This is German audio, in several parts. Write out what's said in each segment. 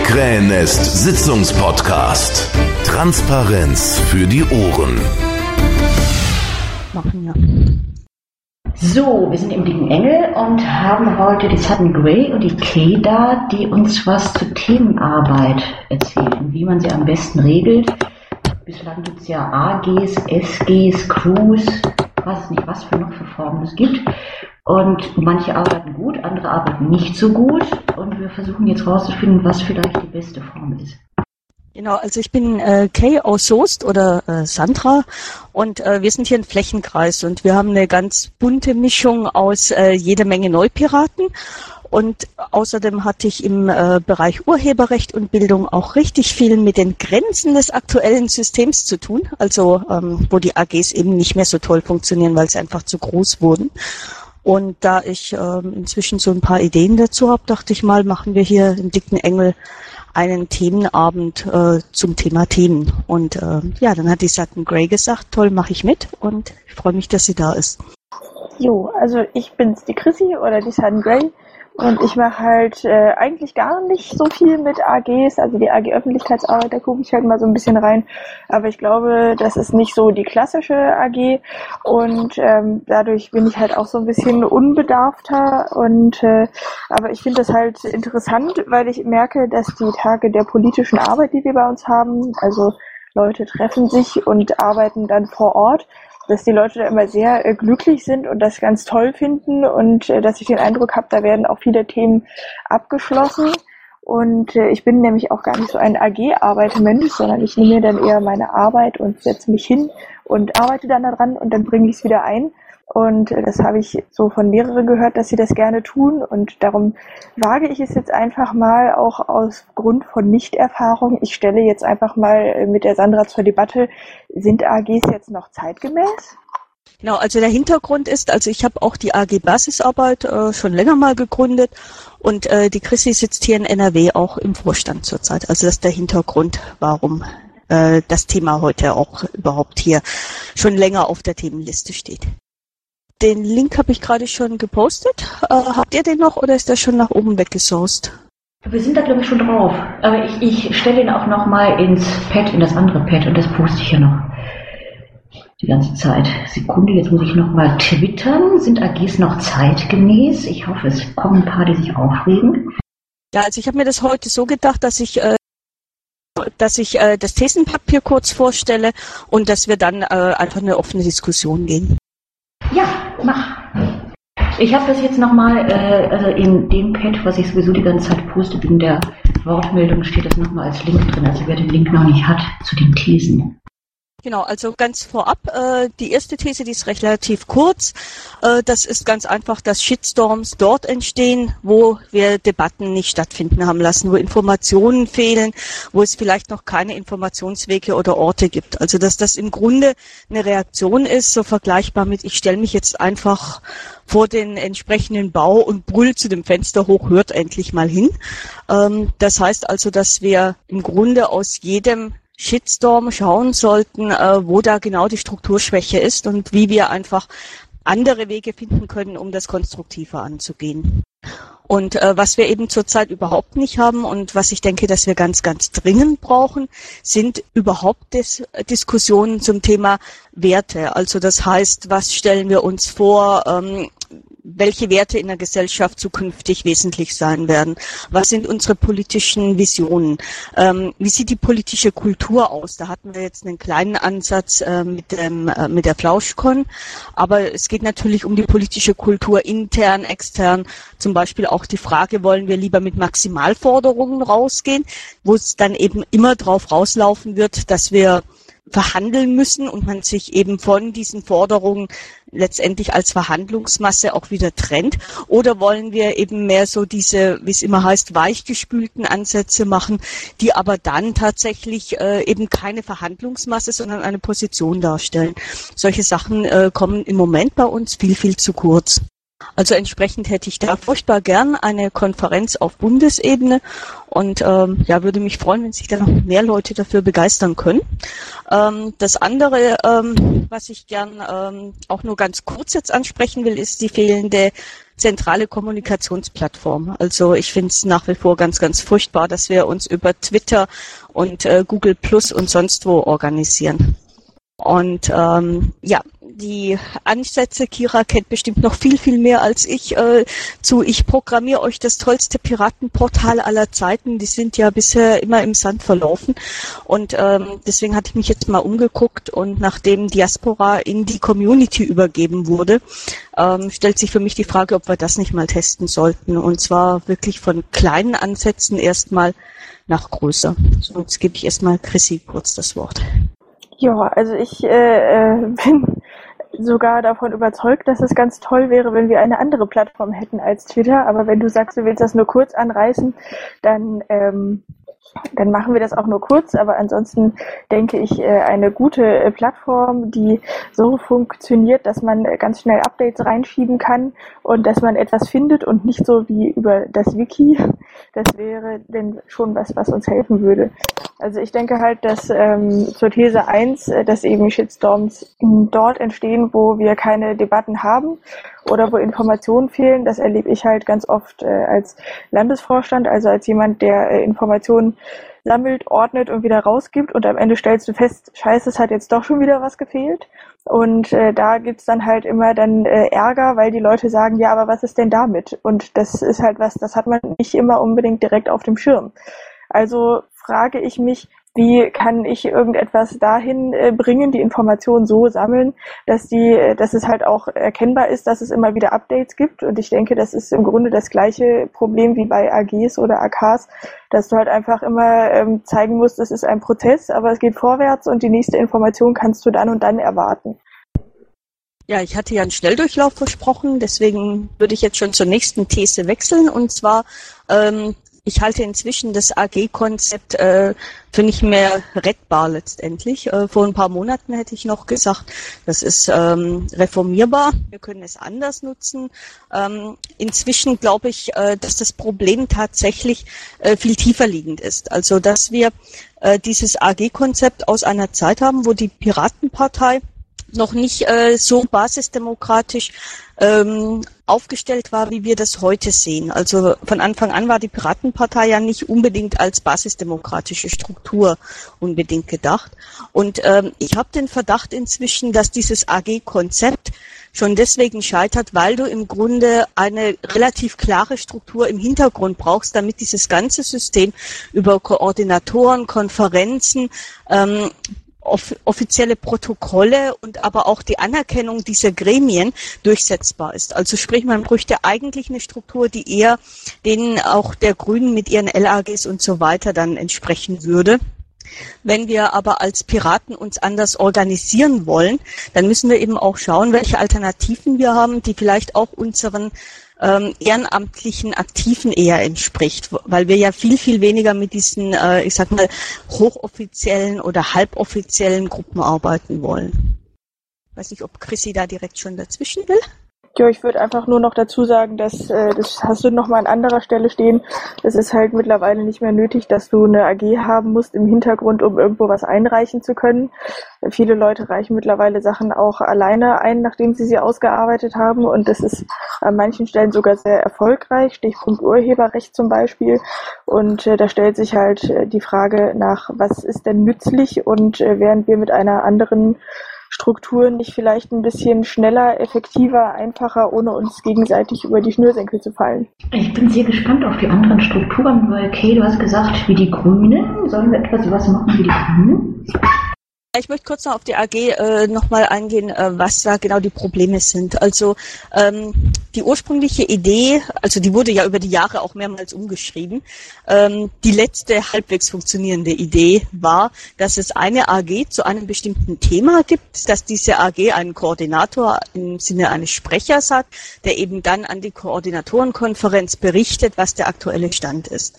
Krähennest Sitzungspodcast. Transparenz für die Ohren. Machen ja. So, wir sind im Dicken Engel und haben heute die Sutton Gray und die Kay da, die uns was zur Themenarbeit erzählen, wie man sie am besten regelt. Bislang gibt es ja AGs, SGs, Crews, weiß nicht, was für noch für Formen es gibt. Und manche arbeiten gut, andere arbeiten nicht so gut. Und wir versuchen jetzt rauszufinden, was vielleicht die beste Form ist. Genau, also ich bin Kay aus Soest oder Sandra und wir sind hier ein Flächenkreis und wir haben eine ganz bunte Mischung aus jede Menge Neupiraten. Und außerdem hatte ich im Bereich Urheberrecht und Bildung auch richtig viel mit den Grenzen des aktuellen Systems zu tun, also wo die AGs eben nicht mehr so toll funktionieren, weil sie einfach zu groß wurden. Und da ich inzwischen so ein paar Ideen dazu habe, dachte ich mal, machen wir hier im Dicken Engel einen Themenabend zum Thema Themen. Und ja, dann hat die Sutton Gray gesagt, toll, mache ich mit und ich freue mich, dass sie da ist. Jo, also ich bin's, die Chrissy oder die Sutton Gray. Und ich mache halt eigentlich gar nicht so viel mit AGs, also die AG-Öffentlichkeitsarbeit, da gucke ich halt mal so ein bisschen rein. Aber ich glaube, das ist nicht so die klassische AG und dadurch bin ich halt auch so ein bisschen unbedarfter. Und aber ich finde das halt interessant, weil ich merke, dass die Tage der politischen Arbeit, die wir bei uns haben, also Leute treffen sich und arbeiten dann vor Ort, dass die Leute da immer sehr glücklich sind und das ganz toll finden und dass ich den Eindruck habe, da werden auch viele Themen abgeschlossen. Und ich bin nämlich auch gar nicht so ein AG-Arbeitermensch, sondern ich nehme mir dann eher meine Arbeit und setze mich hin und arbeite dann daran und dann bringe ich es wieder ein. Und das habe ich so von mehreren gehört, dass sie das gerne tun. Und darum wage ich es jetzt einfach mal, auch aus Grund von Nichterfahrung. Ich stelle jetzt einfach mal mit der Sandra zur Debatte, sind AGs jetzt noch zeitgemäß? Genau, also der Hintergrund ist, also ich habe auch die AG Basisarbeit schon länger mal gegründet und die Chrissy sitzt hier in NRW auch im Vorstand zurzeit. Also das ist der Hintergrund, warum das Thema heute auch überhaupt hier schon länger auf der Themenliste steht. Den Link habe ich gerade schon gepostet. Habt ihr den noch oder ist der schon nach oben weggesourced? Wir sind da, glaube ich, schon drauf. Aber ich stelle ihn auch nochmal ins Pad, in das andere Pad und das poste ich ja noch die ganze Zeit. Sekunde, jetzt muss ich nochmal twittern. Sind AGs noch zeitgemäß? Ich hoffe, es kommen ein paar, die sich aufregen. Ja, also ich habe mir das heute so gedacht, dass ich das Thesenpapier kurz vorstelle und dass wir dann einfach eine offene Diskussion gehen. Ja, mach. Ich habe das jetzt nochmal, also in dem Pad, was ich sowieso die ganze Zeit poste, in der Wortmeldung steht das nochmal als Link drin. Also wer den Link noch nicht hat, zu den Thesen. Genau, also ganz vorab, die erste These, die ist relativ kurz. Das ist ganz einfach, dass Shitstorms dort entstehen, wo wir Debatten nicht stattfinden haben lassen, wo Informationen fehlen, wo es vielleicht noch keine Informationswege oder Orte gibt. Also dass das im Grunde eine Reaktion ist, so vergleichbar mit, ich stelle mich jetzt einfach vor den entsprechenden Bau und brüll zu dem Fenster hoch, hört endlich mal hin. Das heißt also, dass wir im Grunde aus jedem Shitstorm schauen sollten, wo da genau die Strukturschwäche ist und wie wir einfach andere Wege finden können, um das konstruktiver anzugehen. Und was wir eben zurzeit überhaupt nicht haben und was ich denke, dass wir ganz, ganz dringend brauchen, sind überhaupt Diskussionen zum Thema Werte. Also das heißt, was stellen wir uns vor, welche Werte in der Gesellschaft zukünftig wesentlich sein werden? Was sind unsere politischen Visionen? Wie sieht die politische Kultur aus? Da hatten wir jetzt einen kleinen Ansatz mit der Flauschkon, aber es geht natürlich um die politische Kultur intern, extern. Zum Beispiel auch die Frage, wollen wir lieber mit Maximalforderungen rausgehen, wo es dann eben immer drauf rauslaufen wird, dass wir verhandeln müssen und man sich eben von diesen Forderungen letztendlich als Verhandlungsmasse auch wieder trennt? Oder wollen wir eben mehr so diese, wie es immer heißt, weichgespülten Ansätze machen, die aber dann tatsächlich eben keine Verhandlungsmasse, sondern eine Position darstellen? Solche Sachen kommen im Moment bei uns viel, viel zu kurz. Also entsprechend hätte ich da furchtbar gern eine Konferenz auf Bundesebene und ja, würde mich freuen, wenn sich da noch mehr Leute dafür begeistern können. Das andere, was ich gern auch nur ganz kurz jetzt ansprechen will, ist die fehlende zentrale Kommunikationsplattform. Also ich finde es nach wie vor ganz, ganz furchtbar, dass wir uns über Twitter und Google Plus und sonst wo organisieren. Und die Ansätze, Kira kennt bestimmt noch viel, viel mehr als ich ich programmiere euch das tollste Piratenportal aller Zeiten. Die sind ja bisher immer im Sand verlaufen. Und deswegen hatte ich mich jetzt mal umgeguckt und nachdem Diaspora in die Community übergeben wurde, stellt sich für mich die Frage, ob wir das nicht mal testen sollten. Und zwar wirklich von kleinen Ansätzen erstmal nach größer. So, jetzt gebe ich erstmal Chrissy kurz das Wort. Ja, also ich bin sogar davon überzeugt, dass es ganz toll wäre, wenn wir eine andere Plattform hätten als Twitter. Aber wenn du sagst, du willst das nur kurz anreißen, dann machen wir das auch nur kurz. Aber ansonsten denke ich, eine gute Plattform, die so funktioniert, dass man ganz schnell Updates reinschieben kann und dass man etwas findet und nicht so wie über das Wiki. Das wäre denn schon was uns helfen würde. Also ich denke halt, dass zur These 1, dass eben Shitstorms dort entstehen, wo wir keine Debatten haben oder wo Informationen fehlen. Das erlebe ich halt ganz oft als Landesvorstand, also als jemand, der Informationen sammelt, ordnet und wieder rausgibt und am Ende stellst du fest, scheiße, es hat jetzt doch schon wieder was gefehlt. Und da gibt's dann halt immer dann Ärger, weil die Leute sagen, ja, aber was ist denn damit? Und das ist halt was, das hat man nicht immer unbedingt direkt auf dem Schirm. Also frage ich mich, wie kann ich irgendetwas dahin bringen, die Informationen so sammeln, dass es halt auch erkennbar ist, dass es immer wieder Updates gibt. Und ich denke, das ist im Grunde das gleiche Problem wie bei AGs oder AKs, dass du halt einfach immer zeigen musst, es ist ein Prozess, aber es geht vorwärts und die nächste Information kannst du dann und dann erwarten. Ja, ich hatte ja einen Schnelldurchlauf versprochen, deswegen würde ich jetzt schon zur nächsten These wechseln. Und zwar, ich halte inzwischen das AG-Konzept für nicht mehr rettbar letztendlich. Vor ein paar Monaten hätte ich noch gesagt, das ist reformierbar, wir können es anders nutzen. Inzwischen glaube ich, dass das Problem tatsächlich viel tiefer liegend ist. Also, dass wir dieses AG-Konzept aus einer Zeit haben, wo die Piratenpartei noch nicht so basisdemokratisch aufgestellt war, wie wir das heute sehen. Also von Anfang an war die Piratenpartei ja nicht unbedingt als basisdemokratische Struktur unbedingt gedacht. Und ich habe den Verdacht inzwischen, dass dieses AG-Konzept schon deswegen scheitert, weil du im Grunde eine relativ klare Struktur im Hintergrund brauchst, damit dieses ganze System über Koordinatoren, Konferenzen, offizielle Protokolle und aber auch die Anerkennung dieser Gremien durchsetzbar ist. Also sprich, man bräuchte eigentlich eine Struktur, die eher denen auch der Grünen mit ihren LAGs und so weiter dann entsprechen würde. Wenn wir aber als Piraten uns anders organisieren wollen, dann müssen wir eben auch schauen, welche Alternativen wir haben, die vielleicht auch unseren ehrenamtlichen Aktiven eher entspricht, weil wir ja viel, viel weniger mit diesen, ich sag mal, hochoffiziellen oder halboffiziellen Gruppen arbeiten wollen. Ich weiß nicht, ob Chrissy da direkt schon dazwischen will. Ja, ich würde einfach nur noch dazu sagen, dass das hast du noch mal an anderer Stelle stehen. Es ist halt mittlerweile nicht mehr nötig, dass du eine AG haben musst im Hintergrund, um irgendwo was einreichen zu können. Viele Leute reichen mittlerweile Sachen auch alleine ein, nachdem sie ausgearbeitet haben. Und das ist an manchen Stellen sogar sehr erfolgreich. Stichpunkt Urheberrecht zum Beispiel. Und da stellt sich halt die Frage nach, was ist denn nützlich? Und während wir mit einer anderen Strukturen nicht vielleicht ein bisschen schneller, effektiver, einfacher, ohne uns gegenseitig über die Schnürsenkel zu fallen? Ich bin sehr gespannt auf die anderen Strukturen, weil Kay, du hast gesagt, wie die Grünen. Sollen wir etwas sowas machen wie die Grünen? Ich möchte kurz noch auf die AG nochmal eingehen, was da genau die Probleme sind. Also die ursprüngliche Idee, also die wurde ja über die Jahre auch mehrmals umgeschrieben. Die letzte halbwegs funktionierende Idee war, dass es eine AG zu einem bestimmten Thema gibt, dass diese AG einen Koordinator im Sinne eines Sprechers hat, der eben dann an die Koordinatorenkonferenz berichtet, was der aktuelle Stand ist.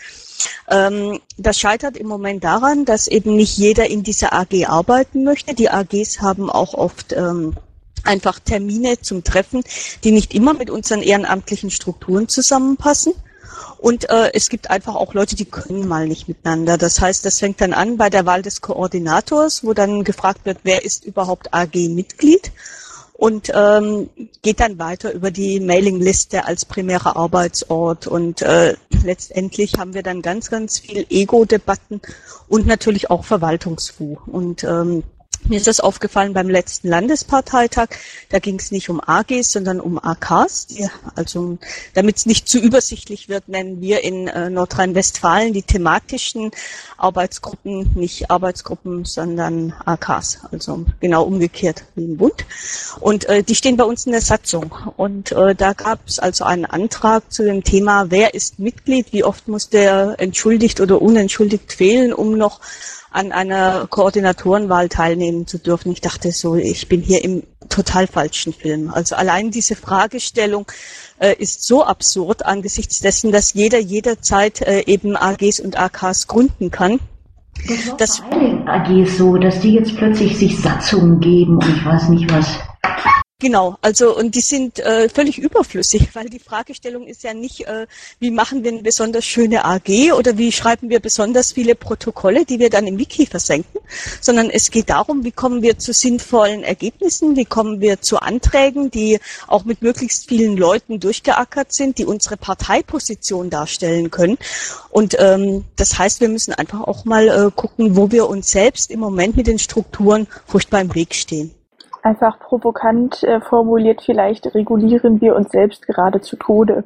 Das scheitert im Moment daran, dass eben nicht jeder in dieser AG arbeiten möchte. Die AGs haben auch oft einfach Termine zum Treffen, die nicht immer mit unseren ehrenamtlichen Strukturen zusammenpassen. Und es gibt einfach auch Leute, die können mal nicht miteinander. Das heißt, das fängt dann an bei der Wahl des Koordinators, wo dann gefragt wird, wer ist überhaupt AG-Mitglied. und geht dann weiter über die Mailingliste als primärer Arbeitsort und letztendlich haben wir dann ganz, ganz viel Ego-Debatten und natürlich auch Verwaltungsfu. Und mir ist das aufgefallen beim letzten Landesparteitag. Da ging es nicht um AGs, sondern um AKs. Also, damit es nicht zu übersichtlich wird, nennen wir in Nordrhein-Westfalen die thematischen Arbeitsgruppen nicht Arbeitsgruppen, sondern AKs. Also genau umgekehrt wie im Bund. Und die stehen bei uns in der Satzung. Und da gab es also einen Antrag zu dem Thema, wer ist Mitglied, wie oft muss der entschuldigt oder unentschuldigt fehlen, um noch an einer Koordinatorenwahl teilnehmen zu dürfen. Ich dachte so, ich bin hier im total falschen Film. Also allein diese Fragestellung ist so absurd angesichts dessen, dass jeder jederzeit eben AGs und AKs gründen kann. Das war bei einigen AGs so, dass die jetzt plötzlich sich Satzungen geben und ich weiß nicht was. Genau, also und die sind völlig überflüssig, weil die Fragestellung ist ja nicht, wie machen wir eine besonders schöne AG oder wie schreiben wir besonders viele Protokolle, die wir dann im Wiki versenken, sondern es geht darum, wie kommen wir zu sinnvollen Ergebnissen, wie kommen wir zu Anträgen, die auch mit möglichst vielen Leuten durchgeackert sind, die unsere Parteiposition darstellen können. Und das heißt, wir müssen einfach auch mal gucken, wo wir uns selbst im Moment mit den Strukturen furchtbar im Weg stehen. Einfach provokant formuliert, vielleicht regulieren wir uns selbst gerade zu Tode.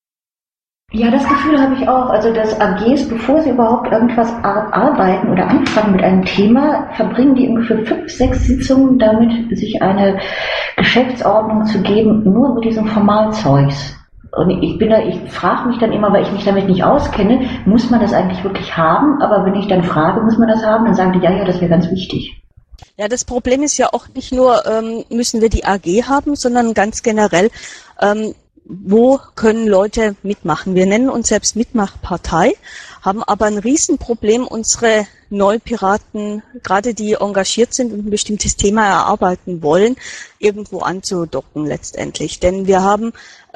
Ja, das Gefühl habe ich auch. Also, dass AGs, bevor sie überhaupt irgendwas arbeiten oder anfangen mit einem Thema, verbringen die ungefähr 5, 6 Sitzungen damit, sich eine Geschäftsordnung zu geben, nur mit diesem Formalzeugs. Und ich frage mich dann immer, weil ich mich damit nicht auskenne, muss man das eigentlich wirklich haben? Aber wenn ich dann frage, muss man das haben, dann sagen die, ja, das wäre ganz wichtig. Ja, das Problem ist ja auch nicht nur, müssen wir die AG haben, sondern ganz generell, wo können Leute mitmachen? Wir nennen uns selbst Mitmachpartei, haben aber ein Riesenproblem, unsere Neupiraten, gerade die engagiert sind und ein bestimmtes Thema erarbeiten wollen, irgendwo anzudocken letztendlich. Denn wir haben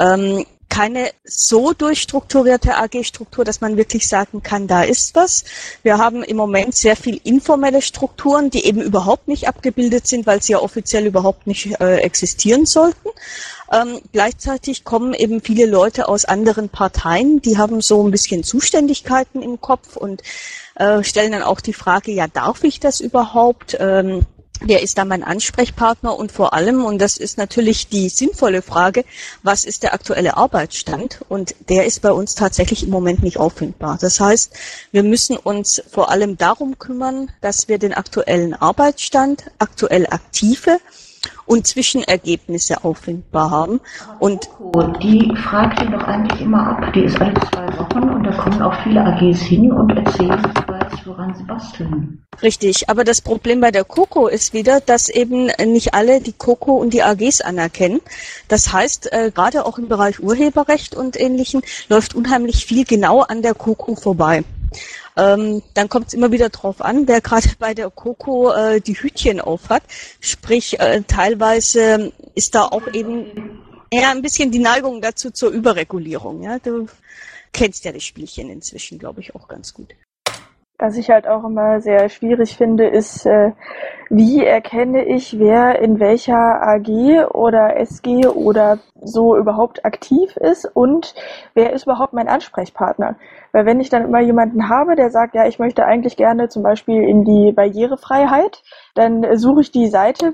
keine so durchstrukturierte AG-Struktur, dass man wirklich sagen kann, da ist was. Wir haben im Moment sehr viel informelle Strukturen, die eben überhaupt nicht abgebildet sind, weil sie ja offiziell überhaupt nicht existieren sollten. Gleichzeitig kommen eben viele Leute aus anderen Parteien, die haben so ein bisschen Zuständigkeiten im Kopf und stellen dann auch die Frage, ja, darf ich das überhaupt? Wer ist da mein Ansprechpartner und vor allem, und das ist natürlich die sinnvolle Frage, was ist der aktuelle Arbeitsstand? Und der ist bei uns tatsächlich im Moment nicht auffindbar. Das heißt, wir müssen uns vor allem darum kümmern, dass wir den aktuellen Arbeitsstand, aktuell Aktive und Zwischenergebnisse auffindbar haben. Und die fragt ihn doch eigentlich immer ab. Die ist alle 2 Wochen und da kommen auch viele AGs hin und erzählen jeweils, woran sie basteln. Richtig, aber das Problem bei der COCO ist wieder, dass eben nicht alle die COCO und die AGs anerkennen. Das heißt, gerade auch im Bereich Urheberrecht und Ähnlichem läuft unheimlich viel genau an der COCO vorbei. Dann kommt es immer wieder drauf an, wer gerade bei der COCO die Hütchen aufhat. Sprich, teilweise ist da auch eben ein bisschen die Neigung dazu zur Überregulierung. Ja? Du kennst ja das Spielchen inzwischen, glaube ich, auch ganz gut. Was ich halt auch immer sehr schwierig finde, ist, wie erkenne ich, wer in welcher AG oder SG oder so überhaupt aktiv ist und wer ist überhaupt mein Ansprechpartner? Weil wenn ich dann immer jemanden habe, der sagt, ja, ich möchte eigentlich gerne zum Beispiel in die Barrierefreiheit, dann suche ich die Seite,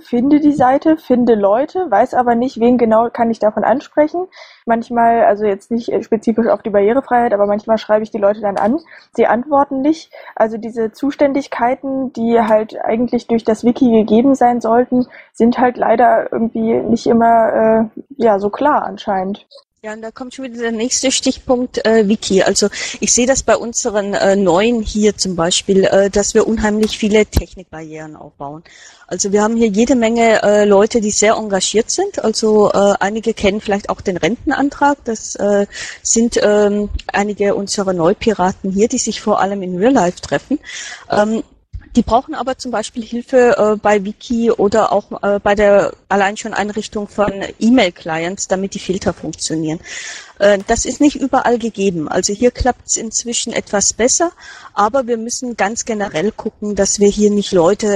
finde Leute, weiß aber nicht, wen genau kann ich davon ansprechen. Manchmal, also jetzt nicht spezifisch auf die Barrierefreiheit, aber manchmal schreibe ich die Leute dann an, sie antworten nicht. Also diese Zuständigkeiten, die halt eigentlich durch das Wiki gegeben sein sollten, sind halt leider irgendwie nicht immer so klar anscheinend. Ja, und da kommt schon wieder der nächste Stichpunkt, Wiki. Also ich sehe das bei unseren Neuen hier zum Beispiel, dass wir unheimlich viele Technikbarrieren aufbauen. Also wir haben hier jede Menge Leute, die sehr engagiert sind. Also einige kennen vielleicht auch den Rentenantrag. Das sind einige unserer Neupiraten hier, die sich vor allem in Real Life treffen. Die brauchen aber zum Beispiel Hilfe bei Wiki oder auch bei der allein schon Einrichtung von E-Mail-Clients, damit die Filter funktionieren. Das ist nicht überall gegeben. Also hier klappt es inzwischen etwas besser, aber wir müssen ganz generell gucken, dass wir hier nicht Leute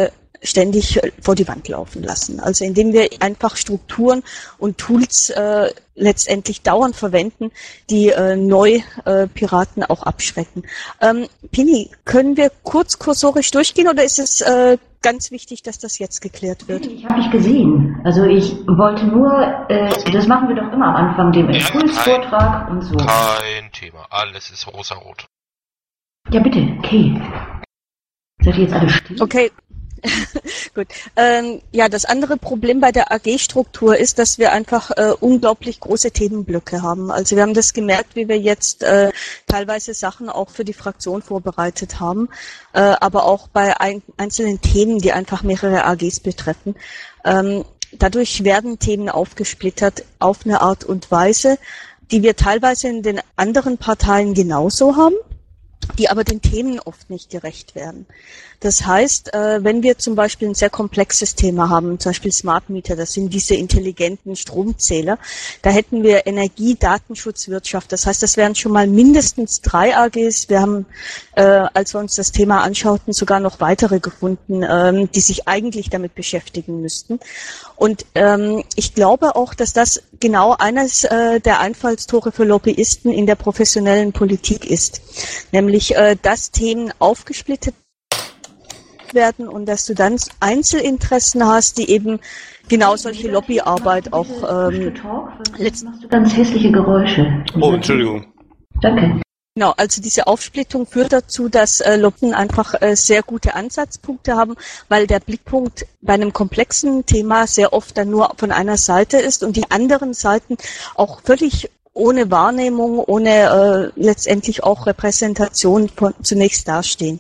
ständig vor die Wand laufen lassen. Also indem wir einfach Strukturen und Tools letztendlich dauernd verwenden, die Piraten auch abschrecken. Pini, können wir kursorisch durchgehen oder ist es ganz wichtig, dass das jetzt geklärt wird? Ich habe nicht gesehen. Also ich wollte nur, das machen wir doch immer am Anfang, dem Impulsvortrag und so. Kein Thema, alles ist rosarot. Ja bitte, okay. Seid ihr jetzt alle still? Okay. Gut. Das andere Problem bei der AG-Struktur ist, dass wir einfach unglaublich große Themenblöcke haben. Also wir haben das gemerkt, wie wir jetzt teilweise Sachen auch für die Fraktion vorbereitet haben, aber auch bei einzelnen Themen, die einfach mehrere AGs betreffen. Dadurch werden Themen aufgesplittert auf eine Art und Weise, die wir teilweise in den anderen Parteien genauso haben, die aber den Themen oft nicht gerecht werden. Das heißt, wenn wir zum Beispiel ein sehr komplexes Thema haben, zum Beispiel Smart Meter, das sind diese intelligenten Stromzähler, da hätten wir Energie, Datenschutz, Wirtschaft. Das heißt, das wären schon mal mindestens 3 AGs. Wir haben, als wir uns das Thema anschauten, sogar noch weitere gefunden, die sich eigentlich damit beschäftigen müssten. Und ich glaube auch, dass das genau eines der Einfallstore für Lobbyisten in der professionellen Politik ist. Nämlich, dass Themen aufgesplittet werden und dass du dann Einzelinteressen hast, die eben genau solche Lobbyarbeit auch machst du ganz hässliche Geräusche. Oh, Entschuldigung. Danke. Genau, also diese Aufsplittung führt dazu, dass Lobbyen einfach sehr gute Ansatzpunkte haben, weil der Blickpunkt bei einem komplexen Thema sehr oft dann nur von einer Seite ist und die anderen Seiten auch völlig ohne Wahrnehmung, ohne letztendlich auch Repräsentation zunächst dastehen.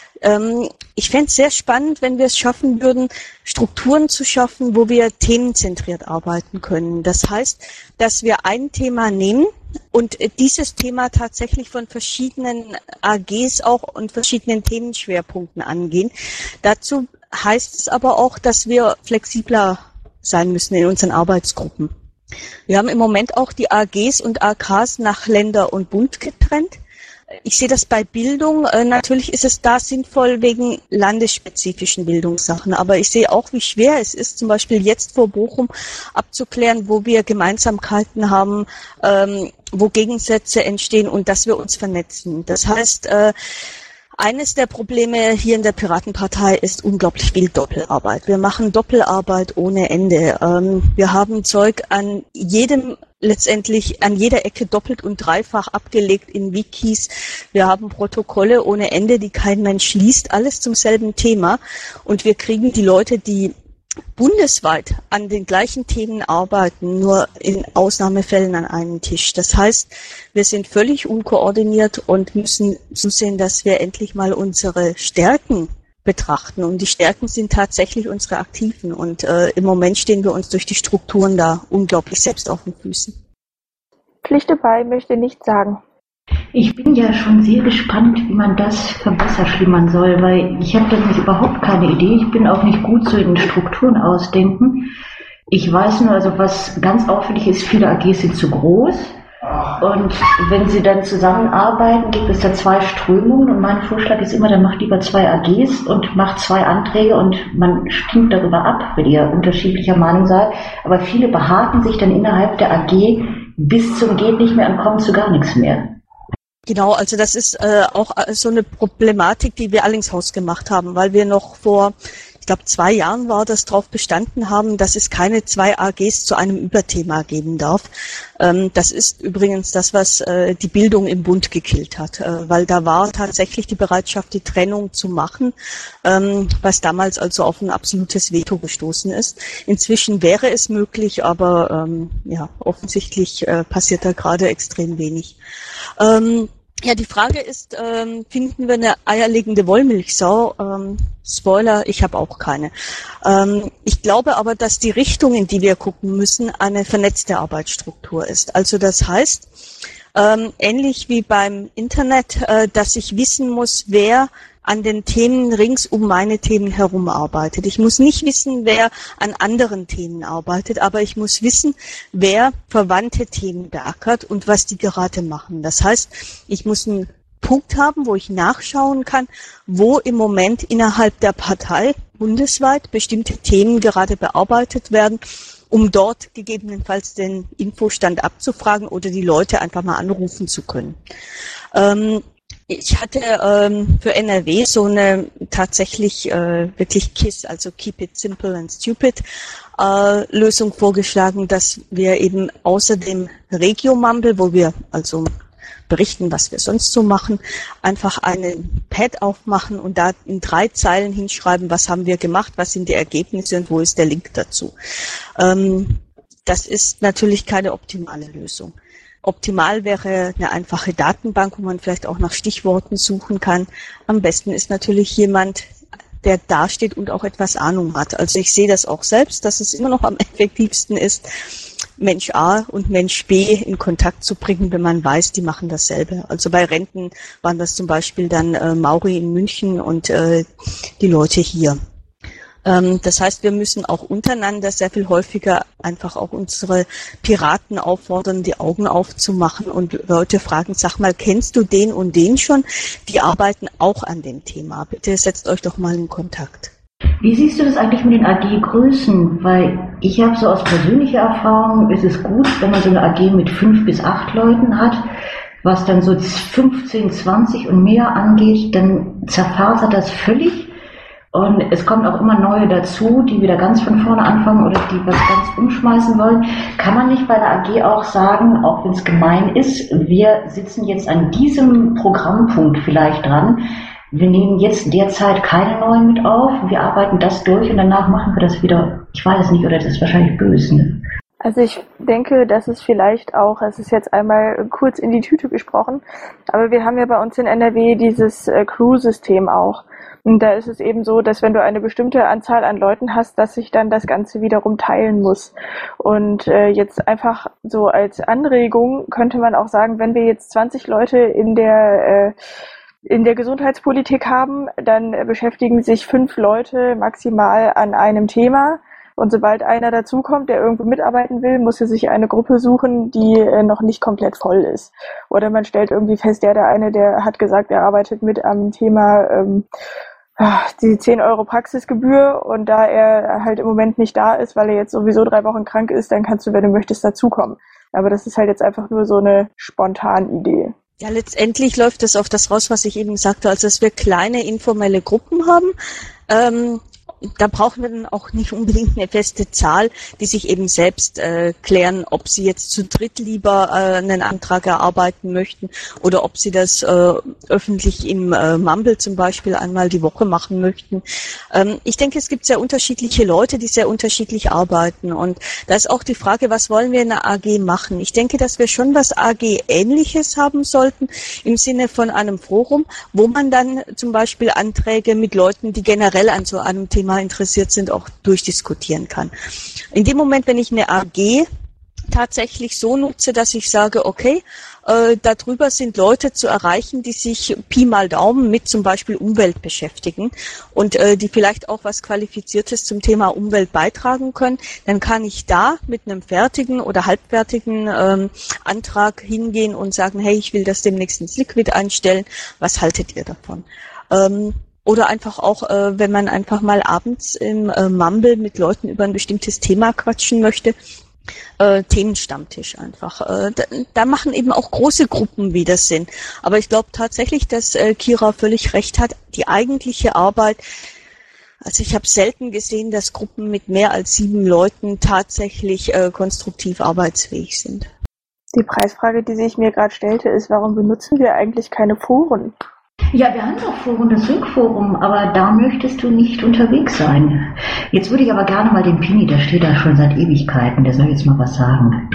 Ich fände es sehr spannend, wenn wir es schaffen würden, Strukturen zu schaffen, wo wir themenzentriert arbeiten können. Das heißt, dass wir ein Thema nehmen und dieses Thema tatsächlich von verschiedenen AGs auch und verschiedenen Themenschwerpunkten angehen. Dazu heißt es aber auch, dass wir flexibler sein müssen in unseren Arbeitsgruppen. Wir haben im Moment auch die AGs und AKs nach Länder und Bund getrennt. Ich sehe das bei Bildung. Natürlich ist es da sinnvoll wegen landesspezifischen Bildungssachen. Aber ich sehe auch, wie schwer es ist, zum Beispiel jetzt vor Bochum abzuklären, wo wir Gemeinsamkeiten haben, wo Gegensätze entstehen und dass wir uns vernetzen. Das heißt, eines der Probleme hier in der Piratenpartei ist unglaublich viel Doppelarbeit. Wir machen Doppelarbeit ohne Ende. Wir haben Zeug letztendlich an jeder Ecke doppelt und dreifach abgelegt in Wikis. Wir haben Protokolle ohne Ende, die kein Mensch liest, alles zum selben Thema. Und wir kriegen die Leute, die bundesweit an den gleichen Themen arbeiten, nur in Ausnahmefällen an einen Tisch. Das heißt, wir sind völlig unkoordiniert und müssen zusehen, dass wir endlich mal unsere Stärken betrachten. Und die Stärken sind tatsächlich unsere Aktiven. Und im Moment stehen wir uns durch die Strukturen da unglaublich selbst auf den Füßen. Pflicht dabei möchte nichts sagen. Ich bin ja schon sehr gespannt, wie man das verbesserschlimmern soll, weil ich habe da nämlich überhaupt keine Idee. Ich bin auch nicht gut so in Strukturen ausdenken. Ich weiß nur, also was ganz auffällig ist, viele AGs sind zu groß. Und wenn sie dann zusammenarbeiten, gibt es da 2 Strömungen und mein Vorschlag ist immer, dann macht lieber 2 AGs und macht 2 Anträge und man stimmt darüber ab, wenn ihr unterschiedlicher Meinung seid. Aber viele behaken sich dann innerhalb der AG bis zum Geht nicht mehr und kommen zu gar nichts mehr. Genau, also das ist auch so eine Problematik, die wir allerdings gemacht haben, weil wir noch vor, ich glaube 2 Jahren war das, darauf bestanden haben, dass es keine 2 AGs zu einem Überthema geben darf. Das ist übrigens das, was die Bildung im Bund gekillt hat, weil da war tatsächlich die Bereitschaft, die Trennung zu machen, was damals also auf ein absolutes Veto gestoßen ist. Inzwischen wäre es möglich, aber offensichtlich passiert da gerade extrem wenig. Ja, die Frage ist, finden wir eine eierlegende Wollmilchsau? Spoiler, ich habe auch keine. Ich glaube aber, dass die Richtung, in die wir gucken müssen, eine vernetzte Arbeitsstruktur ist. Also das heißt, ähnlich wie beim Internet, dass ich wissen muss, wer an den Themen rings um meine Themen herum arbeitet. Ich muss nicht wissen, wer an anderen Themen arbeitet, aber ich muss wissen, wer verwandte Themen beackert und was die gerade machen. Das heißt, ich muss ein Punkt haben, wo ich nachschauen kann, wo im Moment innerhalb der Partei bundesweit bestimmte Themen gerade bearbeitet werden, um dort gegebenenfalls den Infostand abzufragen oder die Leute einfach mal anrufen zu können. Ich hatte für NRW so eine tatsächlich wirklich KISS, also Keep It Simple and Stupid, Lösung vorgeschlagen, dass wir eben außer dem Regio-Mumble, wo wir also berichten, was wir sonst so machen, einfach einen Pad aufmachen und da in 3 Zeilen hinschreiben, was haben wir gemacht, was sind die Ergebnisse und wo ist der Link dazu. Das ist natürlich keine optimale Lösung. Optimal wäre eine einfache Datenbank, wo man vielleicht auch nach Stichworten suchen kann. Am besten ist natürlich jemand, der dasteht und auch etwas Ahnung hat. Also ich sehe das auch selbst, dass es immer noch am effektivsten ist, Mensch A und Mensch B in Kontakt zu bringen, wenn man weiß, die machen dasselbe. Also bei Renten waren das zum Beispiel dann Mauri in München und die Leute hier. Das heißt, wir müssen auch untereinander sehr viel häufiger einfach auch unsere Piraten auffordern, die Augen aufzumachen und Leute fragen, sag mal, kennst du den und den schon? Die arbeiten auch an dem Thema. Bitte setzt euch doch mal in Kontakt. Wie siehst du das eigentlich mit den AG-Größen? Weil ich habe so aus persönlicher Erfahrung, ist es gut, wenn man so eine AG mit 5 bis 8 Leuten hat, was dann so 15, 20 und mehr angeht, dann zerfasert das völlig. Und es kommen auch immer neue dazu, die wieder ganz von vorne anfangen oder die was ganz umschmeißen wollen. Kann man nicht bei der AG auch sagen, auch wenn es gemein ist, wir sitzen jetzt an diesem Programmpunkt vielleicht dran, wir nehmen jetzt derzeit keine neuen mit auf, wir arbeiten das durch und danach machen wir das wieder, ich weiß nicht, oder das ist wahrscheinlich böse, ne? Also ich denke, dass es vielleicht auch, es ist jetzt einmal kurz in die Tüte gesprochen, aber wir haben ja bei uns in NRW dieses Crew-System auch. Und da ist es eben so, dass wenn du eine bestimmte Anzahl an Leuten hast, dass sich dann das Ganze wiederum teilen muss. Und jetzt einfach so als Anregung könnte man auch sagen, wenn wir jetzt 20 Leute in der Gesundheitspolitik haben, dann beschäftigen sich 5 Leute maximal an einem Thema. Und sobald einer dazukommt, der irgendwo mitarbeiten will, muss er sich eine Gruppe suchen, die noch nicht komplett voll ist. Oder man stellt irgendwie fest, der eine, der hat gesagt, er arbeitet mit am Thema die 10 Euro Praxisgebühr und da er halt im Moment nicht da ist, weil er jetzt sowieso 3 Wochen krank ist, dann kannst du, wenn du möchtest, dazukommen. Aber das ist halt jetzt einfach nur so eine Spontanidee. Ja, letztendlich läuft es auf das raus, was ich eben sagte, also dass wir kleine informelle Gruppen haben. Da brauchen wir dann auch nicht unbedingt eine feste Zahl, die sich eben selbst klären, ob sie jetzt zu dritt lieber einen Antrag erarbeiten möchten oder ob sie das öffentlich im Mumble zum Beispiel einmal die Woche machen möchten. Ich denke, es gibt sehr unterschiedliche Leute, die sehr unterschiedlich arbeiten und da ist auch die Frage, was wollen wir in der AG machen? Ich denke, dass wir schon was AG-Ähnliches haben sollten im Sinne von einem Forum, wo man dann zum Beispiel Anträge mit Leuten, die generell an so einem Thema interessiert sind, auch durchdiskutieren kann. In dem Moment, wenn ich eine AG tatsächlich so nutze, dass ich sage, okay, darüber sind Leute zu erreichen, die sich Pi mal Daumen mit zum Beispiel Umwelt beschäftigen und die vielleicht auch was Qualifiziertes zum Thema Umwelt beitragen können, dann kann ich da mit einem fertigen oder halbfertigen Antrag hingehen und sagen, hey, ich will das demnächst ins Liquid einstellen, was haltet ihr davon? Oder einfach auch, wenn man einfach mal abends im Mumble mit Leuten über ein bestimmtes Thema quatschen möchte, Themenstammtisch einfach. Da machen eben auch große Gruppen wieder Sinn. Aber ich glaube tatsächlich, dass Kira völlig recht hat. Die eigentliche Arbeit, also ich habe selten gesehen, dass Gruppen mit mehr als 7 Leuten tatsächlich konstruktiv arbeitsfähig sind. Die Preisfrage, die sich mir gerade stellte, ist, warum benutzen wir eigentlich keine Foren? Ja, wir haben doch Forum, das Sync-Forum, aber da möchtest du nicht unterwegs sein. Jetzt würde ich aber gerne mal den Pini, der steht da schon seit Ewigkeiten, der soll jetzt mal was sagen.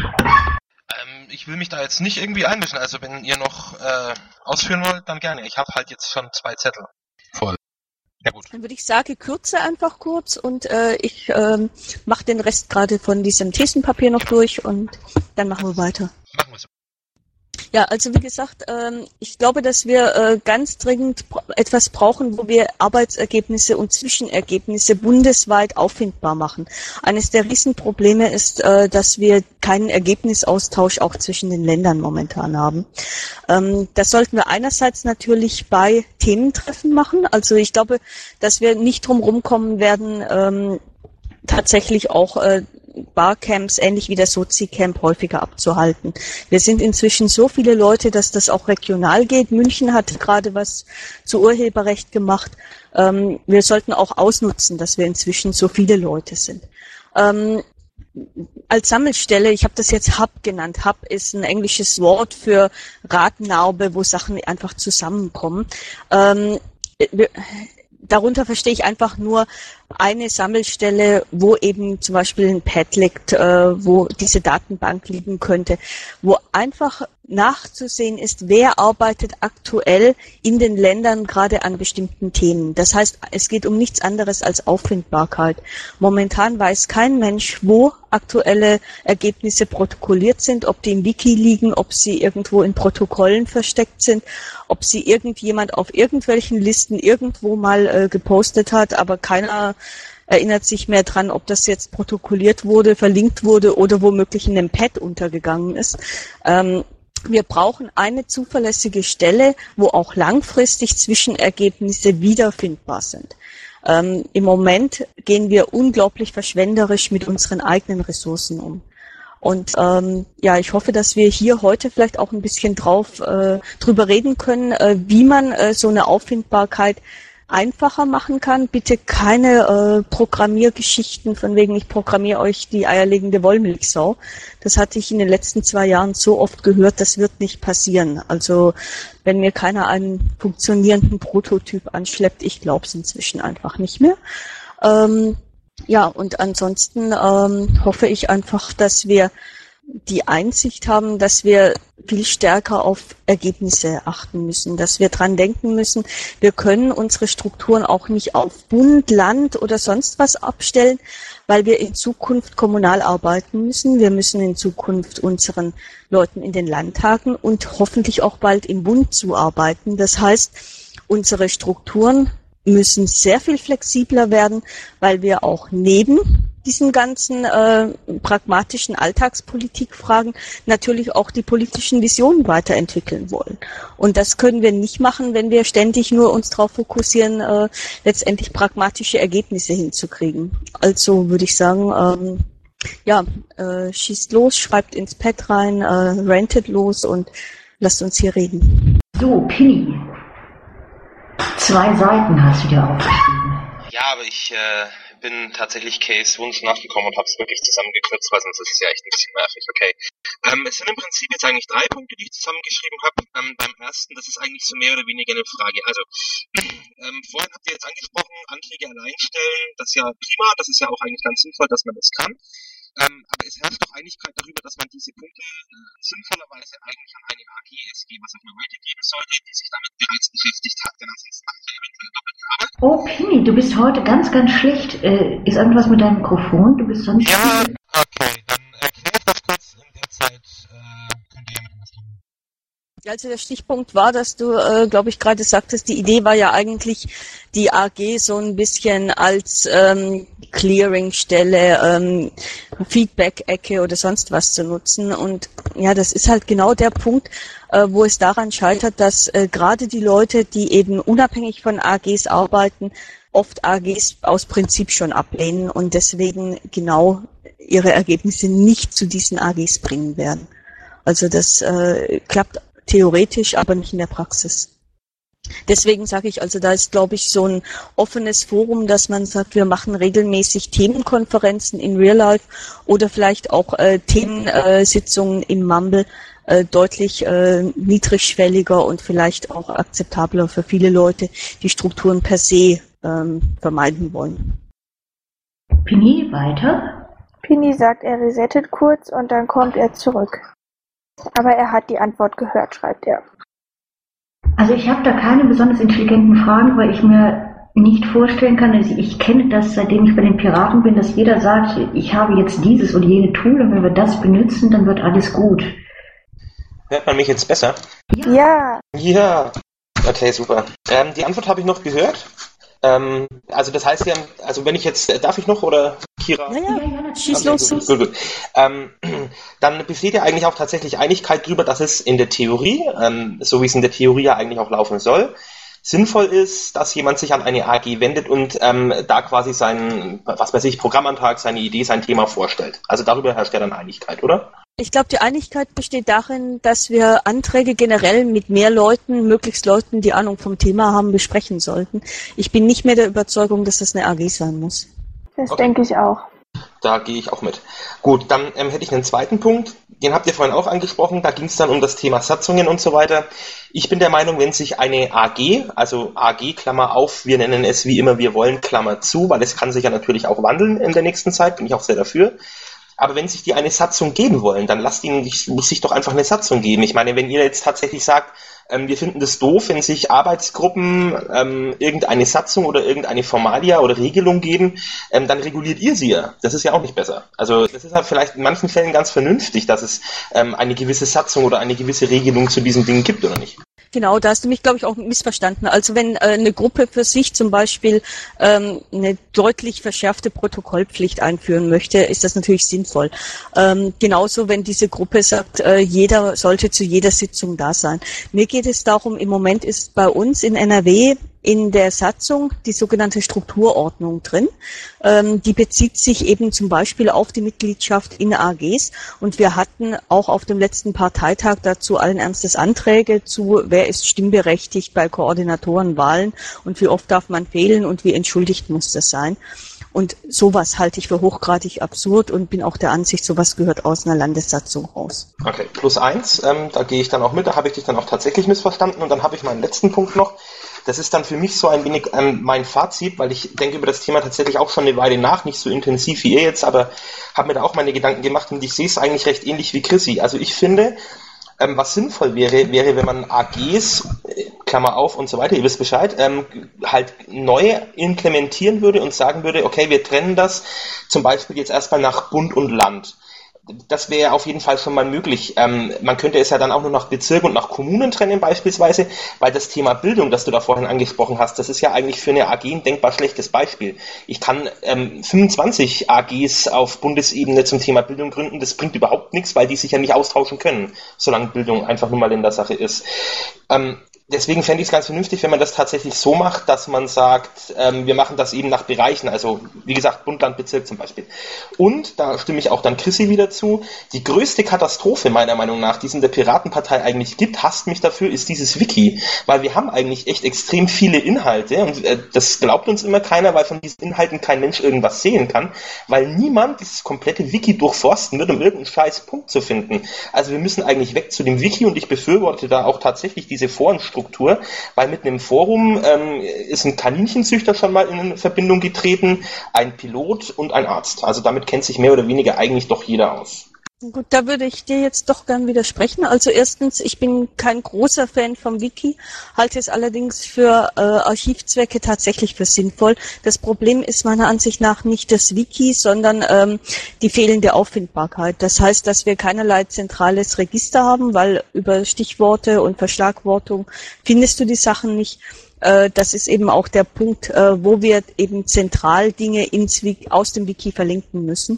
Ich will mich da jetzt nicht irgendwie einmischen, also wenn ihr noch ausführen wollt, dann gerne. Ich habe halt jetzt schon 2 Zettel voll. Ja gut. Dann würde ich sagen, kürze einfach kurz und ich mache den Rest gerade von diesem Thesenpapier noch durch und dann machen wir weiter. Machen wir so. Ja, also wie gesagt, ich glaube, dass wir ganz dringend etwas brauchen, wo wir Arbeitsergebnisse und Zwischenergebnisse bundesweit auffindbar machen. Eines der Riesenprobleme ist, dass wir keinen Ergebnisaustausch auch zwischen den Ländern momentan haben. Das sollten wir einerseits natürlich bei Thementreffen machen. Also ich glaube, dass wir nicht drum rumkommen werden, tatsächlich auch Barcamps, ähnlich wie der Sozi-Camp, häufiger abzuhalten. Wir sind inzwischen so viele Leute, dass das auch regional geht. München hat gerade was zu Urheberrecht gemacht. Wir sollten auch ausnutzen, dass wir inzwischen so viele Leute sind. Als Sammelstelle, ich habe das jetzt Hub genannt. Hub ist ein englisches Wort für Radnaube, wo Sachen einfach zusammenkommen. Darunter verstehe ich einfach nur eine Sammelstelle, wo eben zum Beispiel ein Pad liegt, wo diese Datenbank liegen könnte, wo einfach nachzusehen ist, wer arbeitet aktuell in den Ländern gerade an bestimmten Themen. Das heißt, es geht um nichts anderes als Auffindbarkeit. Momentan weiß kein Mensch, wo aktuelle Ergebnisse protokolliert sind, ob die im Wiki liegen, ob sie irgendwo in Protokollen versteckt sind, ob sie irgendjemand auf irgendwelchen Listen irgendwo mal gepostet hat, aber keiner erinnert sich mehr dran, ob das jetzt protokolliert wurde, verlinkt wurde oder womöglich in einem Pad untergegangen ist. Wir brauchen eine zuverlässige Stelle, wo auch langfristig Zwischenergebnisse wiederfindbar sind. Im Moment gehen wir unglaublich verschwenderisch mit unseren eigenen Ressourcen um. Und ich hoffe, dass wir hier heute vielleicht auch ein bisschen drüber reden können, wie man so eine Auffindbarkeit einfacher machen kann. Bitte keine Programmiergeschichten von wegen, ich programmiere euch die eierlegende Wollmilchsau. Das hatte ich in den letzten 2 Jahren so oft gehört, das wird nicht passieren. Also wenn mir keiner einen funktionierenden Prototyp anschleppt, ich glaube es inzwischen einfach nicht mehr. Und ansonsten hoffe ich einfach, dass wir die Einsicht haben, dass wir viel stärker auf Ergebnisse achten müssen, dass wir dran denken müssen, wir können unsere Strukturen auch nicht auf Bund, Land oder sonst was abstellen, weil wir in Zukunft kommunal arbeiten müssen. Wir müssen in Zukunft unseren Leuten in den Landtagen und hoffentlich auch bald im Bund zuarbeiten. Das heißt, unsere Strukturen müssen sehr viel flexibler werden, weil wir auch neben diesen ganzen pragmatischen Alltagspolitikfragen natürlich auch die politischen Visionen weiterentwickeln wollen. Und das können wir nicht machen, wenn wir ständig nur uns darauf fokussieren, letztendlich pragmatische Ergebnisse hinzukriegen. Also würde ich sagen, schießt los, schreibt ins Pad rein, rantet los und lasst uns hier reden. So, Pinny. 2 Seiten hast du dir aufgeschrieben. Ja, aber ich bin tatsächlich Kays Wunsch nachgekommen und habe es wirklich zusammengekürzt, weil sonst ist es ja echt ein bisschen nervig, okay. Es sind im Prinzip jetzt eigentlich 3 Punkte, die ich zusammengeschrieben habe. Beim ersten, das ist eigentlich so mehr oder weniger eine Frage. Also, vorhin habt ihr jetzt angesprochen, Anträge allein stellen, das ist ja prima, das ist ja auch eigentlich ganz sinnvoll, dass man das kann. Aber es herrscht doch Einigkeit darüber, dass man diese Punkte sinnvollerweise eigentlich an eine AG-SG, was auch immer weitergeben sollte, die sich damit bereits beschäftigt hat, denn ansonsten macht er eventuell doppelte Arbeit. Oh, Pini, du bist heute ganz, ganz schlecht. Ist irgendwas mit deinem Mikrofon? Du bist sonst... Ja, okay, dann erkläre ich das kurz. In der Zeit könnt ihr ja mit was tun. Also der Stichpunkt war, dass du, glaube ich, gerade sagtest, die Idee war ja eigentlich, die AG so ein bisschen als Clearingstelle, Feedback-Ecke oder sonst was zu nutzen. Und ja, das ist halt genau der Punkt, wo es daran scheitert, dass gerade die Leute, die eben unabhängig von AGs arbeiten, oft AGs aus Prinzip schon ablehnen und deswegen genau ihre Ergebnisse nicht zu diesen AGs bringen werden. Also das klappt theoretisch, aber nicht in der Praxis. Deswegen sage ich, also da ist, glaube ich, so ein offenes Forum, dass man sagt, wir machen regelmäßig Themenkonferenzen in Real Life oder vielleicht auch Themensitzungen im Mumble, deutlich niedrigschwelliger und vielleicht auch akzeptabler für viele Leute, die Strukturen per se vermeiden wollen. Pini, weiter? Pini sagt, er resettet kurz und dann kommt er zurück. Aber er hat die Antwort gehört, schreibt er. Also ich habe da keine besonders intelligenten Fragen, weil ich mir nicht vorstellen kann, also ich kenne das, seitdem ich bei den Piraten bin, dass jeder sagt, ich habe jetzt dieses und jene Tool und wenn wir das benutzen, dann wird alles gut. Hört man mich jetzt besser? Ja. Ja. Okay, super. Die Antwort habe ich noch gehört. Also das heißt ja, also wenn ich jetzt, darf ich noch oder Kira? Ja, schieß los. Gut. Dann besteht ja eigentlich auch tatsächlich Einigkeit darüber, dass es in der Theorie, so wie es in der Theorie ja eigentlich auch laufen soll, sinnvoll ist, dass jemand sich an eine AG wendet und da quasi seinen, was weiß ich, Programmantrag, seine Idee, sein Thema vorstellt. Also darüber herrscht ja dann Einigkeit, oder? Ich glaube, die Einigkeit besteht darin, dass wir Anträge generell mit mehr Leuten, möglichst Leuten, die Ahnung vom Thema haben, besprechen sollten. Ich bin nicht mehr der Überzeugung, dass das eine AG sein muss. Das denke ich auch. Da gehe ich auch mit. Gut, dann hätte ich einen zweiten Punkt, den habt ihr vorhin auch angesprochen, da ging es dann um das Thema Satzungen und so weiter. Ich bin der Meinung, wenn sich eine AG, also AG, Klammer auf, wir nennen es wie immer wir wollen, Klammer zu, weil es kann sich ja natürlich auch wandeln in der nächsten Zeit, bin ich auch sehr dafür. Aber wenn sich die eine Satzung geben wollen, dann muss sich doch einfach eine Satzung geben. Ich meine, wenn ihr jetzt tatsächlich sagt, wir finden das doof, wenn sich Arbeitsgruppen irgendeine Satzung oder irgendeine Formalia oder Regelung geben, dann reguliert ihr sie ja. Das ist ja auch nicht besser. Also das ist halt vielleicht in manchen Fällen ganz vernünftig, dass es eine gewisse Satzung oder eine gewisse Regelung zu diesen Dingen gibt, oder nicht? Genau, da hast du mich, glaube ich, auch missverstanden. Also wenn eine Gruppe für sich zum Beispiel eine deutlich verschärfte Protokollpflicht einführen möchte, ist das natürlich sinnvoll. Genauso, wenn diese Gruppe sagt, jeder sollte zu jeder Sitzung da sein. Mir geht es darum, im Moment ist bei uns in NRW in der Satzung die sogenannte Strukturordnung drin. Die bezieht sich eben zum Beispiel auf die Mitgliedschaft in AGs. Und wir hatten auch auf dem letzten Parteitag dazu allen Ernstes Anträge zu, wer ist stimmberechtigt bei Koordinatorenwahlen und wie oft darf man fehlen und wie entschuldigt muss das sein. Und sowas halte ich für hochgradig absurd und bin auch der Ansicht, sowas gehört aus einer Landessatzung raus. Okay, +1, da gehe ich dann auch mit, da habe ich dich dann auch tatsächlich missverstanden und dann habe ich meinen letzten Punkt noch. Das ist dann für mich so ein wenig mein Fazit, weil ich denke über das Thema tatsächlich auch schon eine Weile nach, nicht so intensiv wie ihr jetzt, aber habe mir da auch meine Gedanken gemacht und ich sehe es eigentlich recht ähnlich wie Chrissy. Also ich finde, was sinnvoll wäre, wenn man AGs, Klammer auf und so weiter, ihr wisst Bescheid, halt neu implementieren würde und sagen würde, okay, wir trennen das zum Beispiel jetzt erstmal nach Bund und Land. Das wäre auf jeden Fall schon mal möglich. Man könnte es ja dann auch nur nach Bezirk und nach Kommunen trennen beispielsweise, weil das Thema Bildung, das du da vorhin angesprochen hast, das ist ja eigentlich für eine AG ein denkbar schlechtes Beispiel. Ich kann 25 AGs auf Bundesebene zum Thema Bildung gründen, das bringt überhaupt nichts, weil die sich ja nicht austauschen können, solange Bildung einfach nur mal in der Sache ist. Deswegen fände ich es ganz vernünftig, wenn man das tatsächlich so macht, dass man sagt, wir machen das eben nach Bereichen, also wie gesagt Bund, Land, Bezirk zum Beispiel. Und, da stimme ich auch dann Chrissy wieder zu, die größte Katastrophe meiner Meinung nach, die es in der Piratenpartei eigentlich gibt, hasst mich dafür, ist dieses Wiki. Weil wir haben eigentlich echt extrem viele Inhalte und das glaubt uns immer keiner, weil von diesen Inhalten kein Mensch irgendwas sehen kann, weil niemand dieses komplette Wiki durchforsten wird, um irgendeinen scheiß Punkt zu finden. Also wir müssen eigentlich weg zu dem Wiki und ich befürworte da auch tatsächlich diese Forenstruktur, weil mit einem Forum ist ein Kaninchenzüchter schon mal in Verbindung getreten, ein Pilot und ein Arzt. Also damit kennt sich mehr oder weniger eigentlich doch jeder aus. Gut, da würde ich dir jetzt doch gern widersprechen. Also erstens, ich bin kein großer Fan vom Wiki, halte es allerdings für Archivzwecke tatsächlich für sinnvoll. Das Problem ist meiner Ansicht nach nicht das Wiki, sondern die fehlende Auffindbarkeit. Das heißt, dass wir keinerlei zentrales Register haben, weil über Stichworte und Verschlagwortung findest du die Sachen nicht. Das ist eben auch der Punkt, wo wir eben zentral Dinge aus dem Wiki verlinken müssen.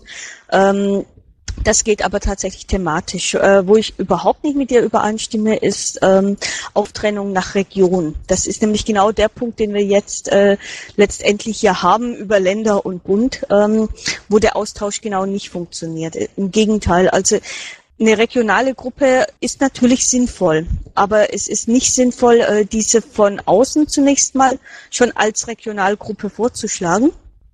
Das geht aber tatsächlich thematisch. Wo ich überhaupt nicht mit dir übereinstimme, ist Auftrennung nach Region. Das ist nämlich genau der Punkt, den wir jetzt letztendlich hier haben über Länder und Bund, wo der Austausch genau nicht funktioniert. Im Gegenteil, also eine regionale Gruppe ist natürlich sinnvoll, aber es ist nicht sinnvoll, diese von außen zunächst mal schon als Regionalgruppe vorzuschlagen.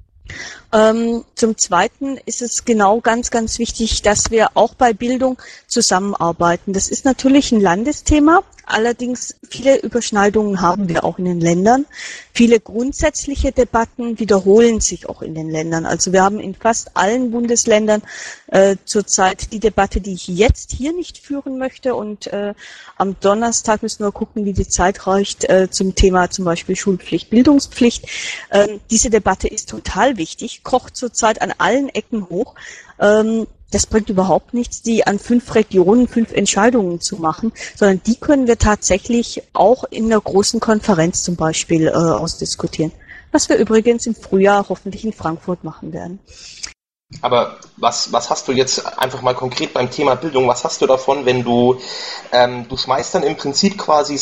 Zum Zweiten ist es genau ganz, ganz wichtig, dass wir auch bei Bildung zusammenarbeiten. Das ist natürlich ein Landesthema, allerdings viele Überschneidungen haben wir auch in den Ländern. Viele grundsätzliche Debatten wiederholen sich auch in den Ländern. Also wir haben in fast allen Bundesländern zurzeit die Debatte, die ich jetzt hier nicht führen möchte. Und am Donnerstag müssen wir gucken, wie die Zeit reicht, zum Thema zum Beispiel Schulpflicht, Bildungspflicht. Diese Debatte ist total wichtig, kocht zurzeit an allen Ecken hoch. das bringt überhaupt nichts, die an 5 Regionen 5 Entscheidungen zu machen, sondern die können wir tatsächlich auch in einer großen Konferenz zum Beispiel ausdiskutieren. Was wir übrigens im Frühjahr hoffentlich in Frankfurt machen werden. Aber was hast du jetzt einfach mal konkret beim Thema Bildung, was hast du davon, wenn du schmeißt dann im Prinzip quasi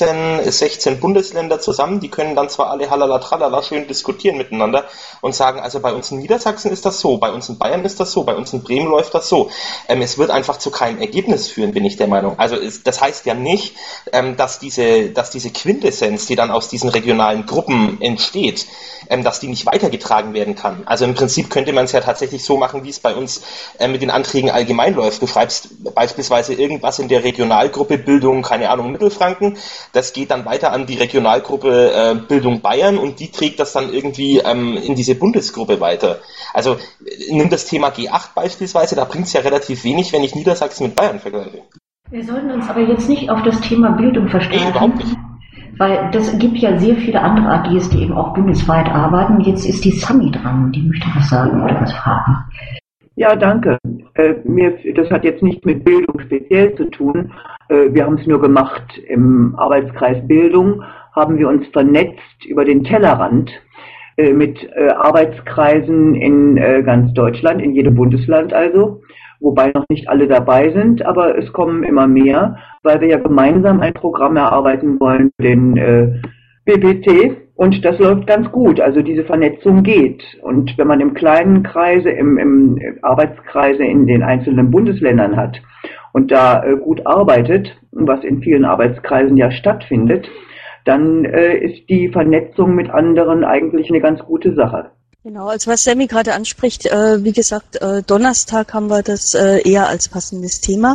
16 Bundesländer zusammen, die können dann zwar alle halala tralala schön diskutieren miteinander und sagen, also bei uns in Niedersachsen ist das so, bei uns in Bayern ist das so, bei uns in Bremen läuft das so. Es wird einfach zu keinem Ergebnis führen, bin ich der Meinung. Also das heißt ja nicht, dass diese Quintessenz, die dann aus diesen regionalen Gruppen entsteht, dass die nicht weitergetragen werden kann. Also im Prinzip könnte man es ja tatsächlich so machen, wie es bei uns mit den Anträgen allgemein läuft. Du schreibst beispielsweise irgendwas in der Regionalgruppe Bildung, keine Ahnung, Mittelfranken. Das geht dann weiter an die Regionalgruppe Bildung Bayern und die trägt das dann irgendwie in diese Bundesgruppe weiter. Also nimm das Thema G8 beispielsweise, da bringt es ja relativ wenig, wenn ich Niedersachsen mit Bayern vergleiche. Wir sollten uns aber jetzt nicht auf das Thema Bildung versteifen. Nee, überhaupt nicht. Weil das gibt ja sehr viele andere AGs, die eben auch bundesweit arbeiten. Jetzt ist die Sami dran, die möchte was sagen oder was fragen. Ja, danke. Das hat jetzt nichts mit Bildung speziell zu tun. Wir haben es nur gemacht im Arbeitskreis Bildung, haben wir uns vernetzt über den Tellerrand mit Arbeitskreisen in ganz Deutschland, in jedem Bundesland also. Wobei noch nicht alle dabei sind, aber es kommen immer mehr, weil wir ja gemeinsam ein Programm erarbeiten wollen für den BBT und das läuft ganz gut. Also diese Vernetzung geht. Und wenn man im kleinen Kreise, im Arbeitskreise in den einzelnen Bundesländern hat und da gut arbeitet, was in vielen Arbeitskreisen ja stattfindet, dann ist die Vernetzung mit anderen eigentlich eine ganz gute Sache. Genau, also was Sammy gerade anspricht, wie gesagt, Donnerstag haben wir das eher als passendes Thema.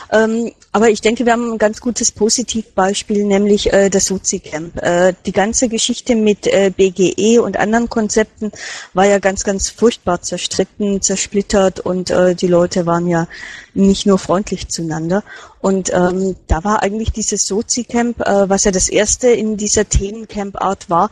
Aber ich denke, wir haben ein ganz gutes Positivbeispiel, nämlich das Sozi-Camp. Die ganze Geschichte mit BGE und anderen Konzepten war ja ganz, ganz furchtbar zerstritten, zersplittert und die Leute waren ja nicht nur freundlich zueinander. Und da war eigentlich dieses Sozi-Camp, was ja das erste in dieser Themencamp-Art war,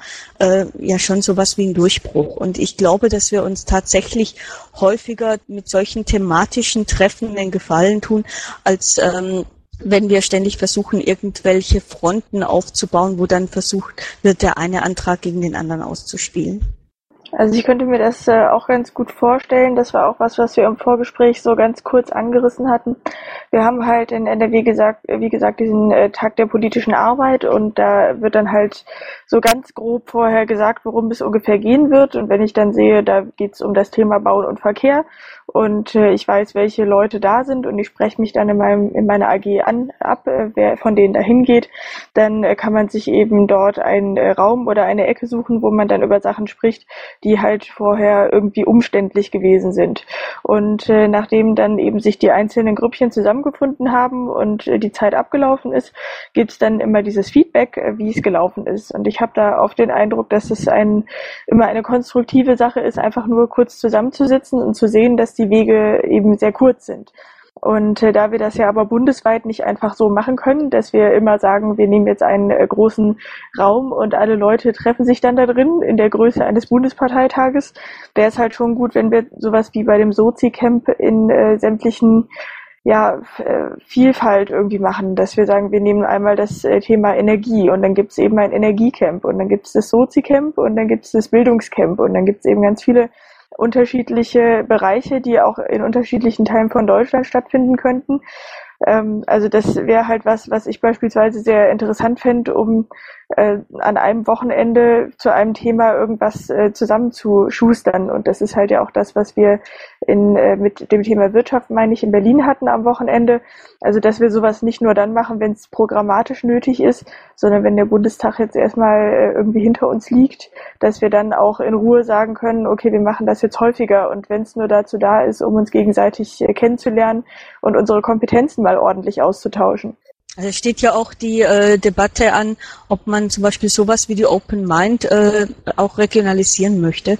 ja schon sowas wie ein Durchbruch. Und ich glaube, dass wir uns tatsächlich häufiger mit solchen thematischen Treffen einen Gefallen tun, als wenn wir ständig versuchen, irgendwelche Fronten aufzubauen, wo dann versucht wird, der eine Antrag gegen den anderen auszuspielen. Also ich könnte mir das auch ganz gut vorstellen. Das war auch was wir im Vorgespräch so ganz kurz angerissen hatten. Wir haben halt in NRW wie gesagt, diesen Tag der politischen Arbeit und da wird dann halt so ganz grob vorher gesagt, worum es ungefähr gehen wird. Und wenn ich dann sehe, da geht es um das Thema Bauen und Verkehr und ich weiß, welche Leute da sind und ich spreche mich dann in meiner AG ab, wer von denen da hingeht, dann kann man sich eben dort einen Raum oder eine Ecke suchen, wo man dann über Sachen spricht, die halt vorher irgendwie umständlich gewesen sind. Und nachdem dann eben sich die einzelnen Grüppchen zusammengefunden haben und die Zeit abgelaufen ist, gibt's dann immer dieses Feedback, wie es gelaufen ist. Und ich habe da oft den Eindruck, dass es immer eine konstruktive Sache ist, einfach nur kurz zusammenzusitzen und zu sehen, dass die Wege eben sehr kurz sind. Und da wir das ja aber bundesweit nicht einfach so machen können, dass wir immer sagen, wir nehmen jetzt einen großen Raum und alle Leute treffen sich dann da drin in der Größe eines Bundesparteitages, wäre es halt schon gut, wenn wir sowas wie bei dem Sozi-Camp in sämtlichen Vielfalt irgendwie machen, dass wir sagen, wir nehmen einmal das Thema Energie und dann gibt es eben ein Energiecamp und dann gibt es das Sozi-Camp und dann gibt es das Bildungscamp und dann gibt es eben ganz viele unterschiedliche Bereiche, die auch in unterschiedlichen Teilen von Deutschland stattfinden könnten. Also das wäre halt was ich beispielsweise sehr interessant fände, um an einem Wochenende zu einem Thema irgendwas zusammenzuschustern. Und das ist halt ja auch das, was wir mit dem Thema Wirtschaft, meine ich, in Berlin hatten am Wochenende. Also dass wir sowas nicht nur dann machen, wenn es programmatisch nötig ist, sondern wenn der Bundestag jetzt erstmal irgendwie hinter uns liegt, dass wir dann auch in Ruhe sagen können, okay, wir machen das jetzt häufiger. Und wenn es nur dazu da ist, um uns gegenseitig kennenzulernen und unsere Kompetenzen mal ordentlich auszutauschen. Also es steht ja auch die Debatte an, ob man zum Beispiel sowas wie die Open Mind auch regionalisieren möchte.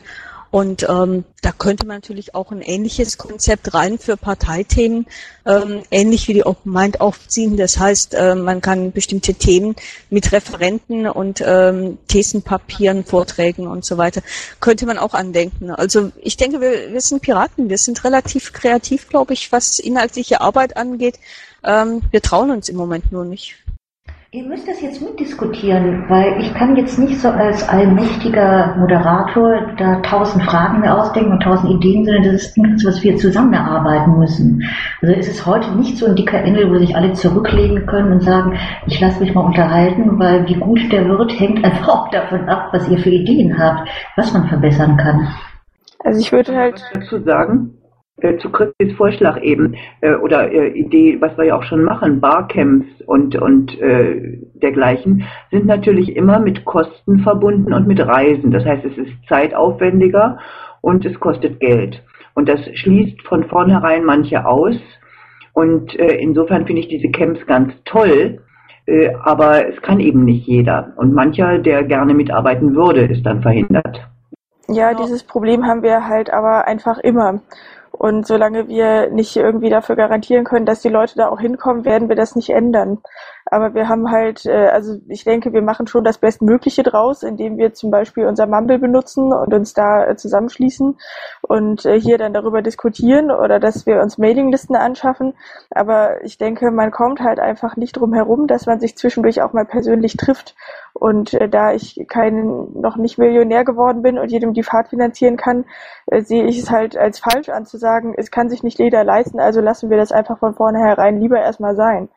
Und da könnte man natürlich auch ein ähnliches Konzept rein für Parteithemen, ähnlich wie die Open Mind aufziehen. Das heißt, man kann bestimmte Themen mit Referenten und Thesenpapieren, Vorträgen und so weiter, könnte man auch andenken. Also ich denke, wir sind Piraten, wir sind relativ kreativ, glaube ich, was inhaltliche Arbeit angeht. Wir trauen uns im Moment nur nicht. Ihr müsst das jetzt mitdiskutieren, weil ich kann jetzt nicht so als allmächtiger Moderator da 1000 Fragen mir ausdenken und 1000 Ideen, sondern das ist nichts, was wir zusammen erarbeiten müssen. Also es ist heute nicht so ein dicker Engel, wo sich alle zurücklehnen können und sagen, ich lasse mich mal unterhalten, weil wie gut der wird, hängt einfach auch davon ab, was ihr für Ideen habt, was man verbessern kann. Also ich würde halt dazu sagen, zu Christis Vorschlag eben, oder Idee, was wir ja auch schon machen, Barcamps und dergleichen, sind natürlich immer mit Kosten verbunden und mit Reisen. Das heißt, es ist zeitaufwendiger und es kostet Geld. Und das schließt von vornherein manche aus. Und insofern finde ich diese Camps ganz toll, aber es kann eben nicht jeder. Und mancher, der gerne mitarbeiten würde, ist dann verhindert. Ja, dieses Problem haben wir halt aber einfach immer. Und solange wir nicht irgendwie dafür garantieren können, dass die Leute da auch hinkommen, werden wir das nicht ändern. Aber wir haben halt, also ich denke, wir machen schon das Bestmögliche draus, indem wir zum Beispiel unser Mumble benutzen und uns da zusammenschließen und hier dann darüber diskutieren oder dass wir uns Mailinglisten anschaffen. Aber ich denke, man kommt halt einfach nicht drum herum, dass man sich zwischendurch auch mal persönlich trifft. Und da ich noch nicht Millionär geworden bin und jedem die Fahrt finanzieren kann, sehe ich es halt als falsch an zu sagen, es kann sich nicht jeder leisten, also lassen wir das einfach von vornherein lieber erstmal sein.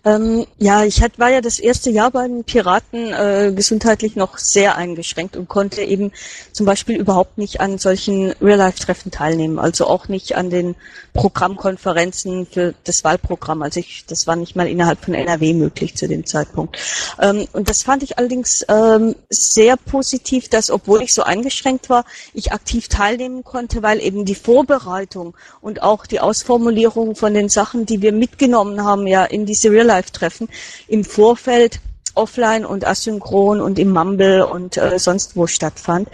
Ja, war ja das erste Jahr bei den Piraten gesundheitlich noch sehr eingeschränkt und konnte eben zum Beispiel überhaupt nicht an solchen Real-Life-Treffen teilnehmen, also auch nicht an den Programmkonferenzen für das Wahlprogramm. Also das war nicht mal innerhalb von NRW möglich zu dem Zeitpunkt. Und das fand ich allerdings sehr positiv, dass, obwohl ich so eingeschränkt war, ich aktiv teilnehmen konnte, weil eben die Vorbereitung und auch die Ausformulierung von den Sachen, die wir mitgenommen haben, ja in diese Real-Life-Treffen im Vorfeld offline und asynchron und im Mumble und sonst wo stattfand.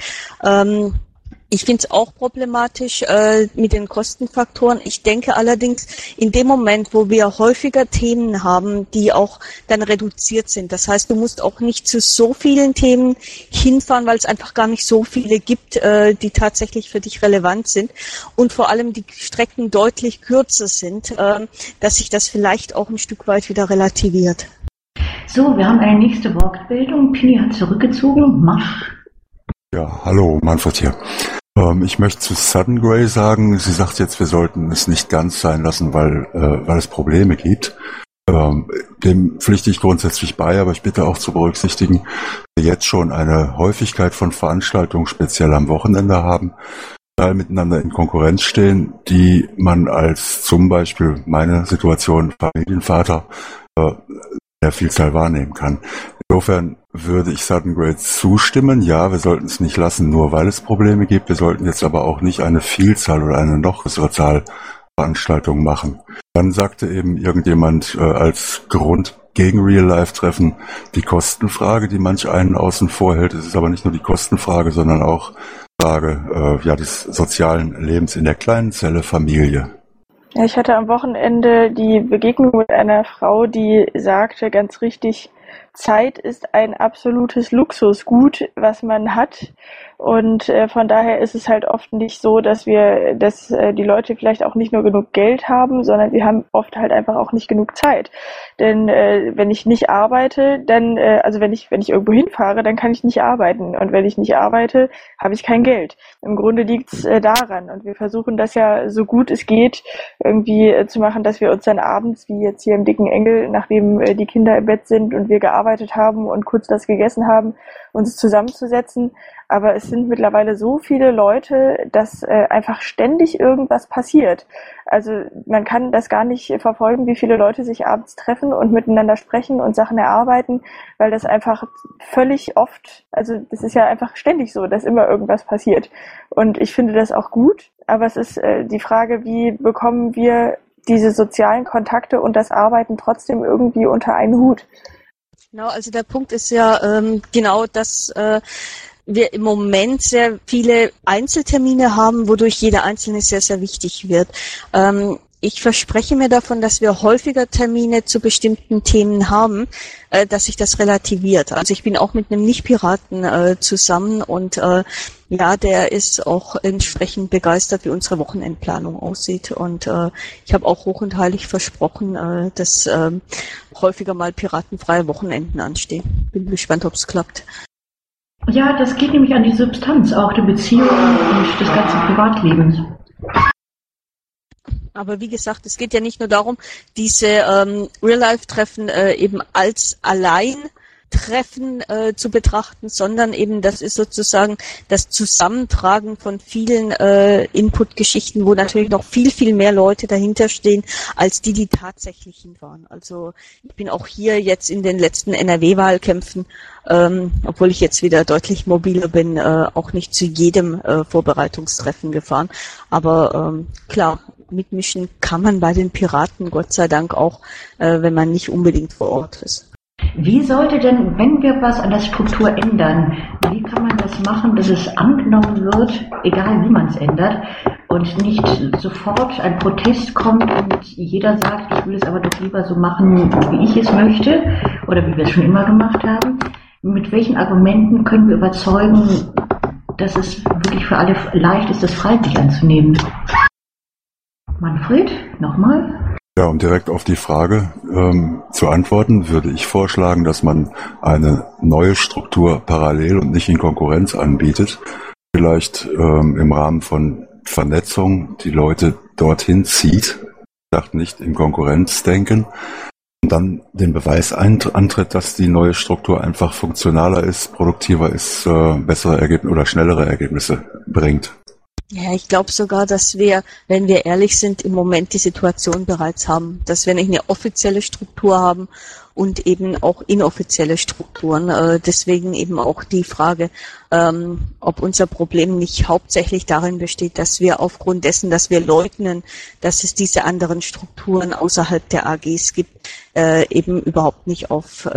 Ich finde es auch problematisch mit den Kostenfaktoren. Ich denke allerdings, in dem Moment, wo wir häufiger Themen haben, die auch dann reduziert sind, das heißt, du musst auch nicht zu so vielen Themen hinfahren, weil es einfach gar nicht so viele gibt, die tatsächlich für dich relevant sind und vor allem die Strecken deutlich kürzer sind, dass sich das vielleicht auch ein Stück weit wieder relativiert. So, wir haben eine nächste Wortmeldung. Pini hat zurückgezogen. Mach. Ja, hallo, Manfred hier. Ich möchte zu Sudden Grey sagen, sie sagt jetzt, wir sollten es nicht ganz sein lassen, weil es Probleme gibt. Dem pflichte ich grundsätzlich bei, aber ich bitte auch zu berücksichtigen, dass wir jetzt schon eine Häufigkeit von Veranstaltungen speziell am Wochenende haben, miteinander in Konkurrenz stehen, die man als zum Beispiel meine Situation Familienvater der Vielzahl wahrnehmen kann. Insofern würde ich Sudden Grey zustimmen. Ja, wir sollten es nicht lassen, nur weil es Probleme gibt. Wir sollten jetzt aber auch nicht eine Vielzahl oder eine noch größere Zahl Veranstaltungen machen. Dann sagte eben irgendjemand als Grund gegen Real-Life-Treffen die Kostenfrage, die manch einen außen vor hält. Es ist aber nicht nur die Kostenfrage, sondern auch Frage des sozialen Lebens in der kleinen Zelle Familie. Ja, ich hatte am Wochenende die Begegnung mit einer Frau, die sagte ganz richtig, Zeit ist ein absolutes Luxusgut, was man hat. Und von daher ist es halt oft nicht so, dass die Leute vielleicht auch nicht nur genug Geld haben, sondern sie haben oft halt einfach auch nicht genug Zeit. Denn wenn ich nicht arbeite, dann, also wenn ich irgendwo hinfahre, dann kann ich nicht arbeiten. Und wenn ich nicht arbeite, habe ich kein Geld. Im Grunde liegt's daran. Und wir versuchen das ja so gut es geht irgendwie zu machen, dass wir uns dann abends, wie jetzt hier im Dicken Engel, nachdem die Kinder im Bett sind und wir gearbeitet haben und kurz das gegessen haben, uns zusammenzusetzen. Aber es sind mittlerweile so viele Leute, dass einfach ständig irgendwas passiert. Also man kann das gar nicht verfolgen, wie viele Leute sich abends treffen und miteinander sprechen und Sachen erarbeiten, weil das einfach völlig oft, also das ist ja einfach ständig so, dass immer irgendwas passiert. Und ich finde das auch gut, aber es ist die Frage, wie bekommen wir diese sozialen Kontakte und das Arbeiten trotzdem irgendwie unter einen Hut? Genau, also der Punkt ist ja genau, dass wir im Moment sehr viele Einzeltermine haben, wodurch jeder einzelne sehr, sehr wichtig wird. Ich verspreche mir davon, dass wir häufiger Termine zu bestimmten Themen haben, dass sich das relativiert. Also ich bin auch mit einem Nicht-Piraten zusammen und der ist auch entsprechend begeistert, wie unsere Wochenendplanung aussieht. Und ich habe auch hoch und heilig versprochen, dass häufiger mal piratenfreie Wochenenden anstehen. Bin gespannt, ob es klappt. Ja, das geht nämlich an die Substanz, auch die Beziehung und das ganze Privatleben. Aber wie gesagt, es geht ja nicht nur darum, diese Real-Life-Treffen eben als Allein-Treffen zu betrachten, sondern eben das ist sozusagen das Zusammentragen von vielen Input-Geschichten, wo natürlich noch viel, viel mehr Leute dahinter stehen, als die tatsächlichen waren. Also ich bin auch hier jetzt in den letzten NRW-Wahlkämpfen, obwohl ich jetzt wieder deutlich mobiler bin, auch nicht zu jedem Vorbereitungstreffen gefahren. Aber klar, mitmischen kann man bei den Piraten, Gott sei Dank auch, wenn man nicht unbedingt vor Ort ist. Wie sollte denn, wenn wir was an der Struktur ändern, wie kann man das machen, dass es angenommen wird, egal wie man es ändert, und nicht sofort ein Protest kommt und jeder sagt, ich will es aber doch lieber so machen, wie ich es möchte oder wie wir es schon immer gemacht haben? Mit welchen Argumenten können wir überzeugen, dass es wirklich für alle leicht ist, das freiwillig anzunehmen? Manfred, nochmal? Ja, um direkt auf die Frage zu antworten, würde ich vorschlagen, dass man eine neue Struktur parallel und nicht in Konkurrenz anbietet. Vielleicht im Rahmen von Vernetzung die Leute dorthin zieht, nicht in Konkurrenzdenken. Und dann den Beweis antritt, dass die neue Struktur einfach funktionaler ist, produktiver ist, bessere Ergebnisse oder schnellere Ergebnisse bringt. Ja, ich glaube sogar, dass wir, wenn wir ehrlich sind, im Moment die Situation bereits haben, dass wir nicht eine offizielle Struktur haben und eben auch inoffizielle Strukturen. Deswegen eben auch die Frage, ob unser Problem nicht hauptsächlich darin besteht, dass wir aufgrund dessen, dass wir leugnen, dass es diese anderen Strukturen außerhalb der AGs gibt, eben überhaupt nicht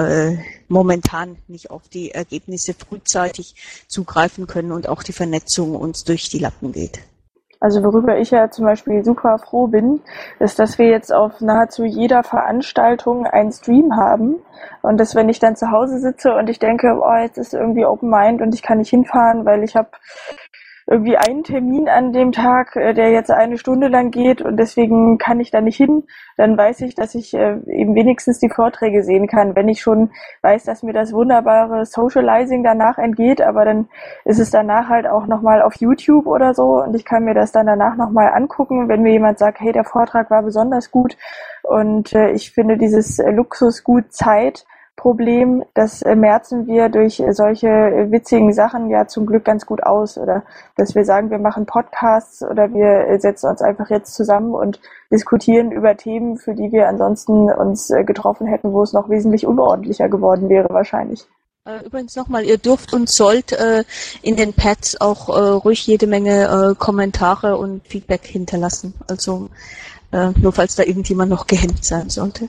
momentan nicht auf die Ergebnisse frühzeitig zugreifen können und auch die Vernetzung uns durch die Lappen geht. Also worüber ich ja zum Beispiel super froh bin, ist, dass wir jetzt auf nahezu jeder Veranstaltung einen Stream haben und dass, wenn ich dann zu Hause sitze und ich denke, jetzt ist irgendwie Open Mind und ich kann nicht hinfahren, weil ich habe irgendwie einen Termin an dem Tag, der jetzt 1 Stunde lang geht und deswegen kann ich da nicht hin, dann weiß ich, dass ich eben wenigstens die Vorträge sehen kann. Wenn ich schon weiß, dass mir das wunderbare Socializing danach entgeht, aber dann ist es danach halt auch nochmal auf YouTube oder so und ich kann mir das dann danach nochmal angucken, wenn mir jemand sagt, hey, der Vortrag war besonders gut und ich finde dieses Luxusgut Zeit Problem, das merzen wir durch solche witzigen Sachen ja zum Glück ganz gut aus. Oder dass wir sagen, wir machen Podcasts oder wir setzen uns einfach jetzt zusammen und diskutieren über Themen, für die wir ansonsten uns getroffen hätten, wo es noch wesentlich unordentlicher geworden wäre wahrscheinlich. Übrigens nochmal, ihr dürft und sollt in den Pads auch ruhig jede Menge Kommentare und Feedback hinterlassen. Also nur falls da irgendjemand noch gehemmt sein sollte.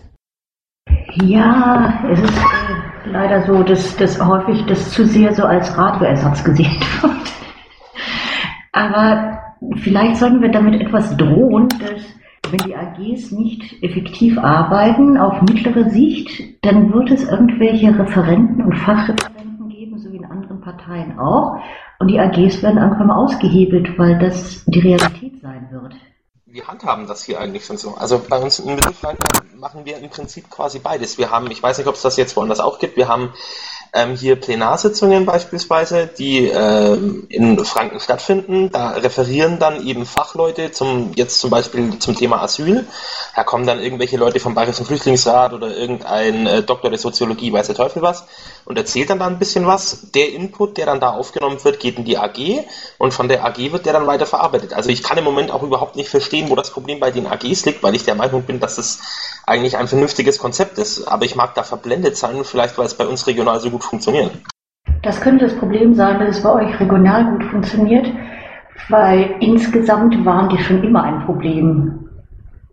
Ja, es ist leider so, dass häufig das zu sehr so als Radioersatz gesehen wird. Aber vielleicht sollten wir damit etwas drohen, dass wenn die AGs nicht effektiv arbeiten, auf mittlere Sicht, dann wird es irgendwelche Referenten und Fachreferenten geben, so wie in anderen Parteien auch. Und die AGs werden irgendwann mal ausgehebelt, weil das die Realität sein wird. Wir handhaben das hier eigentlich schon so. Also bei uns in Mittelfranken machen wir im Prinzip quasi beides. Wir haben, ich weiß nicht, ob es das jetzt woanders auch gibt, wir haben hier Plenarsitzungen beispielsweise, die in Franken stattfinden. Da referieren dann eben Fachleute jetzt zum Beispiel zum Thema Asyl. Da kommen dann irgendwelche Leute vom Bayerischen Flüchtlingsrat oder irgendein Doktor der Soziologie, weiß der Teufel was, und erzählt dann da ein bisschen was. Der Input, der dann da aufgenommen wird, geht in die AG und von der AG wird der dann weiter verarbeitet. Also ich kann im Moment auch überhaupt nicht verstehen, wo das Problem bei den AGs liegt, weil ich der Meinung bin, dass es eigentlich ein vernünftiges Konzept ist. Aber ich mag da verblendet sein, vielleicht weil es bei uns regional so gut funktioniert. Das könnte das Problem sein, dass es bei euch regional gut funktioniert, weil insgesamt waren die schon immer ein Problem.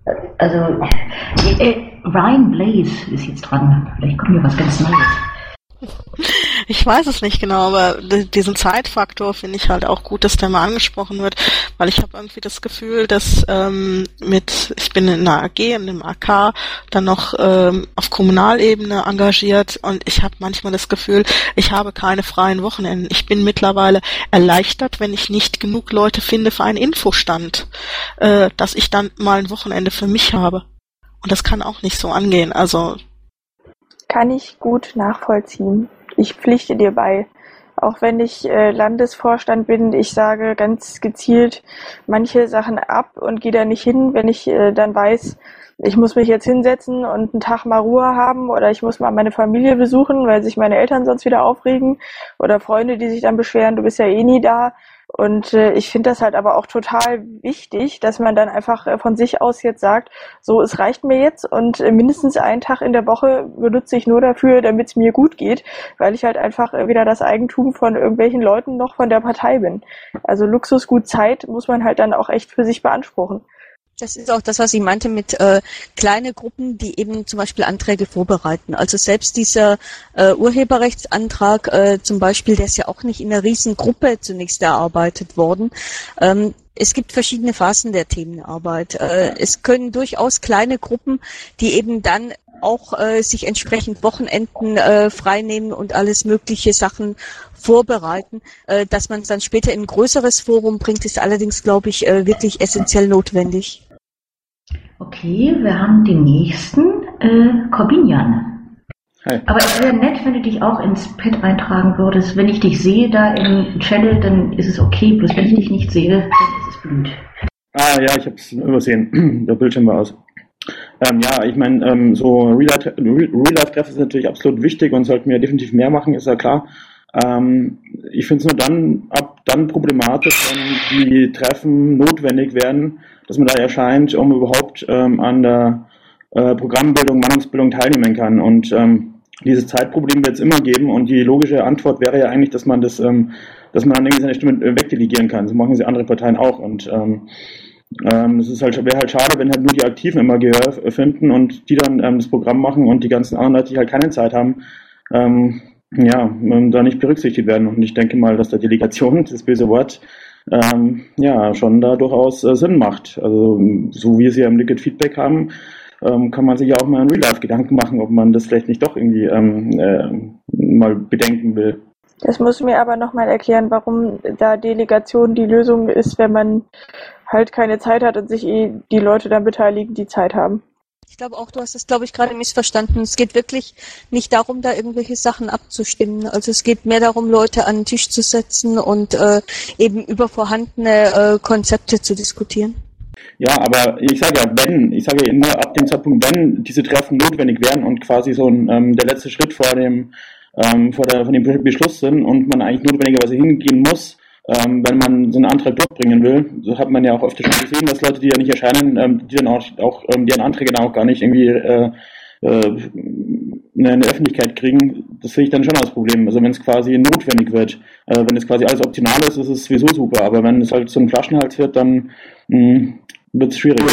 Also Ryan Blaze ist jetzt dran. Vielleicht kommt hier was ganz Neues. Ich weiß es nicht genau, aber diesen Zeitfaktor finde ich halt auch gut, dass der mal angesprochen wird, weil ich habe irgendwie das Gefühl, dass ich bin in einer AG, in einem AK, dann noch auf Kommunalebene engagiert und ich habe manchmal das Gefühl, ich habe keine freien Wochenenden. Ich bin mittlerweile erleichtert, wenn ich nicht genug Leute finde für einen Infostand, dass ich dann mal ein Wochenende für mich habe. Und das kann auch nicht so angehen, also kann ich gut nachvollziehen. Ich pflichte dir bei. Auch wenn ich Landesvorstand bin, ich sage ganz gezielt manche Sachen ab und gehe da nicht hin, wenn ich dann weiß, ich muss mich jetzt hinsetzen und einen Tag mal Ruhe haben oder ich muss mal meine Familie besuchen, weil sich meine Eltern sonst wieder aufregen oder Freunde, die sich dann beschweren, du bist ja eh nie da. Und ich finde das halt aber auch total wichtig, dass man dann einfach von sich aus jetzt sagt, so, es reicht mir jetzt und mindestens einen Tag in der Woche benutze ich nur dafür, damit es mir gut geht, weil ich halt einfach wieder das Eigentum von irgendwelchen Leuten noch von der Partei bin. Also Luxusgut Zeit muss man halt dann auch echt für sich beanspruchen. Das ist auch das, was ich meinte mit kleine Gruppen, die eben zum Beispiel Anträge vorbereiten. Also selbst dieser Urheberrechtsantrag zum Beispiel, der ist ja auch nicht in einer riesen Gruppe zunächst erarbeitet worden. Es gibt verschiedene Phasen der Themenarbeit. Es können durchaus kleine Gruppen, die eben dann auch sich entsprechend Wochenenden freinehmen und alles mögliche Sachen vorbereiten. Dass man es dann später in ein größeres Forum bringt, ist allerdings, glaube ich, wirklich essentiell notwendig. Okay, wir haben den nächsten, Corbinian. Hi. Aber es wäre nett, wenn du dich auch ins Pad eintragen würdest. Wenn ich dich sehe da im Channel, dann ist es okay. Bloß wenn ich dich nicht sehe, dann ist es blöd. Ah ja, ich habe es übersehen. Der Bildschirm war aus. Ja, ich meine, so Real-Life-Treffen ist natürlich absolut wichtig und sollten wir definitiv mehr machen, ist ja klar. Ich finde es nur dann problematisch, wenn die Treffen notwendig werden, dass man da erscheint, um überhaupt an der Programmbildung, Meinungsbildung teilnehmen kann. Und dieses Zeitproblem wird es immer geben und die logische Antwort wäre ja eigentlich, dass man dann irgendwie seine Stimme wegdelegieren kann. So machen sie andere Parteien auch. Und es wäre halt schade, wenn halt nur die Aktiven immer Gehör finden und die dann das Programm machen und die ganzen anderen Leute, die halt keine Zeit haben, da nicht berücksichtigt werden. Und ich denke mal, dass der Delegation, das böse Wort, schon da durchaus Sinn macht. Also so wie wir es hier im Liquid Feedback haben, kann man sich ja auch mal in Real Life Gedanken machen, ob man das vielleicht nicht doch irgendwie mal bedenken will. Das musst du mir aber nochmal erklären, warum da Delegation die Lösung ist, wenn man halt keine Zeit hat und sich die Leute dann beteiligen, die Zeit haben. Ich glaube auch, du hast es, glaube ich, gerade missverstanden. Es geht wirklich nicht darum, da irgendwelche Sachen abzustimmen. Also es geht mehr darum, Leute an den Tisch zu setzen und eben über vorhandene Konzepte zu diskutieren. Ja, aber ich sage ja immer ab dem Zeitpunkt, wenn diese Treffen notwendig wären und quasi so der letzte Schritt von dem Beschluss sind und man eigentlich notwendigerweise hingehen muss, wenn man so einen Antrag durchbringen will. So hat man ja auch öfter schon gesehen, dass Leute, die ja nicht erscheinen, die dann auch deren Anträge dann auch gar nicht irgendwie eine Öffentlichkeit kriegen. Das sehe ich dann schon als Problem. Also wenn es quasi notwendig wird, wenn es quasi alles optional ist es sowieso super. Aber wenn es halt so ein Flaschenhals wird, dann wird es schwierig.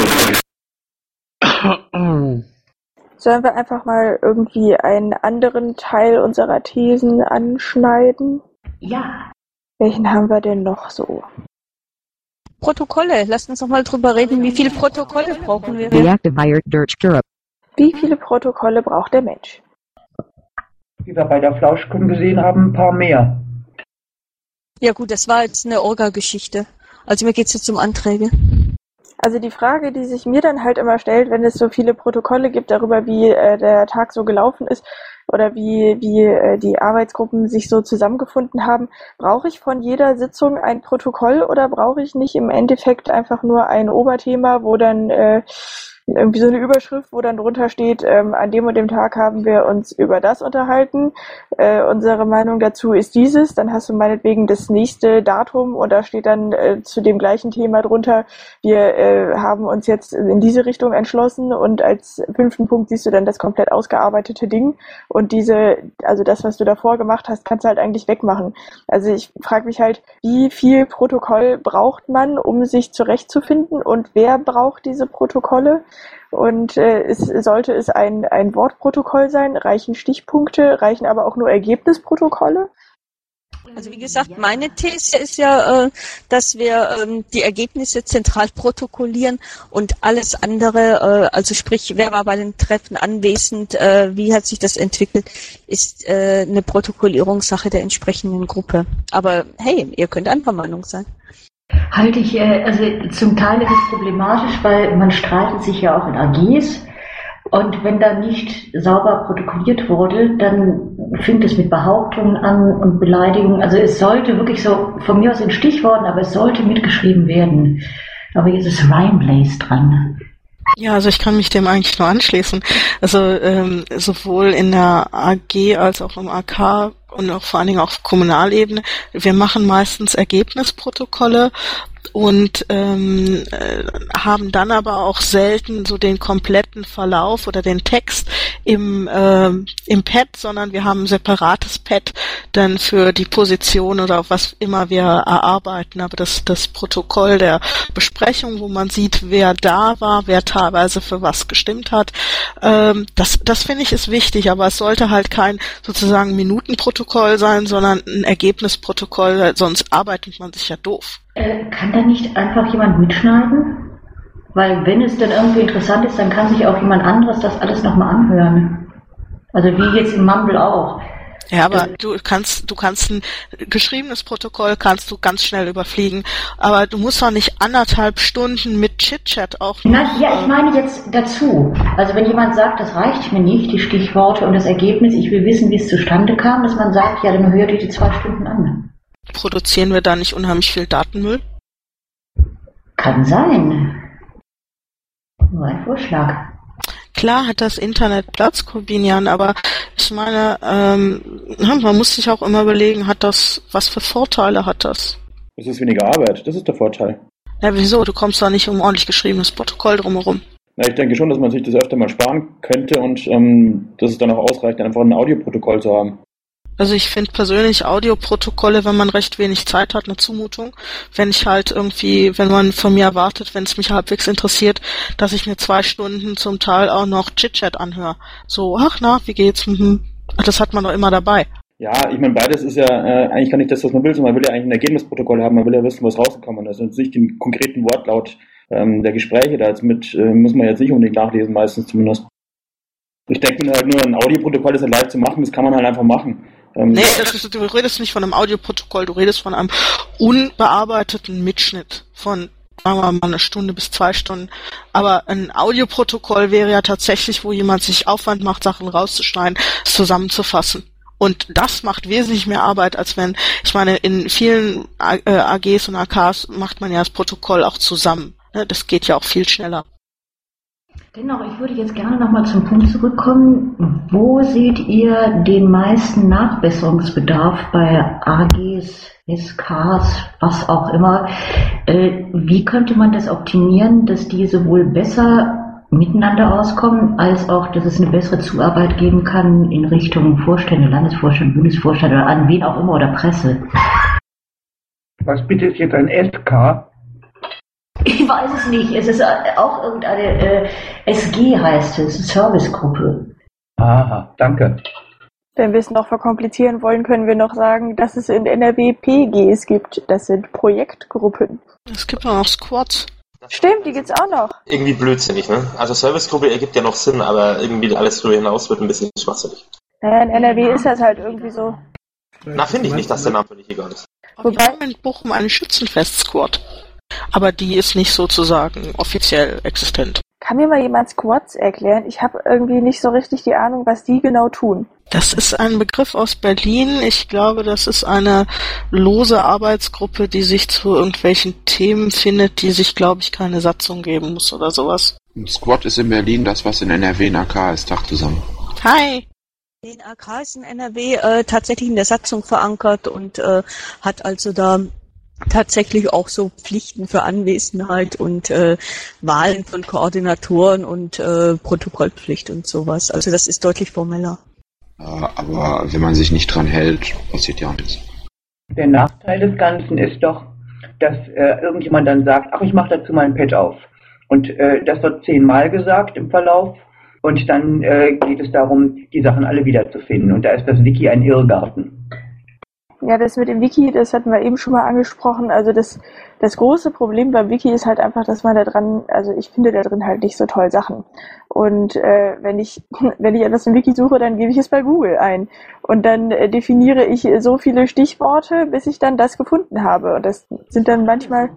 Sollen wir einfach mal irgendwie einen anderen Teil unserer Thesen anschneiden? Ja. Welchen haben wir denn noch so? Protokolle. Lasst uns noch mal drüber reden, wie viele Protokolle brauchen wir? Wie viele Protokolle braucht der Mensch? Wie wir bei der Flauschkuh gesehen haben, ein paar mehr. Ja gut, das war jetzt eine Orga-Geschichte. Also mir geht's jetzt um Anträge. Also die Frage, die sich mir dann halt immer stellt, wenn es so viele Protokolle gibt darüber, wie der Tag so gelaufen ist oder wie die Arbeitsgruppen sich so zusammengefunden haben, brauche ich von jeder Sitzung ein Protokoll oder brauche ich nicht im Endeffekt einfach nur ein Oberthema, wo dann irgendwie so eine Überschrift, wo dann drunter steht, an dem und dem Tag haben wir uns über das unterhalten, unsere Meinung dazu ist dieses, dann hast du meinetwegen das nächste Datum und da steht dann zu dem gleichen Thema drunter, wir haben uns jetzt in diese Richtung entschlossen und als 5. Punkt siehst du dann das komplett ausgearbeitete Ding und also das, was du davor gemacht hast, kannst du halt eigentlich wegmachen. Also ich frage mich halt, wie viel Protokoll braucht man, um sich zurechtzufinden und wer braucht diese Protokolle? Und sollte es ein Wortprotokoll sein, reichen Stichpunkte, reichen aber auch nur Ergebnisprotokolle? Also wie gesagt, meine These ist ja, dass wir die Ergebnisse zentral protokollieren und alles andere, also sprich, wer war bei den Treffen anwesend, wie hat sich das entwickelt, ist eine Protokollierungssache der entsprechenden Gruppe. Aber hey, ihr könnt anderer Meinung sein. Halte ich, also zum Teil ist es problematisch, weil man streitet sich ja auch in AGs. Und wenn da nicht sauber protokolliert wurde, dann fängt es mit Behauptungen an und Beleidigungen. Also es sollte wirklich so, von mir aus in Stichworten, aber es sollte mitgeschrieben werden. Aber jetzt ist Rhymeblaze dran. Ja, also ich kann mich dem eigentlich nur anschließen. Also sowohl in der AG als auch im AK und auch vor allen Dingen auf Kommunalebene. Wir machen meistens Ergebnisprotokolle und haben dann aber auch selten so den kompletten Verlauf oder den Text im Pad, sondern wir haben ein separates Pad dann für die Position oder was immer wir erarbeiten. Aber das Protokoll der Besprechung, wo man sieht, wer da war, wer teilweise für was gestimmt hat, das finde ich ist wichtig, aber es sollte halt kein sozusagen Minutenprotokoll sein, sondern ein Ergebnisprotokoll, sonst arbeitet man sich ja doof. Kann da nicht einfach jemand mitschneiden? Weil wenn es dann irgendwie interessant ist, dann kann sich auch jemand anderes das alles nochmal anhören. Also wie jetzt im Mumble auch. Ja, aber du kannst ein geschriebenes Protokoll kannst du ganz schnell überfliegen, aber du musst doch nicht 1,5 Stunden mit Chit-Chat auch noch... Nein, ja, ich meine jetzt dazu. Also wenn jemand sagt, das reicht mir nicht, die Stichworte und das Ergebnis, ich will wissen, wie es zustande kam, dass man sagt, ja, dann hört ihr die 2 Stunden an. Produzieren wir da nicht unheimlich viel Datenmüll? Kann sein. Nur ein Vorschlag. Klar hat das Internet Platz, Corbinian, aber ich meine, man muss sich auch immer überlegen, was für Vorteile hat das? Es ist weniger Arbeit, das ist der Vorteil. Ja, wieso? Du kommst da nicht um ordentlich geschriebenes Protokoll drumherum. Na, ich denke schon, dass man sich das öfter mal sparen könnte und dass es dann auch ausreicht, einfach ein Audioprotokoll zu haben. Also ich finde persönlich Audioprotokolle, wenn man recht wenig Zeit hat, eine Zumutung. Wenn man von mir erwartet, wenn es mich halbwegs interessiert, dass ich mir 2 Stunden zum Teil auch noch Chit-Chat anhöre. So, wie geht's? Das hat man doch immer dabei. Ja, ich meine, beides ist ja eigentlich gar nicht das, was man will, sondern man will ja eigentlich ein Ergebnisprotokoll haben, man will ja wissen, was rausgekommen ist. Also nicht den konkreten Wortlaut der Gespräche da jetzt muss man jetzt nicht unbedingt nachlesen, meistens zumindest. Ich denke mir halt nur, ein Audioprotokoll ist ja leicht zu machen, das kann man halt einfach machen. Nee, du redest nicht von einem Audioprotokoll, du redest von einem unbearbeiteten Mitschnitt von, sagen wir mal, 1 Stunde bis 2 Stunden. Aber ein Audioprotokoll wäre ja tatsächlich, wo jemand sich Aufwand macht, Sachen rauszuschneiden, zusammenzufassen. Und das macht wesentlich mehr Arbeit, als wenn, ich meine, in vielen AGs und AKs macht man ja das Protokoll auch zusammen. Das geht ja auch viel schneller. Genau, ich würde jetzt gerne nochmal zum Punkt zurückkommen. Wo seht ihr den meisten Nachbesserungsbedarf bei AGs, SKs, was auch immer? Wie könnte man das optimieren, dass die sowohl besser miteinander auskommen, als auch, dass es eine bessere Zuarbeit geben kann in Richtung Vorstände, Landesvorstand, Bundesvorstand oder an wen auch immer oder Presse? Was bitte ist jetzt ein SK? Ich weiß es nicht. Es ist auch irgendeine SG heißt es, Servicegruppe. Aha, danke. Wenn wir es noch verkomplizieren wollen, können wir noch sagen, dass es in NRW PGs gibt. Das sind Projektgruppen. Es gibt auch noch Squads. Stimmt, die gibt's auch noch. Irgendwie blödsinnig, ne? Also Servicegruppe ergibt ja noch Sinn, aber irgendwie alles darüber hinaus wird ein bisschen schwachsinnig. Naja, in NRW ist das halt irgendwie so. Na, finde ich nicht, dass der Name völlig egal ist. Wir haben in Bochum einen Schützenfest-Squad. Aber die ist nicht sozusagen offiziell existent. Kann mir mal jemand Squads erklären? Ich habe irgendwie nicht so richtig die Ahnung, was die genau tun. Das ist ein Begriff aus Berlin. Ich glaube, das ist eine lose Arbeitsgruppe, die sich zu irgendwelchen Themen findet, die sich, glaube ich, keine Satzung geben muss oder sowas. Ein Squad ist in Berlin das, was in NRW und AK ist. Tag zusammen. Hi! Den AK ist in NRW tatsächlich in der Satzung verankert und hat also da tatsächlich auch so Pflichten für Anwesenheit und Wahlen von Koordinatoren und Protokollpflicht und sowas. Also das ist deutlich formeller. Aber wenn man sich nicht dran hält, passiert ja nichts. Der Nachteil des Ganzen ist doch, dass irgendjemand dann sagt, ach, ich mache dazu mal ein Pad auf. Und das wird 10-mal gesagt im Verlauf. Und dann geht es darum, die Sachen alle wiederzufinden. Und da ist das Wiki ein Irrgarten. Ja, das mit dem Wiki, das hatten wir eben schon mal angesprochen. Also das große Problem beim Wiki ist halt einfach, dass man da dran, also ich finde da drin halt nicht so toll Sachen. Und wenn ich etwas im Wiki suche, dann gebe ich es bei Google ein. Und dann definiere ich so viele Stichworte, bis ich dann das gefunden habe. Und das sind dann manchmal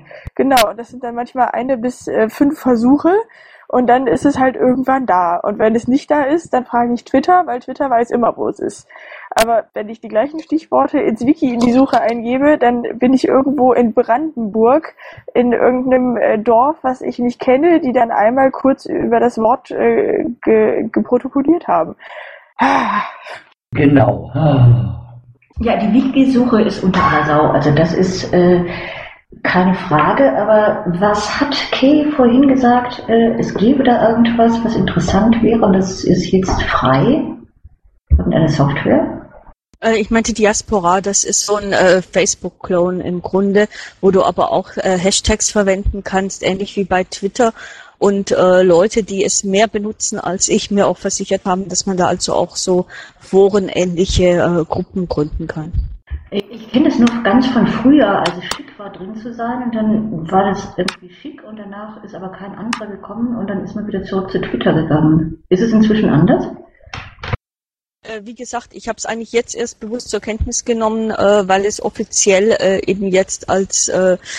1 bis 5 Versuche. Und dann ist es halt irgendwann da. Und wenn es nicht da ist, dann frage ich Twitter, weil Twitter weiß immer, wo es ist. Aber wenn ich die gleichen Stichworte ins Wiki in die Suche eingebe, dann bin ich irgendwo in Brandenburg, in irgendeinem Dorf, was ich nicht kenne, die dann einmal kurz über das Wort geprotokolliert haben. Genau. Ja, die Wiki-Suche ist unter aller Sau. Also das ist keine Frage, aber was hat Kay vorhin gesagt? Es gäbe da irgendwas, was interessant wäre und das ist jetzt frei? Irgendeine Software? Ich meinte Diaspora, das ist so ein Facebook-Clone im Grunde, wo du aber auch Hashtags verwenden kannst, ähnlich wie bei Twitter. Und Leute, die es mehr benutzen als ich, mir auch versichert haben, dass man da also auch so forenähnliche Gruppen gründen kann. Ich kenne es noch ganz von früher, als es schick war, drin zu sein und dann war das irgendwie schick und danach ist aber kein anderer gekommen und dann ist man wieder zurück zu Twitter gegangen. Ist es inzwischen anders? Wie gesagt, ich habe es eigentlich jetzt erst bewusst zur Kenntnis genommen, weil es offiziell eben jetzt als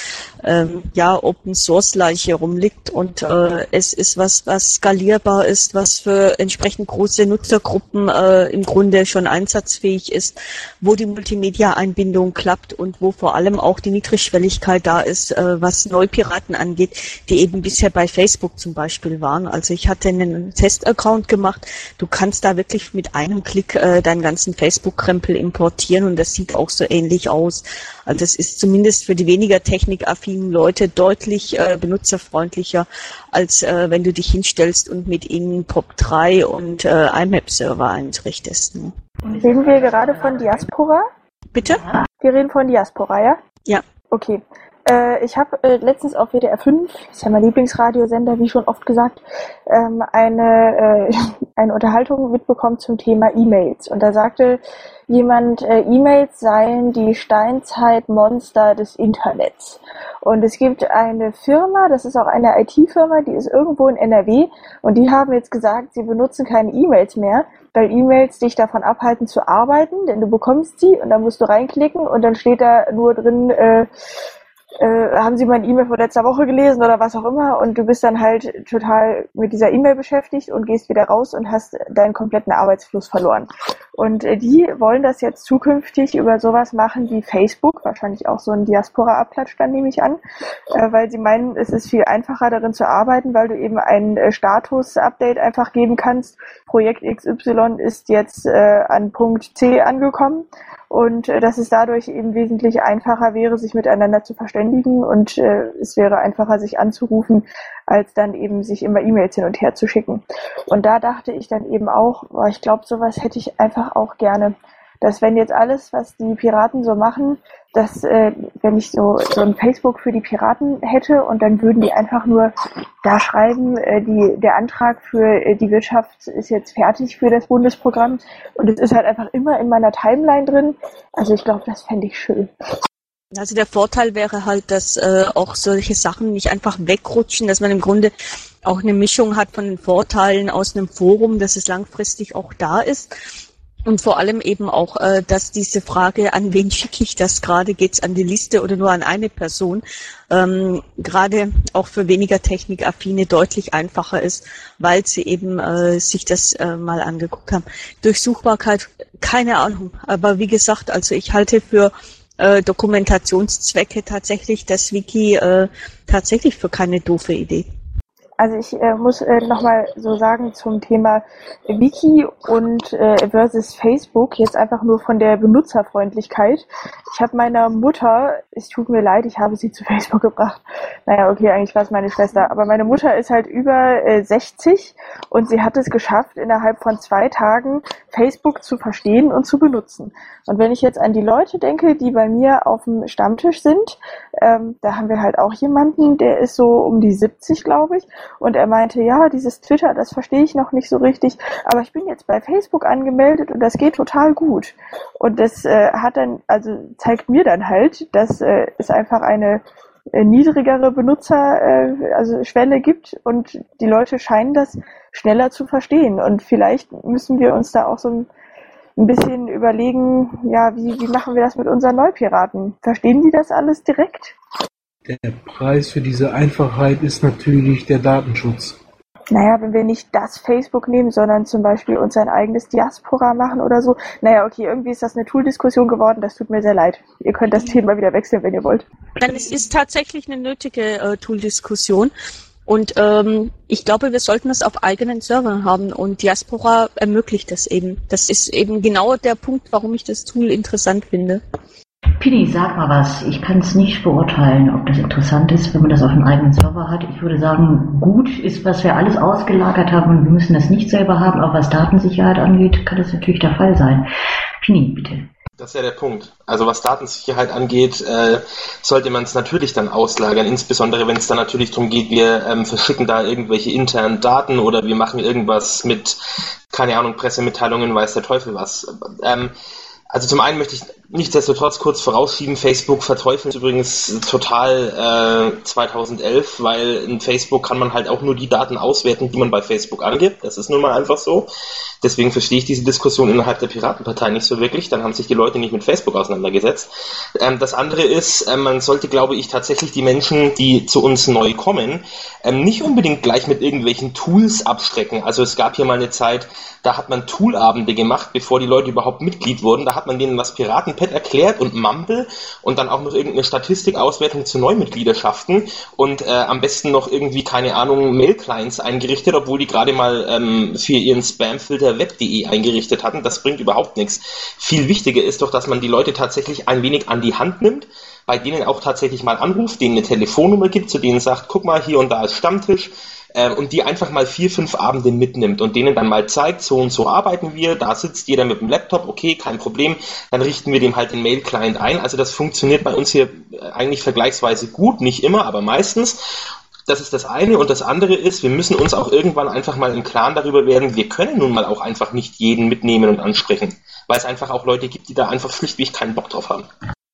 Open Source Leiche rumliegt und es ist was skalierbar ist, was für entsprechend große Nutzergruppen im Grunde schon einsatzfähig ist, wo die Multimedia-Einbindung klappt und wo vor allem auch die Niedrigschwelligkeit da ist, was Neupiraten angeht, die eben bisher bei Facebook zum Beispiel waren. Also ich hatte einen Test-Account gemacht, du kannst da wirklich mit einem Klick deinen ganzen Facebook-Krempel importieren und das sieht auch so ähnlich aus. Also das ist zumindest für die weniger technikaffinen Leute deutlich benutzerfreundlicher, als wenn du dich hinstellst und mit ihnen POP3 und IMAP-Server einrichtest. Ne? Reden wir gerade von Diaspora? Bitte? Wir reden von Diaspora, ja? Ja. Okay. Ich habe letztens auf WDR 5, das ist ja mein Lieblingsradiosender, wie schon oft gesagt, eine Unterhaltung mitbekommen zum Thema E-Mails. Und da sagte jemand, E-Mails seien die Steinzeitmonster des Internets. Und es gibt eine Firma, das ist auch eine IT-Firma, die ist irgendwo in NRW und die haben jetzt gesagt, sie benutzen keine E-Mails mehr, weil E-Mails dich davon abhalten zu arbeiten, denn du bekommst sie und dann musst du reinklicken und dann steht da nur drin, haben Sie mein E-Mail von letzter Woche gelesen oder was auch immer und du bist dann halt total mit dieser E-Mail beschäftigt und gehst wieder raus und hast deinen kompletten Arbeitsfluss verloren. Und die wollen das jetzt zukünftig über sowas machen wie Facebook, wahrscheinlich auch so ein Diaspora-Abklatsch, dann nehme ich an, weil sie meinen, es ist viel einfacher darin zu arbeiten, weil du eben ein Status-Update einfach geben kannst. Projekt XY ist jetzt an Punkt C angekommen. Und dass es dadurch eben wesentlich einfacher wäre, sich miteinander zu verständigen und es wäre einfacher, sich anzurufen, als dann eben sich immer E-Mails hin und her zu schicken. Und da dachte ich dann eben auch, ich glaube, sowas hätte ich einfach auch gerne, dass wenn jetzt alles, was die Piraten so machen, dass wenn ich so ein Facebook für die Piraten hätte und dann würden die einfach nur da schreiben, der Antrag für die Wirtschaft ist jetzt fertig für das Bundesprogramm und es ist halt einfach immer in meiner Timeline drin. Also ich glaube, das fände ich schön. Also der Vorteil wäre halt, dass auch solche Sachen nicht einfach wegrutschen, dass man im Grunde auch eine Mischung hat von den Vorteilen aus einem Forum, dass es langfristig auch da ist. Und vor allem eben auch, dass diese Frage, an wen schicke ich das gerade, geht's an die Liste oder nur an eine Person, gerade auch für weniger technikaffine deutlich einfacher ist, weil sie eben sich das mal angeguckt haben. Durchsuchbarkeit, keine Ahnung, aber wie gesagt, also ich halte für Dokumentationszwecke tatsächlich das Wiki tatsächlich für keine doofe Idee. Also ich muss nochmal so sagen zum Thema Wiki und versus Facebook, jetzt einfach nur von der Benutzerfreundlichkeit. Ich habe meiner Mutter, es tut mir leid, ich habe sie zu Facebook gebracht. Naja, okay, eigentlich war es meine Schwester, aber meine Mutter ist halt über 60 und sie hat es geschafft, innerhalb von 2 Tagen Facebook zu verstehen und zu benutzen. Und wenn ich jetzt an die Leute denke, die bei mir auf dem Stammtisch sind, da haben wir halt auch jemanden, der ist so um die 70, glaube ich, und er meinte, ja, dieses Twitter, das verstehe ich noch nicht so richtig, aber ich bin jetzt bei Facebook angemeldet und das geht total gut. Und das zeigt mir dann halt, dass es einfach eine niedrigere Schwelle gibt und die Leute scheinen das schneller zu verstehen. Und vielleicht müssen wir uns da auch so ein bisschen überlegen, ja, wie machen wir das mit unseren Neupiraten? Verstehen die das alles direkt? Der Preis für diese Einfachheit ist natürlich der Datenschutz. Naja, wenn wir nicht das Facebook nehmen, sondern zum Beispiel uns ein eigenes Diaspora machen oder so. Naja, okay, irgendwie ist das eine Tool-Diskussion geworden, das tut mir sehr leid. Ihr könnt das Thema wieder wechseln, wenn ihr wollt. Dann es ist tatsächlich eine nötige Tool-Diskussion. Und ich glaube, wir sollten das auf eigenen Servern haben und Diaspora ermöglicht das eben. Das ist eben genau der Punkt, warum ich das Tool interessant finde. Pini, sag mal was. Ich kann es nicht beurteilen, ob das interessant ist, wenn man das auf einem eigenen Server hat. Ich würde sagen, gut ist, was wir alles ausgelagert haben und wir müssen das nicht selber haben, aber was Datensicherheit angeht, kann das natürlich der Fall sein. Pini, bitte. Das ist ja der Punkt. Also was Datensicherheit angeht, sollte man es natürlich dann auslagern, insbesondere wenn es dann natürlich darum geht, wir verschicken da irgendwelche internen Daten oder wir machen irgendwas mit, keine Ahnung, Pressemitteilungen, weiß der Teufel was. Also zum einen möchte ich nichtsdestotrotz kurz vorausschieben, Facebook verteufelt übrigens total 2011, weil in Facebook kann man halt auch nur die Daten auswerten, die man bei Facebook angibt. Das ist nun mal einfach so. Deswegen verstehe ich diese Diskussion innerhalb der Piratenpartei nicht so wirklich. Dann haben sich die Leute nicht mit Facebook auseinandergesetzt. Das andere ist, man sollte, glaube ich, tatsächlich die Menschen, die zu uns neu kommen, nicht unbedingt gleich mit irgendwelchen Tools abschrecken. Also es gab hier mal eine Zeit, da hat man Toolabende gemacht, bevor die Leute überhaupt Mitglied wurden. Da hat man denen was Piratenpad erklärt und Mumble und dann auch noch irgendeine Statistikauswertung zu Neumitgliederschaften und am besten noch irgendwie, keine Ahnung, Mail-Clients eingerichtet, obwohl die gerade mal für ihren Spamfilter web.de eingerichtet hatten. Das bringt überhaupt nichts. Viel wichtiger ist doch, dass man die Leute tatsächlich ein wenig an die Hand nimmt, bei denen auch tatsächlich mal anruft, denen eine Telefonnummer gibt, zu denen sagt, guck mal, hier und da ist Stammtisch, und die einfach mal 4-5 Abende mitnimmt und denen dann mal zeigt, so und so arbeiten wir, da sitzt jeder mit dem Laptop, okay, kein Problem, dann richten wir dem halt den Mail-Client ein. Also das funktioniert bei uns hier eigentlich vergleichsweise gut, nicht immer, aber meistens. Das ist das eine. Und das andere ist, wir müssen uns auch irgendwann einfach mal im Klaren darüber werden, wir können nun mal auch einfach nicht jeden mitnehmen und ansprechen, weil es einfach auch Leute gibt, die da einfach schlichtweg keinen Bock drauf haben.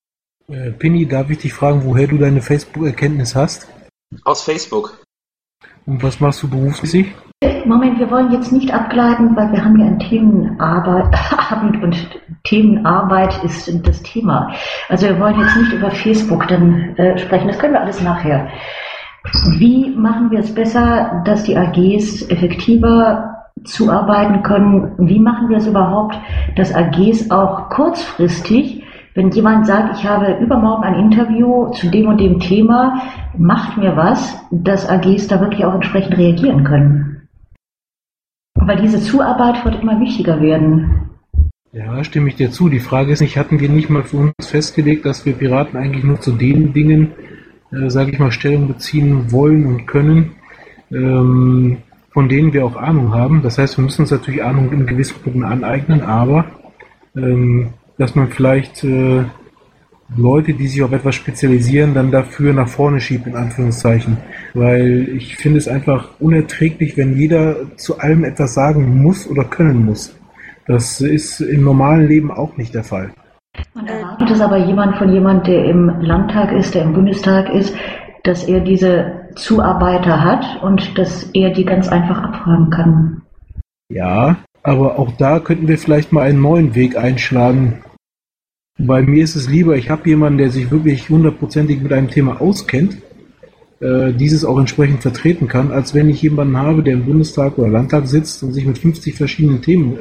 Pini, darf ich dich fragen, woher du deine Facebook-Erkenntnis hast? Aus Facebook. Und was machst du berufsmäßig? Moment, wir wollen jetzt nicht abgleiten, weil wir haben ja ein Themenabend und Themenarbeit ist das Thema. Also wir wollen jetzt nicht über Facebook dann sprechen, das können wir alles nachher. Wie machen wir es besser, dass die AGs effektiver zuarbeiten können? Wie machen wir es überhaupt, dass AGs auch kurzfristig, wenn jemand sagt, ich habe übermorgen ein Interview zu dem und dem Thema, macht mir was, dass AGs da wirklich auch entsprechend reagieren können? Weil diese Zuarbeit wird immer wichtiger werden. Ja, stimme ich dir zu. Die Frage ist nicht, hatten wir nicht mal für uns festgelegt, dass wir Piraten eigentlich nur zu den Dingen, sage ich mal, Stellung beziehen wollen und können, von denen wir auch Ahnung haben. Das heißt, wir müssen uns natürlich Ahnung in gewissen Punkten aneignen, aber dass man vielleicht Leute, die sich auf etwas spezialisieren, dann dafür nach vorne schiebt, in Anführungszeichen. Weil ich finde es einfach unerträglich, wenn jeder zu allem etwas sagen muss oder können muss. Das ist im normalen Leben auch nicht der Fall. Man erwartet es aber von jemand, der im Landtag ist, der im Bundestag ist, dass er diese Zuarbeiter hat und dass er die ganz einfach abfragen kann. Ja, aber auch da könnten wir vielleicht mal einen neuen Weg einschlagen. Bei mir ist es lieber, ich habe jemanden, der sich wirklich hundertprozentig mit einem Thema auskennt, dieses auch entsprechend vertreten kann, als wenn ich jemanden habe, der im Bundestag oder Landtag sitzt und sich mit 50 verschiedenen Themen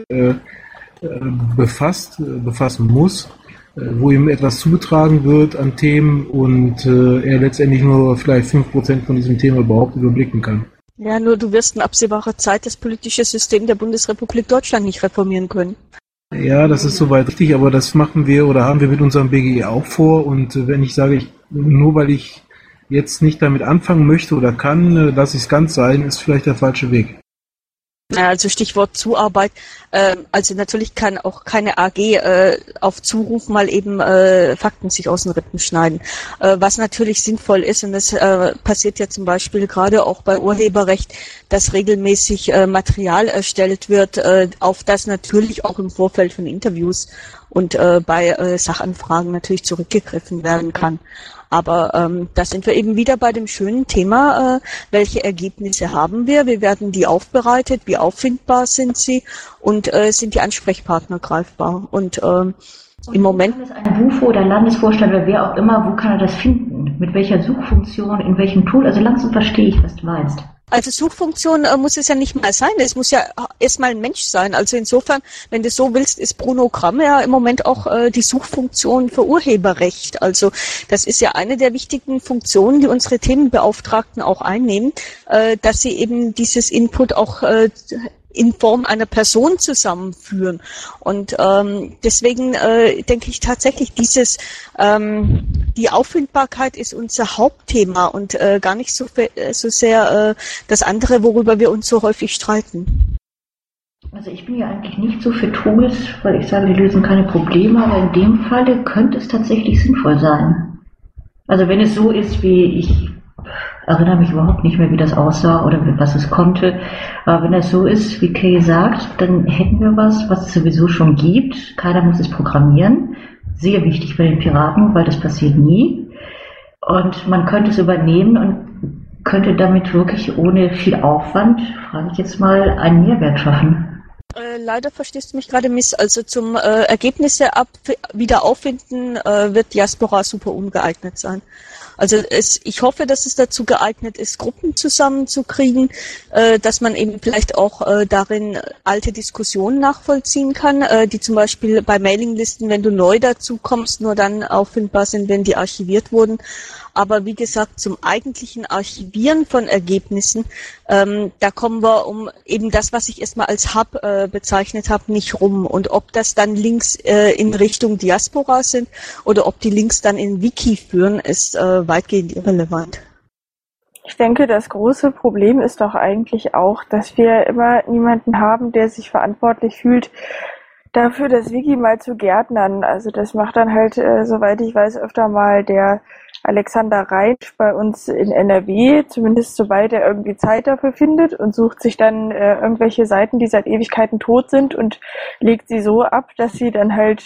befassen muss, wo ihm etwas zugetragen wird an Themen und er letztendlich nur vielleicht 5% von diesem Thema überhaupt überblicken kann. Ja, nur du wirst in absehbarer Zeit das politische System der Bundesrepublik Deutschland nicht reformieren können. Ja, das ist soweit richtig, aber das machen wir oder haben wir mit unserem BGE auch vor. Und wenn ich sage, nur weil ich jetzt nicht damit anfangen möchte oder kann, lasse ich es ganz sein, ist vielleicht der falsche Weg. Also Stichwort Zuarbeit. Also natürlich kann auch keine AG auf Zuruf mal eben Fakten sich aus den Rippen schneiden. Was natürlich sinnvoll ist, und das passiert ja zum Beispiel gerade auch bei Urheberrecht, dass regelmäßig Material erstellt wird, auf das natürlich auch im Vorfeld von Interviews und bei Sachanfragen natürlich zurückgegriffen werden kann. Aber da sind wir eben wieder bei dem schönen Thema, welche Ergebnisse haben wir? Wie werden die aufbereitet? Wie auffindbar sind sie? Und sind die Ansprechpartner greifbar? Und im Moment... Kann es ein BUFO oder Landesvorstand oder wer auch immer, wo kann er das finden? Mit welcher Suchfunktion, in welchem Tool? Also langsam verstehe ich, was du meinst. Also Suchfunktion muss es ja nicht mal sein, es muss ja erstmal ein Mensch sein. Also insofern, wenn du so willst, ist Bruno Kramm ja im Moment auch die Suchfunktion für Urheberrecht. Also das ist ja eine der wichtigen Funktionen, die unsere Themenbeauftragten auch einnehmen, dass sie eben dieses Input auch in Form einer Person zusammenführen. Und deswegen denke ich tatsächlich, die Auffindbarkeit ist unser Hauptthema und gar nicht so sehr das andere, worüber wir uns so häufig streiten. Also ich bin ja eigentlich nicht so für Tools, weil ich sage, die lösen keine Probleme, aber in dem Falle könnte es tatsächlich sinnvoll sein. Also wenn es so ist, wie ich erinnere mich überhaupt nicht mehr, wie das aussah oder was es konnte. Aber wenn das so ist, wie Kay sagt, dann hätten wir was es sowieso schon gibt. Keiner muss es programmieren. Sehr wichtig bei den Piraten, weil das passiert nie. Und man könnte es übernehmen und könnte damit wirklich ohne viel Aufwand, frage ich jetzt mal, einen Mehrwert schaffen. Leider verstehst du mich gerade miss. Also zum Ergebnisse wieder auffinden wird Diaspora super ungeeignet sein. Also ich hoffe, dass es dazu geeignet ist, Gruppen zusammenzukriegen, dass man eben vielleicht auch darin alte Diskussionen nachvollziehen kann, die zum Beispiel bei Mailinglisten, wenn du neu dazu kommst, nur dann auffindbar sind, wenn die archiviert wurden. Aber wie gesagt, zum eigentlichen Archivieren von Ergebnissen, da kommen wir um eben das, was ich erstmal als Hub bezeichnet habe, nicht rum. Und ob das dann Links in Richtung Diaspora sind oder ob die Links dann in Wiki führen, ist weitgehend irrelevant. Ich denke, das große Problem ist doch eigentlich auch, dass wir immer niemanden haben, der sich verantwortlich fühlt, dafür das Wiki mal zu gärtnern. Also das macht dann halt, soweit ich weiß, öfter mal der Alexander Reitsch bei uns in NRW, zumindest sobald er irgendwie Zeit dafür findet und sucht sich dann irgendwelche Seiten, die seit Ewigkeiten tot sind und legt sie so ab, dass sie dann halt,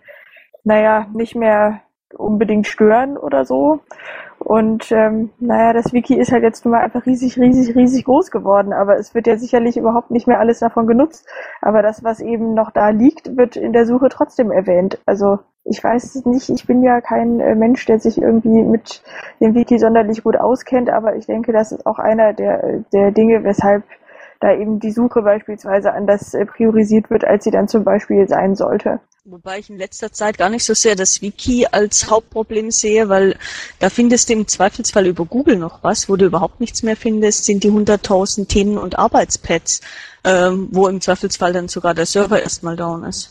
nicht mehr unbedingt stören oder so. Und das Wiki ist halt jetzt nun mal einfach riesig, riesig, riesig groß geworden, aber es wird ja sicherlich überhaupt nicht mehr alles davon genutzt. Aber das, was eben noch da liegt, wird in der Suche trotzdem erwähnt. Also ich weiß es nicht, ich bin ja kein Mensch, der sich irgendwie mit dem Wiki sonderlich gut auskennt, aber ich denke, das ist auch einer der Dinge, weshalb da eben die Suche beispielsweise anders priorisiert wird, als sie dann zum Beispiel sein sollte. Wobei ich in letzter Zeit gar nicht so sehr das Wiki als Hauptproblem sehe, weil da findest du im Zweifelsfall über Google noch was, wo du überhaupt nichts mehr findest, sind die 100.000 Themen- und Arbeitspads, wo im Zweifelsfall dann sogar der Server erstmal down ist.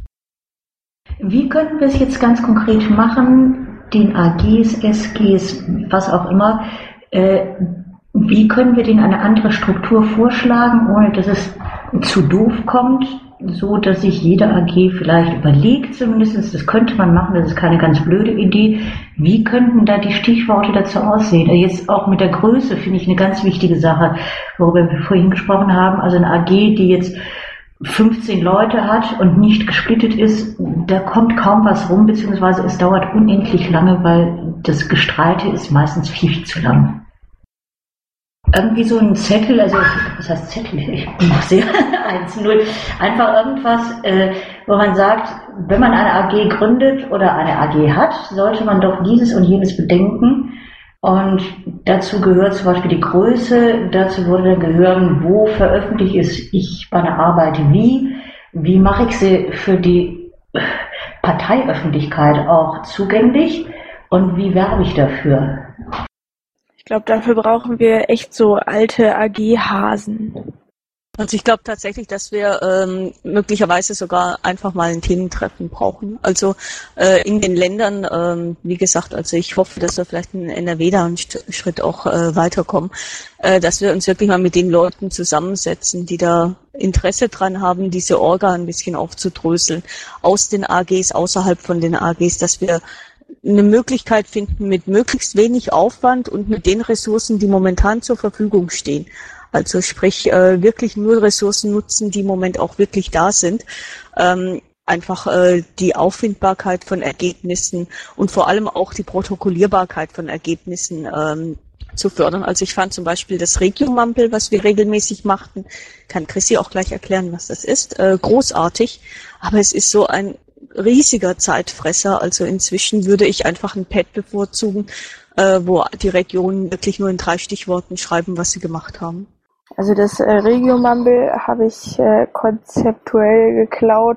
Wie könnten wir es jetzt ganz konkret machen, den AGs, SGs, was auch immer, wie können wir denen eine andere Struktur vorschlagen, ohne dass es zu doof kommt, so dass sich jede AG vielleicht überlegt zumindest, das könnte man machen, das ist keine ganz blöde Idee. Wie könnten da die Stichworte dazu aussehen? Jetzt auch mit der Größe finde ich eine ganz wichtige Sache, worüber wir vorhin gesprochen haben. Also eine AG, die jetzt 15 Leute hat und nicht gesplittet ist, da kommt kaum was rum, beziehungsweise es dauert unendlich lange, weil das Gestreite ist meistens viel zu lang. Irgendwie so ein Zettel, also was heißt Zettel? Ich bin noch sehr 1-0. Einfach irgendwas, wo man sagt, wenn man eine AG gründet oder eine AG hat, sollte man doch dieses und jenes bedenken. Und dazu gehört zum Beispiel die Größe, dazu würde dann gehören, wo veröffentliche ich meine Arbeit wie mache ich sie für die Parteiöffentlichkeit auch zugänglich und wie werbe ich dafür? Ich Ich glaube, dafür brauchen wir echt so alte AG-Hasen. Also ich glaube tatsächlich, dass wir möglicherweise sogar einfach mal ein Thementreffen brauchen. Also in den Ländern, wie gesagt, also ich hoffe, dass wir vielleicht in NRW da einen Schritt auch weiterkommen, dass wir uns wirklich mal mit den Leuten zusammensetzen, die da Interesse dran haben, diese Orga ein bisschen aufzudröseln, aus den AGs, außerhalb von den AGs, dass wir eine Möglichkeit finden, mit möglichst wenig Aufwand und mit den Ressourcen, die momentan zur Verfügung stehen. Also sprich, wirklich nur Ressourcen nutzen, die im Moment auch wirklich da sind. Einfach die Auffindbarkeit von Ergebnissen und vor allem auch die Protokollierbarkeit von Ergebnissen zu fördern. Also ich fand zum Beispiel das Regio-Mampel, was wir regelmäßig machten, kann Chrissy auch gleich erklären, was das ist, großartig. Aber es ist so ein riesiger Zeitfresser. Also inzwischen würde ich einfach ein Pad bevorzugen, wo die Regionen wirklich nur in 3 Stichworten schreiben, was sie gemacht haben. Also das Regio-Mumble habe ich konzeptionell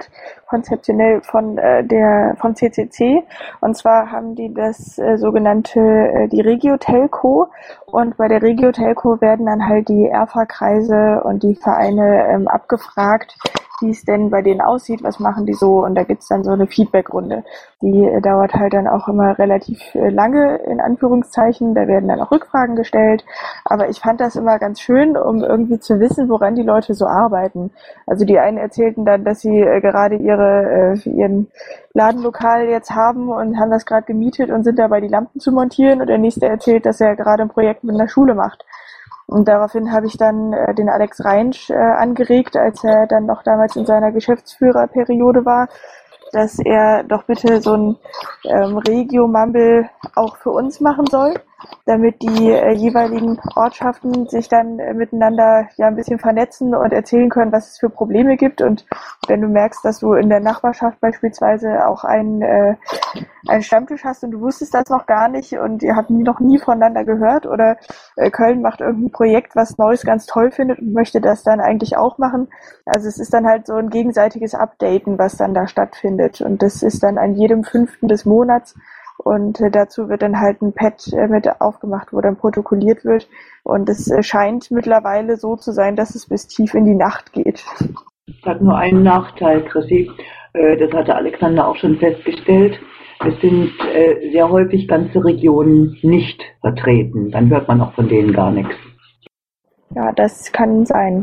vom CCC, und zwar haben die das sogenannte die Regio-Telco, und bei der Regio-Telco werden dann halt die ERFA-Kreise und die Vereine abgefragt, wie es denn bei denen aussieht, was machen die so, und da gibt's dann so eine Feedback-Runde. Die dauert halt dann auch immer relativ lange, in Anführungszeichen, da werden dann auch Rückfragen gestellt, aber ich fand das immer ganz schön, um irgendwie zu wissen, woran die Leute so arbeiten. Also die einen erzählten dann, dass sie gerade ihren Ladenlokal jetzt haben und haben das gerade gemietet und sind dabei, die Lampen zu montieren, und der nächste erzählt, dass er gerade ein Projekt mit einer Schule macht. Und daraufhin habe ich dann den Alex Reinsch angeregt, als er dann noch damals in seiner Geschäftsführerperiode war, dass er doch bitte so ein Regio-Mumble auch für uns machen soll, damit die jeweiligen Ortschaften sich dann miteinander ja ein bisschen vernetzen und erzählen können, was es für Probleme gibt. Und wenn du merkst, dass du in der Nachbarschaft beispielsweise auch einen Stammtisch hast und du wusstest das noch gar nicht und ihr habt noch nie voneinander gehört, oder Köln macht irgendein Projekt, was Neues ganz toll findet und möchte das dann eigentlich auch machen. Also es ist dann halt so ein gegenseitiges Updaten, was dann da stattfindet, und das ist dann an jedem 5. des Monats. Und dazu wird dann halt ein Pad mit aufgemacht, wo dann protokolliert wird. Und es scheint mittlerweile so zu sein, dass es bis tief in die Nacht geht. Es hat nur einen Nachteil, Chrissy. Das hatte Alexander auch schon festgestellt. Es sind sehr häufig ganze Regionen nicht vertreten. Dann hört man auch von denen gar nichts. Ja, das kann sein.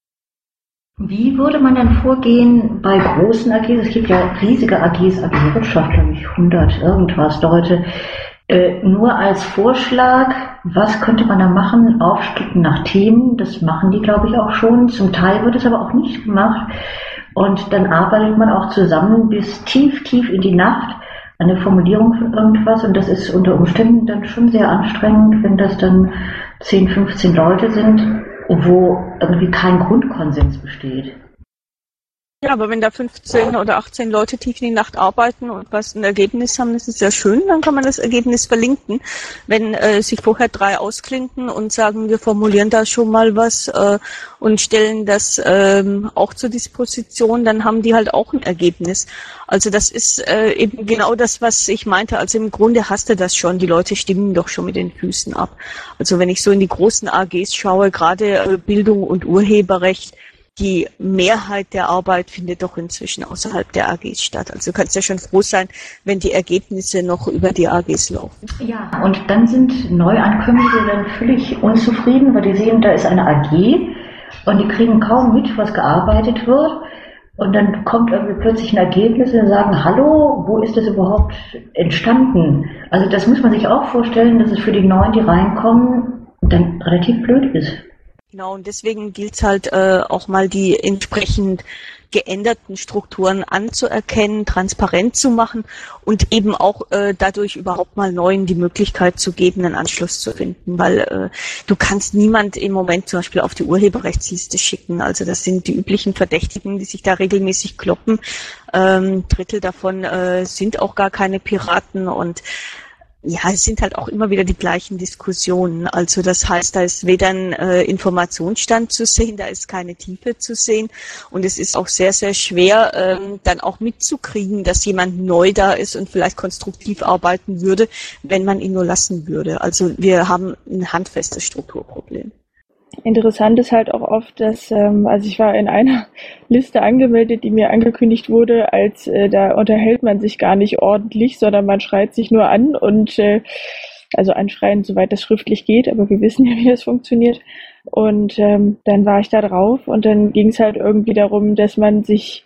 Wie würde man dann vorgehen bei großen AGs? Es gibt ja riesige AGs, AG Wirtschaft, glaube ich, 100 irgendwas Leute. Nur als Vorschlag, was könnte man da machen? Aufsplitten nach Themen, das machen die, glaube ich, auch schon. Zum Teil wird es aber auch nicht gemacht. Und dann arbeitet man auch zusammen bis tief, tief in die Nacht an der Formulierung von irgendwas. Und das ist unter Umständen dann schon sehr anstrengend, wenn das dann 10, 15 Leute sind, wo irgendwie kein Grundkonsens besteht. Ja, aber wenn da 15 oder 18 Leute tief in die Nacht arbeiten und was ein Ergebnis haben, das ist ja schön, dann kann man das Ergebnis verlinken. Wenn sich vorher 3 ausklinken und sagen, wir formulieren da schon mal was und stellen das auch zur Disposition, dann haben die halt auch ein Ergebnis. Also das ist eben genau das, was ich meinte. Also im Grunde hast du das schon, die Leute stimmen doch schon mit den Füßen ab. Also wenn ich so in die großen AGs schaue, gerade Bildung und Urheberrecht, die Mehrheit der Arbeit findet doch inzwischen außerhalb der AGs statt. Also du kannst ja schon froh sein, wenn die Ergebnisse noch über die AGs laufen. Ja, und dann sind Neuankömmlinge dann völlig unzufrieden, weil die sehen, da ist eine AG und die kriegen kaum mit, was gearbeitet wird. Und dann kommt irgendwie plötzlich ein Ergebnis und sagen, hallo, wo ist das überhaupt entstanden? Also das muss man sich auch vorstellen, dass es für die Neuen, die reinkommen, dann relativ blöd ist. Genau, und deswegen gilt es halt auch mal die entsprechend geänderten Strukturen anzuerkennen, transparent zu machen und eben auch dadurch überhaupt mal Neuen die Möglichkeit zu geben, einen Anschluss zu finden, weil du kannst niemand im Moment zum Beispiel auf die Urheberrechtsliste schicken. Also das sind die üblichen Verdächtigen, die sich da regelmäßig kloppen. Drittel davon sind auch gar keine Piraten, und Ja, es sind halt auch immer wieder die gleichen Diskussionen. Also das heißt, da ist weder ein Informationsstand zu sehen, da ist keine Tiefe zu sehen und es ist auch sehr, sehr schwer, dann auch mitzukriegen, dass jemand neu da ist und vielleicht konstruktiv arbeiten würde, wenn man ihn nur lassen würde. Also wir haben ein handfestes Strukturproblem. Interessant ist halt auch oft, dass, also ich war in einer Liste angemeldet, die mir angekündigt wurde, als da unterhält man sich gar nicht ordentlich, sondern man schreit sich nur an und also anschreien, soweit das schriftlich geht, aber wir wissen ja, wie das funktioniert. Und dann war ich da drauf und dann ging es halt irgendwie darum, dass man sich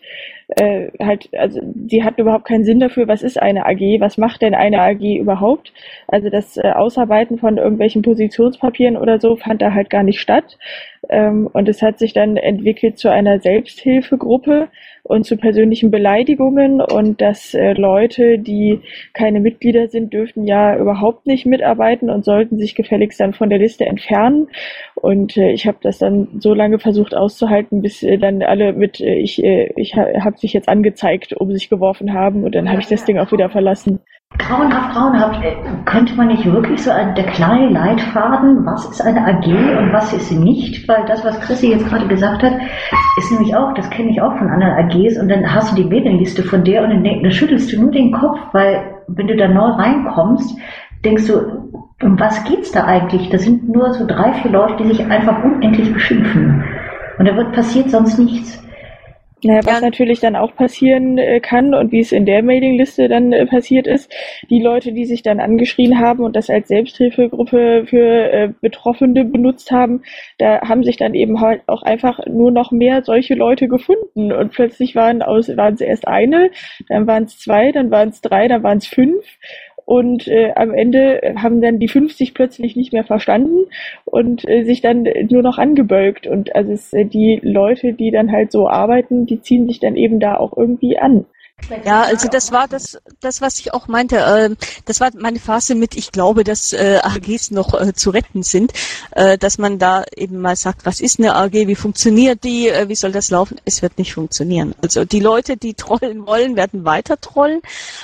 also die hatten überhaupt keinen Sinn dafür, was ist eine AG, was macht denn eine AG überhaupt? Also das Ausarbeiten von irgendwelchen Positionspapieren oder so fand da halt gar nicht statt. Und es hat sich dann entwickelt zu einer Selbsthilfegruppe und zu persönlichen Beleidigungen und dass Leute, die keine Mitglieder sind, dürften ja überhaupt nicht mitarbeiten und sollten sich gefälligst dann von der Liste entfernen. Und ich habe das dann so lange versucht auszuhalten, bis dann alle mit ich habe sich jetzt angezeigt, um sich geworfen haben und dann habe ich das Ding auch wieder verlassen. Grauenhaft, grauenhaft. Könnte man nicht wirklich so der kleine Leitfaden, was ist eine AG und was ist sie nicht? Weil das, was Chrissy jetzt gerade gesagt hat, ist nämlich auch, das kenne ich auch von anderen AGs und dann hast du die Mailingliste von der und dann schüttelst du nur den Kopf, weil wenn du da neu reinkommst, denkst du, um was geht's da eigentlich? Da sind nur so 3, 4 Leute, die sich einfach unendlich beschimpfen. Und da passiert sonst nichts. Naja, was natürlich dann auch passieren kann und wie es in der Mailingliste dann passiert ist, die Leute, die sich dann angeschrien haben und das als Selbsthilfegruppe für Betroffene benutzt haben, da haben sich dann eben halt auch einfach nur noch mehr solche Leute gefunden und plötzlich waren es erst eine, dann waren es 2, dann waren es 3, dann waren es 5. Und am Ende haben dann die 50 plötzlich nicht mehr verstanden und sich dann nur noch angebölkt. Und also die Leute, die dann halt so arbeiten, die ziehen sich dann eben da auch irgendwie an. Ja, also das war das, was ich auch meinte. Das war meine Phase mit, ich glaube, dass AGs noch zu retten sind, dass man da eben mal sagt, was ist eine AG, wie funktioniert die, wie soll das laufen? Es wird nicht funktionieren. Also die Leute, die trollen wollen, werden weiter trollen.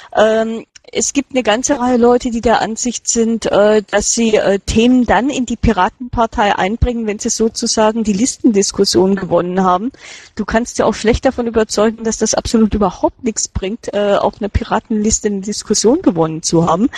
Es gibt eine ganze Reihe Leute, die der Ansicht sind, dass sie Themen dann in die Piratenpartei einbringen, wenn sie sozusagen die Listendiskussion gewonnen haben. Du kannst ja auch schlecht davon überzeugen, dass das absolut überhaupt nichts bringt, auf einer Piratenliste eine Diskussion gewonnen zu haben.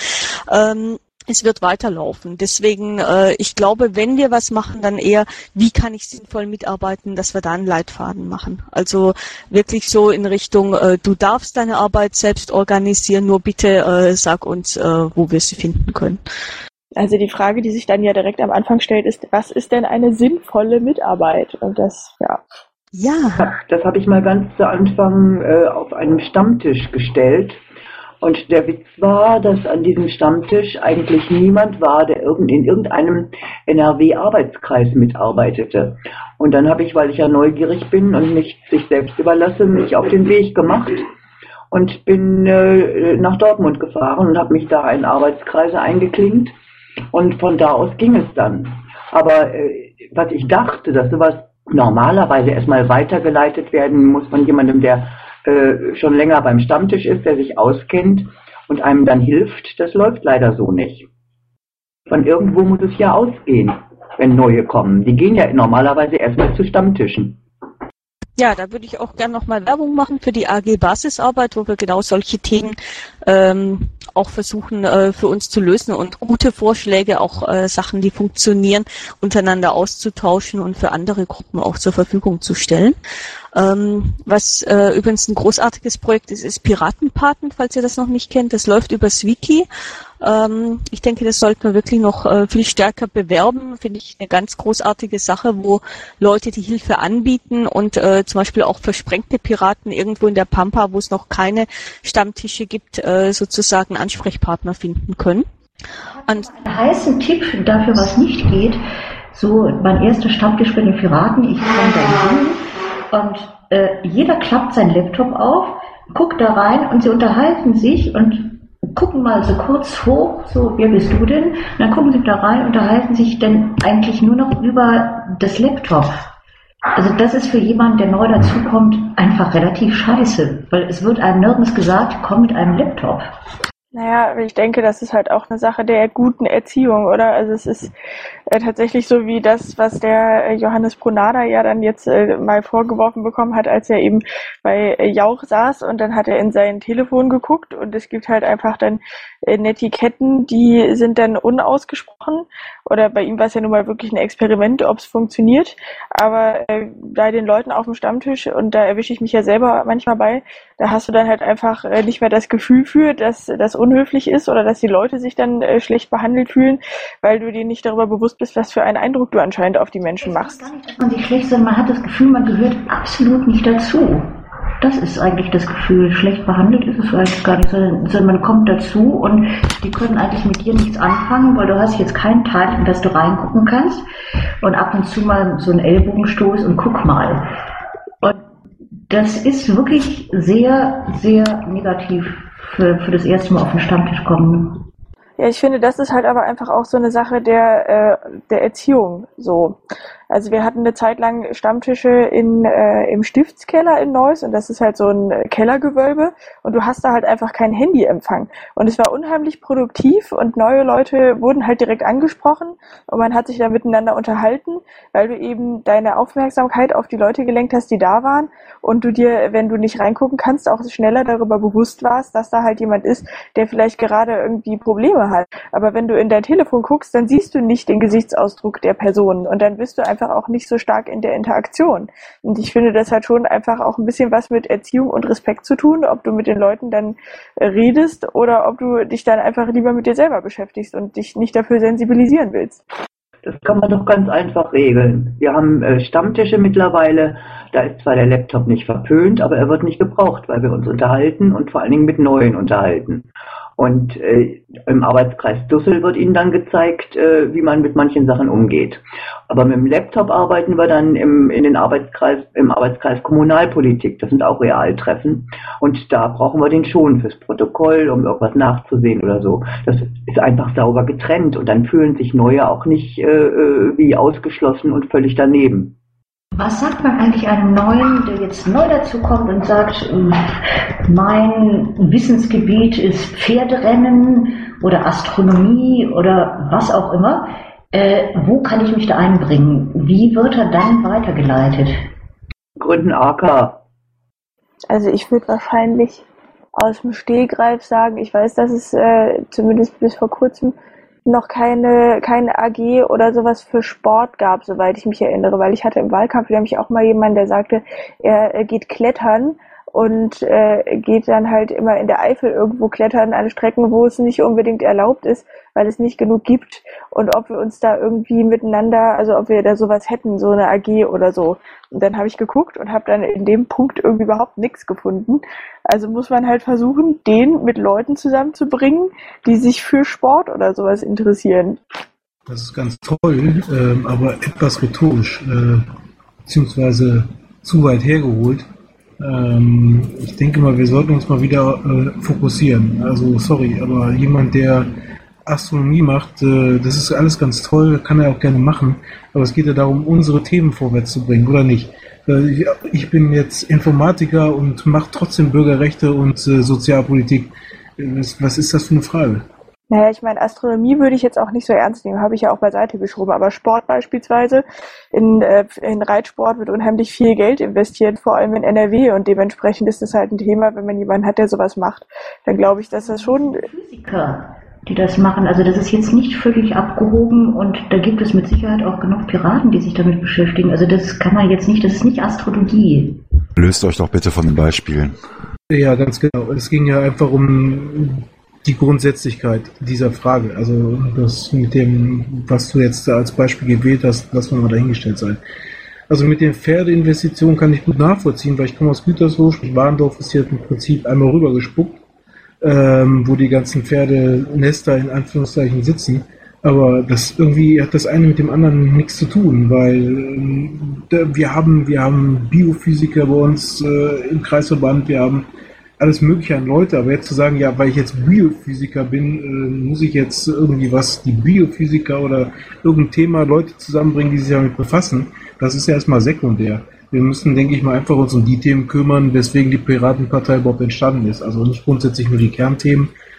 Es wird weiterlaufen. Deswegen, ich glaube, wenn wir was machen, dann eher, wie kann ich sinnvoll mitarbeiten, dass wir da einen Leitfaden machen. Also wirklich so in Richtung, du darfst deine Arbeit selbst organisieren, nur bitte sag uns, wo wir sie finden können. Also die Frage, die sich dann ja direkt am Anfang stellt, ist, was ist denn eine sinnvolle Mitarbeit? Und das, ja. Ja. Das habe ich mal ganz zu Anfang auf einem Stammtisch gestellt. Und der Witz war, dass an diesem Stammtisch eigentlich niemand war, der in irgendeinem NRW-Arbeitskreis mitarbeitete. Und dann habe ich, weil ich ja neugierig bin und nicht sich selbst überlasse, mich auf den Weg gemacht und bin nach Dortmund gefahren und habe mich da in Arbeitskreise eingeklinkt. Und von da aus ging es dann. Aber was ich dachte, dass sowas normalerweise erstmal weitergeleitet werden muss von jemandem, der schon länger beim Stammtisch ist, der sich auskennt und einem dann hilft, das läuft leider so nicht. Von irgendwo muss es ja ausgehen, wenn neue kommen. Die gehen ja normalerweise erstmal zu Stammtischen. Ja, da würde ich auch gerne nochmal Werbung machen für die AG Basisarbeit, wo wir genau solche Themen auch versuchen für uns zu lösen und gute Vorschläge, auch Sachen, die funktionieren, untereinander auszutauschen und für andere Gruppen auch zur Verfügung zu stellen. Was übrigens ein großartiges Projekt ist Piratenpaten, falls ihr das noch nicht kennt. Das läuft übers Wiki. Ich denke, das sollten wir wirklich noch viel stärker bewerben. Finde ich eine ganz großartige Sache, wo Leute die Hilfe anbieten und zum Beispiel auch versprengte Piraten irgendwo in der Pampa, wo es noch keine Stammtische gibt, sozusagen Ansprechpartner finden können. Einen heißen Tipp dafür, was nicht geht. So mein erster Stammtisch bei den Piraten, ich komme da hin und jeder klappt seinen Laptop auf, guckt da rein und sie unterhalten sich und gucken mal so kurz hoch, so, wer bist du denn? Und dann gucken sie da rein und unterhalten sich dann eigentlich nur noch über das Laptop. Also das ist für jemanden, der neu dazukommt, einfach relativ scheiße, weil es wird einem nirgends gesagt, komm mit einem Laptop. Naja, ich denke, das ist halt auch eine Sache der guten Erziehung, oder? Also es ist tatsächlich so wie das, was der Johannes Brunada ja dann jetzt mal vorgeworfen bekommen hat, als er eben bei Jauch saß und dann hat er in sein Telefon geguckt und es gibt halt einfach dann Netiquetten, die sind dann unausgesprochen, oder bei ihm war es ja nun mal wirklich ein Experiment, ob es funktioniert, aber bei den Leuten auf dem Stammtisch, und da erwische ich mich ja selber manchmal bei, da hast du dann halt einfach nicht mehr das Gefühl für, dass das unhöflich ist oder dass die Leute sich dann schlecht behandelt fühlen, weil du dir nicht darüber bewusst bist, was für einen Eindruck du anscheinend auf die Menschen machst. Gar nicht, dass man sich schlecht, sondern man hat das Gefühl, man gehört absolut nicht dazu. Das ist eigentlich das Gefühl. Schlecht behandelt ist es eigentlich gar nicht, sondern man kommt dazu und die können eigentlich mit dir nichts anfangen, weil du hast jetzt kein Teil, in das du reingucken kannst und ab und zu mal so einen Ellbogenstoß und guck mal. Und das ist wirklich sehr, sehr negativ für das erste Mal auf den Stammtisch kommen. Ja, ich finde, das ist halt aber einfach auch so eine Sache der Erziehung, so. Also wir hatten eine Zeit lang Stammtische im Stiftskeller in Neuss und das ist halt so ein Kellergewölbe und du hast da halt einfach keinen Handyempfang. Und es war unheimlich produktiv und neue Leute wurden halt direkt angesprochen und man hat sich da miteinander unterhalten, weil du eben deine Aufmerksamkeit auf die Leute gelenkt hast, die da waren und du dir, wenn du nicht reingucken kannst, auch schneller darüber bewusst warst, dass da halt jemand ist, der vielleicht gerade irgendwie Probleme hat. Aber wenn du in dein Telefon guckst, dann siehst du nicht den Gesichtsausdruck der Person und dann bist du einfach auch nicht so stark in der Interaktion. Und ich finde, das hat schon einfach auch ein bisschen was mit Erziehung und Respekt zu tun, ob du mit den Leuten dann redest oder ob du dich dann einfach lieber mit dir selber beschäftigst und dich nicht dafür sensibilisieren willst. Das kann man doch ganz einfach regeln. Wir haben Stammtische mittlerweile, da ist zwar der Laptop nicht verpönt, aber er wird nicht gebraucht, weil wir uns unterhalten und vor allen Dingen mit Neuen unterhalten. Und im Arbeitskreis Dussel wird Ihnen dann gezeigt, wie man mit manchen Sachen umgeht. Aber mit dem Laptop arbeiten wir dann im Arbeitskreis Kommunalpolitik. Das sind auch Realtreffen. Und da brauchen wir den schon fürs Protokoll, um irgendwas nachzusehen oder so. Das ist einfach sauber getrennt und dann fühlen sich Neue auch nicht wie ausgeschlossen und völlig daneben. Was sagt man eigentlich einem Neuen, der jetzt neu dazukommt und sagt, mein Wissensgebiet ist Pferderennen oder Astronomie oder was auch immer, wo kann ich mich da einbringen? Wie wird er dann weitergeleitet? Gründen AK. Also ich würde wahrscheinlich aus dem Stegreif sagen, ich weiß, dass es zumindest bis vor kurzem noch keine AG oder sowas für Sport gab, soweit ich mich erinnere, weil ich hatte im Wahlkampf nämlich auch mal jemanden, der sagte, er geht klettern und geht dann halt immer in der Eifel irgendwo klettern an Strecken, wo es nicht unbedingt erlaubt ist, weil es nicht genug gibt und ob wir uns da irgendwie miteinander, also ob wir da sowas hätten, so eine AG oder so. Und dann habe ich geguckt und habe dann in dem Punkt irgendwie überhaupt nichts gefunden. Also muss man halt versuchen, den mit Leuten zusammenzubringen, die sich für Sport oder sowas interessieren. Das ist ganz toll, aber etwas rhetorisch, beziehungsweise zu weit hergeholt. Ich denke mal, wir sollten uns mal wieder fokussieren. Also sorry, aber jemand, der Astronomie macht, das ist alles ganz toll, kann er auch gerne machen, aber es geht ja darum, unsere Themen vorwärts zu bringen, oder nicht? Ich bin jetzt Informatiker und mache trotzdem Bürgerrechte und Sozialpolitik. Was ist das für eine Frage? Naja, ich meine, Astronomie würde ich jetzt auch nicht so ernst nehmen, habe ich ja auch beiseite geschoben, aber Sport beispielsweise, in Reitsport wird unheimlich viel Geld investiert, vor allem in NRW und dementsprechend ist das halt ein Thema, wenn man jemanden hat, der sowas macht, dann glaube ich, dass das schon... Physiker, die das machen, also das ist jetzt nicht völlig abgehoben und da gibt es mit Sicherheit auch genug Piraten, die sich damit beschäftigen, also das kann man jetzt nicht, das ist nicht Astrologie. Löst euch doch bitte von den Beispielen. Ja, ganz genau, es ging ja einfach um die Grundsätzlichkeit dieser Frage, also das mit dem, was du jetzt als Beispiel gewählt hast, lassen wir mal dahingestellt sein. Also mit den Pferdeinvestitionen kann ich gut nachvollziehen, weil ich komme aus Gütersloh, Warndorf ist hier im Prinzip einmal rübergespuckt, wo die ganzen Pferdenester in Anführungszeichen sitzen, aber das irgendwie hat das eine mit dem anderen nichts zu tun, weil wir haben Biophysiker bei uns im Kreisverband, wir haben alles mögliche an Leute, aber jetzt zu sagen, ja, weil ich jetzt Biophysiker bin, muss ich jetzt irgendwie die Biophysiker oder irgendein Thema Leute zusammenbringen, die sich damit befassen, das ist ja erstmal sekundär. Wir müssen, denke ich mal, einfach uns um die Themen kümmern, weswegen die Piratenpartei überhaupt entstanden ist. Also nicht grundsätzlich nur die Kernthemen,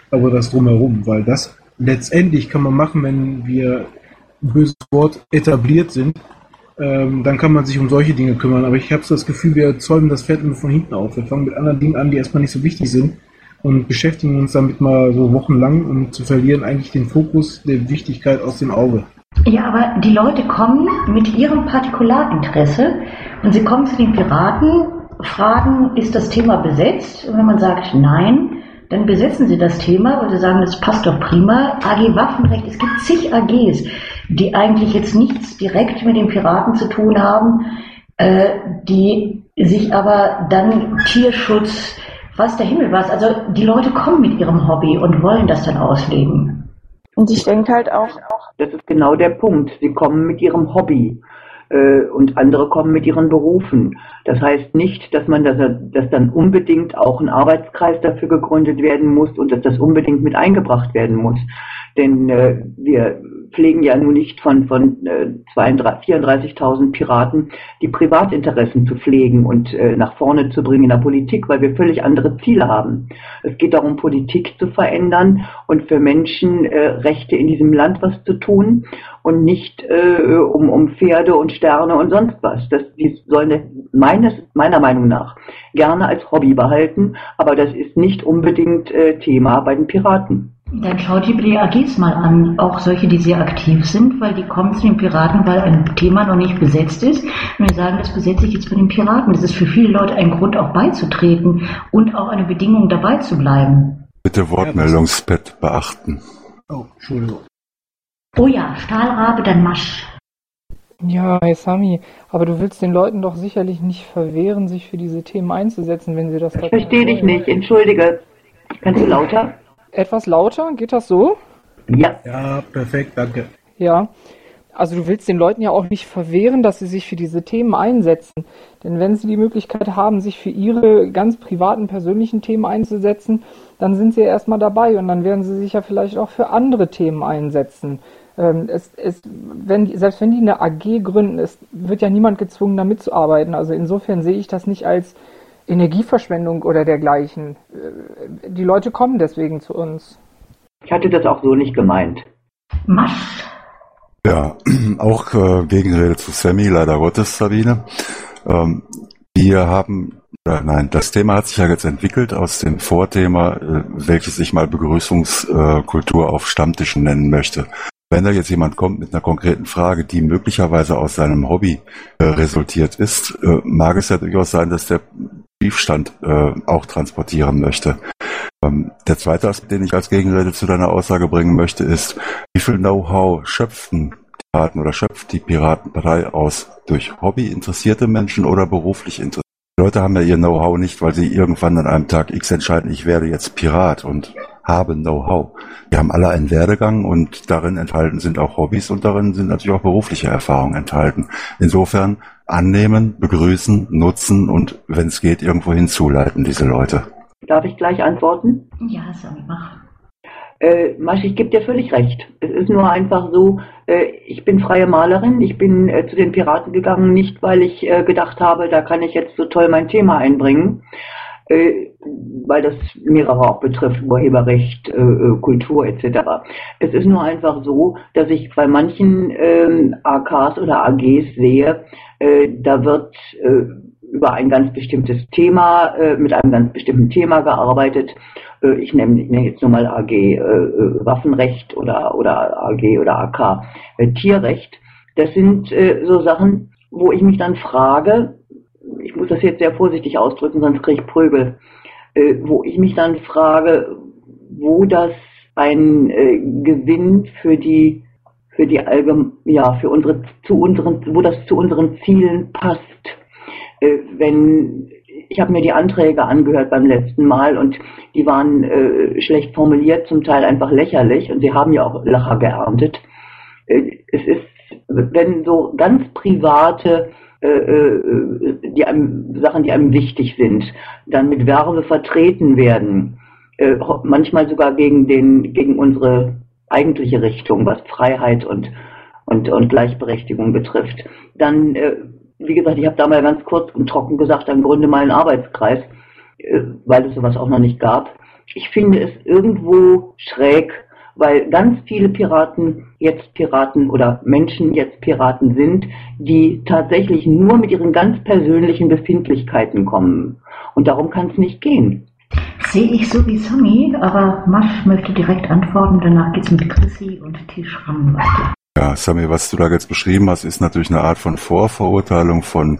aber das Drumherum, weil das letztendlich kann man machen, wenn wir, ein böses Wort, etabliert sind, dann kann man sich um solche Dinge kümmern. Aber ich habe so das Gefühl, wir zäumen das Pferd nur von hinten auf. Wir fangen mit anderen Dingen an, die erstmal nicht so wichtig sind und beschäftigen uns damit mal so wochenlang und verlieren eigentlich den Fokus der Wichtigkeit aus dem Auge. Ja, aber die Leute kommen mit ihrem Partikularinteresse und sie kommen zu den Piraten, fragen, ist das Thema besetzt? Und wenn man sagt nein, dann besetzen sie das Thema, weil sie sagen, das passt doch prima. AG Waffenrecht, es gibt zig AGs, die eigentlich jetzt nichts direkt mit den Piraten zu tun haben, die sich aber dann Tierschutz, was der Himmel was, also die Leute kommen mit ihrem Hobby und wollen das dann ausleben. Und ich denke halt auch... Das ist genau der Punkt. Sie kommen mit ihrem Hobby und andere kommen mit ihren Berufen. Das heißt nicht, dass dass dann unbedingt auch ein Arbeitskreis dafür gegründet werden muss und dass das unbedingt mit eingebracht werden muss. Denn wir pflegen ja nun nicht von 34.000 Piraten die Privatinteressen zu pflegen und nach vorne zu bringen in der Politik, weil wir völlig andere Ziele haben. Es geht darum, Politik zu verändern und für Menschen Rechte in diesem Land was zu tun und nicht um Pferde und Sterne und sonst was. Die sollen meiner Meinung nach gerne als Hobby behalten, aber das ist nicht unbedingt Thema bei den Piraten. Dann schaut ihr die AGs mal an, auch solche, die sehr aktiv sind, weil die kommen zu den Piraten, weil ein Thema noch nicht besetzt ist. Und wir sagen, das besetze ich jetzt mit den Piraten. Das ist für viele Leute ein Grund, auch beizutreten und auch eine Bedingung, dabei zu bleiben. Bitte Wortmeldungspad beachten. Oh, Entschuldigung. Oh ja, Stahlrabe, dann Masch. Ja, hey Sami, aber du willst den Leuten doch sicherlich nicht verwehren, sich für diese Themen einzusetzen, wenn sie das... Ich verstehe dich nicht, entschuldige. Kannst du lauter? Etwas lauter? Geht das so? Ja. Ja, perfekt, danke. Ja, also du willst den Leuten ja auch nicht verwehren, dass sie sich für diese Themen einsetzen. Denn wenn sie die Möglichkeit haben, sich für ihre ganz privaten, persönlichen Themen einzusetzen, dann sind sie ja erstmal dabei und dann werden sie sich ja vielleicht auch für andere Themen einsetzen. Selbst wenn die eine AG gründen, es wird ja niemand gezwungen, da mitzuarbeiten. Also insofern sehe ich das nicht als Energieverschwendung oder dergleichen. Die Leute kommen deswegen zu uns. Ich hatte das auch so nicht gemeint. Masch. Ja, auch Gegenrede zu Sammy, leider Gottes, Sabine. Das Thema hat sich ja jetzt entwickelt aus dem Vorthema, welches ich mal Begrüßungskultur auf Stammtischen nennen möchte. Wenn da jetzt jemand kommt mit einer konkreten Frage, die möglicherweise aus seinem Hobby resultiert ist, mag es ja durchaus sein, dass der Briefstand auch transportieren möchte. Der zweite Aspekt, den ich als Gegenrede zu deiner Aussage bringen möchte, ist, wie viel Know-how schöpft die Piratenpartei aus? Durch hobbyinteressierte Menschen oder beruflich interessierte? Die Leute haben ja ihr Know-how nicht, weil sie irgendwann an einem Tag X entscheiden, ich werde jetzt Pirat und habe Know-how. Wir haben alle einen Werdegang und darin enthalten sind auch Hobbys und darin sind natürlich auch berufliche Erfahrungen enthalten. Insofern annehmen, begrüßen, nutzen und wenn es geht, irgendwo hinzuleiten, diese Leute. Darf ich gleich antworten? Ja, Sami, mach. Masch, ich gebe dir völlig recht. Es ist nur einfach so, ich bin freie Malerin, ich bin zu den Piraten gegangen, nicht weil ich gedacht habe, da kann ich jetzt so toll mein Thema einbringen, weil das mehrere auch betrifft, Urheberrecht, Kultur etc. Es ist nur einfach so, dass ich bei manchen AKs oder AGs sehe, da wird über ein ganz bestimmtes Thema, mit einem ganz bestimmten Thema gearbeitet. Ich nenne jetzt nur mal AG Waffenrecht oder AG oder AK Tierrecht. Das sind so Sachen, wo ich mich dann frage, ich muss das jetzt sehr vorsichtig ausdrücken, sonst kriege ich Prügel, wo ich mich dann frage, wo das ein Gewinn wo das zu unseren Zielen passt. Ich habe mir die Anträge angehört beim letzten Mal und die waren schlecht formuliert, zum Teil einfach lächerlich und sie haben ja auch Lacher geerntet. Es ist, wenn so ganz private Sachen, die einem wichtig sind, dann mit Verve vertreten werden, manchmal sogar gegen unsere eigentliche Richtung, was Freiheit und Gleichberechtigung betrifft, dann wie gesagt, ich habe da mal ganz kurz und trocken gesagt, dann gründe mal einen Arbeitskreis, weil es sowas auch noch nicht gab. ich finde es irgendwo schräg, weil ganz viele Piraten jetzt Piraten oder Menschen jetzt Piraten sind, die tatsächlich nur mit ihren ganz persönlichen Befindlichkeiten kommen. Und darum kann es nicht gehen. Sehe ich so wie Sami, aber Masch möchte direkt antworten. Danach geht's mit Chrissy und Tischram weiter. Ja, Sami, was du da jetzt beschrieben hast, ist natürlich eine Art von Vorverurteilung von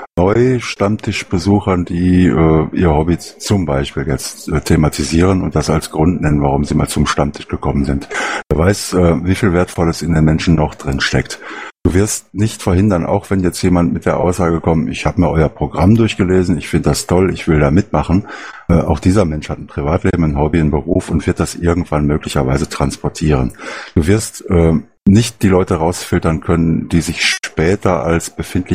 Neu-Stammtischbesuchern, die ihr Hobby zum Beispiel jetzt thematisieren und das als Grund nennen, warum sie mal zum Stammtisch gekommen sind. Wer weiß, wie viel Wertvolles in den Menschen noch drin steckt. Du wirst nicht verhindern, auch wenn jetzt jemand mit der Aussage kommt, ich habe mir euer Programm durchgelesen, ich finde das toll, ich will da mitmachen. Auch dieser Mensch hat ein Privatleben, ein Hobby, einen Beruf und wird das irgendwann möglicherweise transportieren. Du wirst nicht die Leute rausfiltern können, die sich später als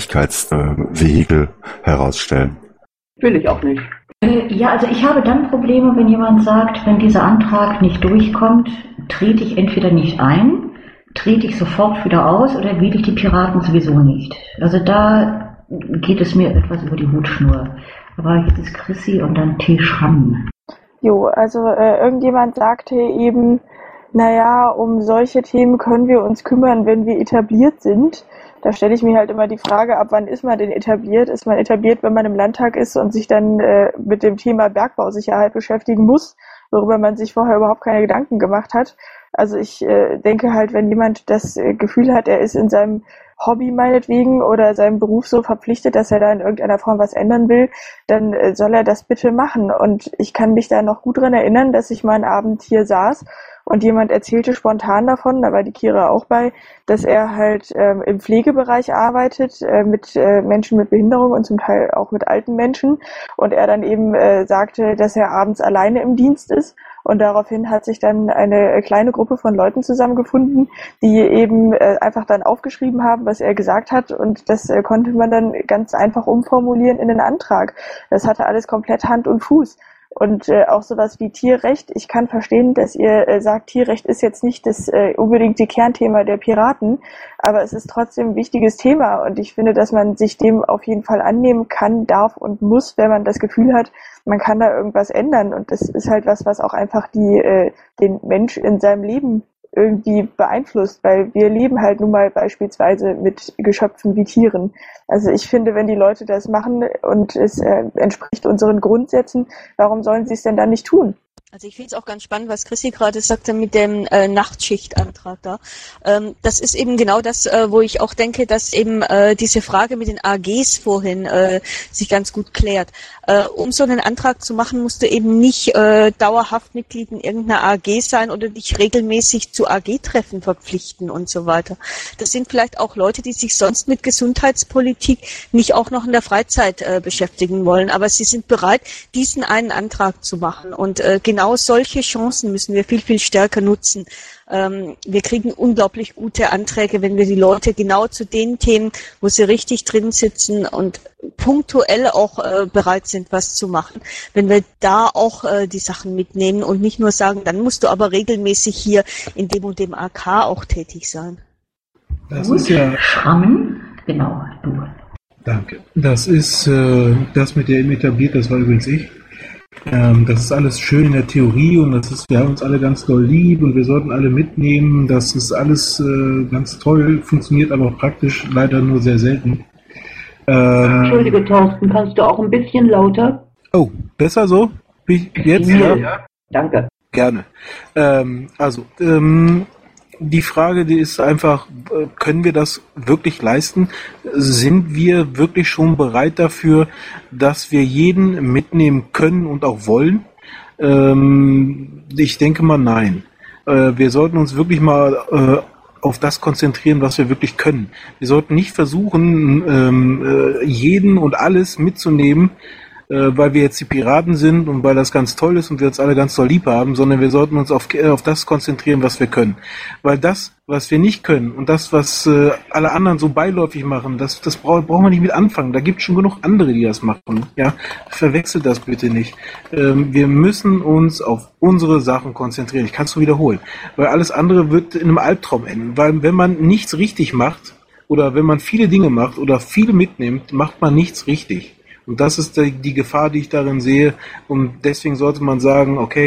Befindlichkeitsvehikel herausstellen. Will ich auch nicht. Ja, also ich habe dann Probleme, wenn jemand sagt, wenn dieser Antrag nicht durchkommt, trete ich entweder nicht ein, trete ich sofort wieder aus oder wähle ich die Piraten sowieso nicht. Also da geht es mir etwas über die Hutschnur. Aber jetzt ist Chrissy und dann Tischram. Jo, also irgendjemand sagte eben, naja, um solche Themen können wir uns kümmern, wenn wir etabliert sind. Da stelle ich mir halt immer die Frage, ab wann ist man denn etabliert? Ist man etabliert, wenn man im Landtag ist und sich dann mit dem Thema Bergbausicherheit beschäftigen muss, worüber man sich vorher überhaupt keine Gedanken gemacht hat? Also ich denke halt, wenn jemand das Gefühl hat, er ist in seinem Hobby meinetwegen oder seinem Beruf so verpflichtet, dass er da in irgendeiner Form was ändern will, dann soll er das bitte machen. Und ich kann mich da noch gut dran erinnern, dass ich mal einen Abend hier saß und jemand erzählte spontan davon, da war die Kira auch bei, dass er halt im Pflegebereich arbeitet, mit Menschen mit Behinderung und zum Teil auch mit alten Menschen. Und er dann eben sagte, dass er abends alleine im Dienst ist. Und daraufhin hat sich dann eine kleine Gruppe von Leuten zusammengefunden, die eben einfach dann aufgeschrieben haben, was er gesagt hat. Und das konnte man dann ganz einfach umformulieren in einen Antrag. Das hatte alles komplett Hand und Fuß. Und auch sowas wie Tierrecht. Ich kann verstehen, dass ihr sagt, Tierrecht ist jetzt nicht das unbedingt die Kernthema der Piraten, aber es ist trotzdem ein wichtiges Thema. Und ich finde, dass man sich dem auf jeden Fall annehmen kann, darf und muss, wenn man das Gefühl hat, man kann da irgendwas ändern. Und das ist halt was auch einfach den Mensch in seinem Leben irgendwie beeinflusst, weil wir leben halt nun mal beispielsweise mit Geschöpfen wie Tieren. Also ich finde, wenn die Leute das machen und es entspricht unseren Grundsätzen, warum sollen sie es denn dann nicht tun? Also ich finde es auch ganz spannend, was Chrissy gerade sagte mit dem Nachtschichtantrag da. Das ist eben genau das, wo ich auch denke, dass eben diese Frage mit den AGs vorhin sich ganz gut klärt. Um so einen Antrag zu machen, musst du eben nicht dauerhaft Mitglied in irgendeiner AG sein oder dich regelmäßig zu AG-Treffen verpflichten und so weiter. Das sind vielleicht auch Leute, die sich sonst mit Gesundheitspolitik nicht auch noch in der Freizeit beschäftigen wollen, aber sie sind bereit, diesen einen Antrag zu machen. Und genau solche Chancen müssen wir viel, viel stärker nutzen. Wir kriegen unglaublich gute Anträge, wenn wir die Leute genau zu den Themen, wo sie richtig drin sitzen und punktuell auch bereit sind, was zu machen, wenn wir da auch die Sachen mitnehmen und nicht nur sagen, dann musst du aber regelmäßig hier in dem und dem AK auch tätig sein. Das ist ja Schrammen, genau, du. Danke. Das ist das mit der etabliert, das war übrigens ich. Das ist alles schön in der Theorie und wir haben uns alle ganz doll lieb und wir sollten alle mitnehmen. Das ist alles ganz toll, funktioniert aber praktisch leider nur sehr selten. Entschuldige, Thorsten, kannst du auch ein bisschen lauter? Oh, besser so? Jetzt? Ja. Danke. Gerne. Die Frage, die ist einfach, können wir das wirklich leisten? Sind wir wirklich schon bereit dafür, dass wir jeden mitnehmen können und auch wollen? Ich denke mal, nein. Wir sollten uns wirklich mal auf das konzentrieren, was wir wirklich können. Wir sollten nicht versuchen, jeden und alles mitzunehmen, weil wir jetzt die Piraten sind und weil das ganz toll ist und wir uns alle ganz doll lieb haben, sondern wir sollten uns auf das konzentrieren, was wir können. Weil das, was wir nicht können und das, was alle anderen so beiläufig machen, das brauchen wir nicht mit anfangen. Da gibt es schon genug andere, die das machen. Ja, verwechselt das bitte nicht. Wir müssen uns auf unsere Sachen konzentrieren. Ich kann es nur wiederholen. Weil alles andere wird in einem Albtraum enden. Weil wenn man nichts richtig macht oder wenn man viele Dinge macht oder viel mitnimmt, macht man nichts richtig. Und das ist die Gefahr, die ich darin sehe. Und deswegen sollte man sagen, okay,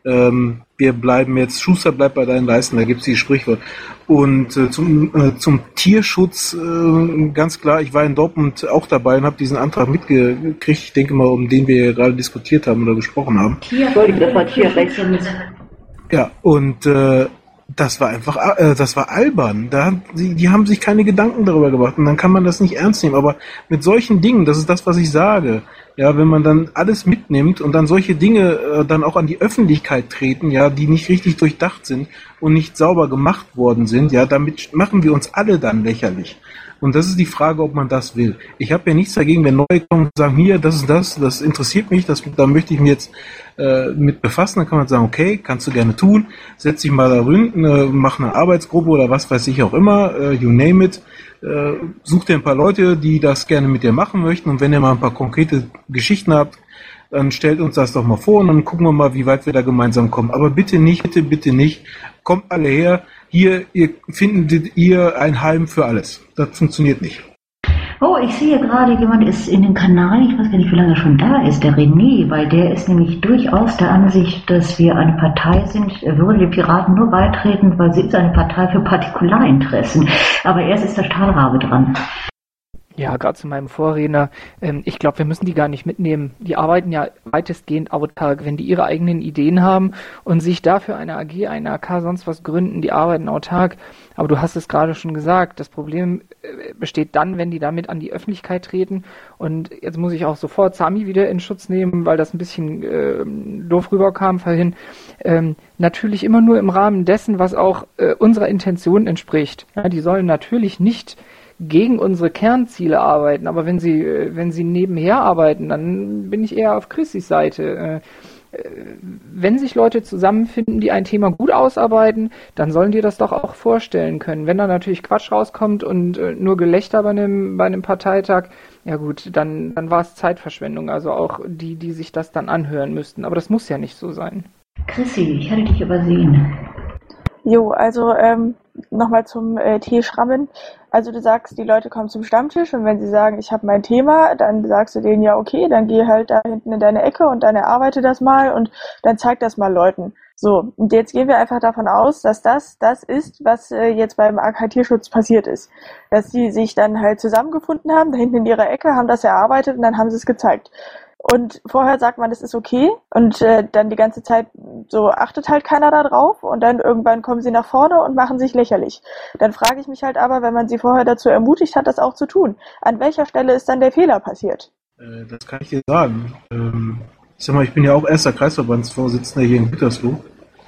wir bleiben jetzt, Schuster bleibt bei deinen Leisten, da gibt's dieses Sprichwort. Und zum Tierschutz, ganz klar, ich war in Dortmund auch dabei und habe diesen Antrag mitgekriegt, ich denke mal, um den wir gerade diskutiert haben oder gesprochen haben. Tierrecht. Ja, und das war einfach, das war albern. Die haben sich keine Gedanken darüber gemacht und dann kann man das nicht ernst nehmen. Aber mit solchen Dingen, das ist das, was ich sage. Ja, wenn man dann alles mitnimmt und dann solche Dinge dann auch an die Öffentlichkeit treten, ja, die nicht richtig durchdacht sind und nicht sauber gemacht worden sind, ja, damit machen wir uns alle dann lächerlich. Und das ist die Frage, ob man das will. Ich habe ja nichts dagegen, wenn Neue kommen und sagen, hier, das ist das interessiert mich, da möchte ich mich jetzt mit befassen. Dann kann man sagen, okay, kannst du gerne tun, setz dich mal da drin, mach eine Arbeitsgruppe oder was weiß ich auch immer, you name it, such dir ein paar Leute, die das gerne mit dir machen möchten und wenn ihr mal ein paar konkrete Geschichten habt, dann stellt uns das doch mal vor und dann gucken wir mal, wie weit wir da gemeinsam kommen. Aber bitte nicht, bitte nicht, kommt alle her, hier findet ihr ein Heim für alles. Das funktioniert nicht. Oh, ich sehe gerade, jemand ist in den Kanal, ich weiß gar nicht, wie lange er schon da ist, der René, weil der ist nämlich durchaus der Ansicht, dass wir eine Partei sind, er würde den Piraten nur beitreten, weil sie ist eine Partei für Partikularinteressen. Aber erst ist der Stahlrabe dran. Ja, gerade zu meinem Vorredner. Ich glaube, wir müssen die gar nicht mitnehmen. Die arbeiten ja weitestgehend autark. Wenn die ihre eigenen Ideen haben und sich dafür eine AG, eine AK, sonst was gründen, die arbeiten autark. Aber du hast es gerade schon gesagt, das Problem besteht dann, wenn die damit an die Öffentlichkeit treten. Und jetzt muss ich auch sofort Sami wieder in Schutz nehmen, weil das ein bisschen doof rüberkam vorhin. Natürlich immer nur im Rahmen dessen, was auch unserer Intention entspricht. Ja, die sollen natürlich nicht gegen unsere Kernziele arbeiten, aber wenn sie nebenher arbeiten, dann bin ich eher auf Chrissys Seite. Wenn sich Leute zusammenfinden, die ein Thema gut ausarbeiten, dann sollen die das doch auch vorstellen können. Wenn da natürlich Quatsch rauskommt und nur Gelächter bei einem Parteitag, ja gut, dann war es Zeitverschwendung, also auch die sich das dann anhören müssten. Aber das muss ja nicht so sein. Chrissy, ich hatte dich übersehen. Jo, also nochmal zum Teeschrammen. Also du sagst, die Leute kommen zum Stammtisch und wenn sie sagen, ich habe mein Thema, dann sagst du denen ja, okay, dann geh halt da hinten in deine Ecke und dann erarbeite das mal und dann zeig das mal Leuten. So, und jetzt gehen wir einfach davon aus, dass das ist, was jetzt beim AK Tierschutz passiert ist. Dass die sich dann halt zusammengefunden haben, da hinten in ihrer Ecke, haben das erarbeitet und dann haben sie es gezeigt. Und vorher sagt man, das ist okay und dann die ganze Zeit so achtet halt keiner da drauf und dann irgendwann kommen sie nach vorne und machen sich lächerlich. Dann frage ich mich halt aber, wenn man sie vorher dazu ermutigt hat, das auch zu tun, an welcher Stelle ist dann der Fehler passiert? Das kann ich dir sagen. Ich sag mal, ich bin ja auch erster Kreisverbandsvorsitzender hier in Gütersloh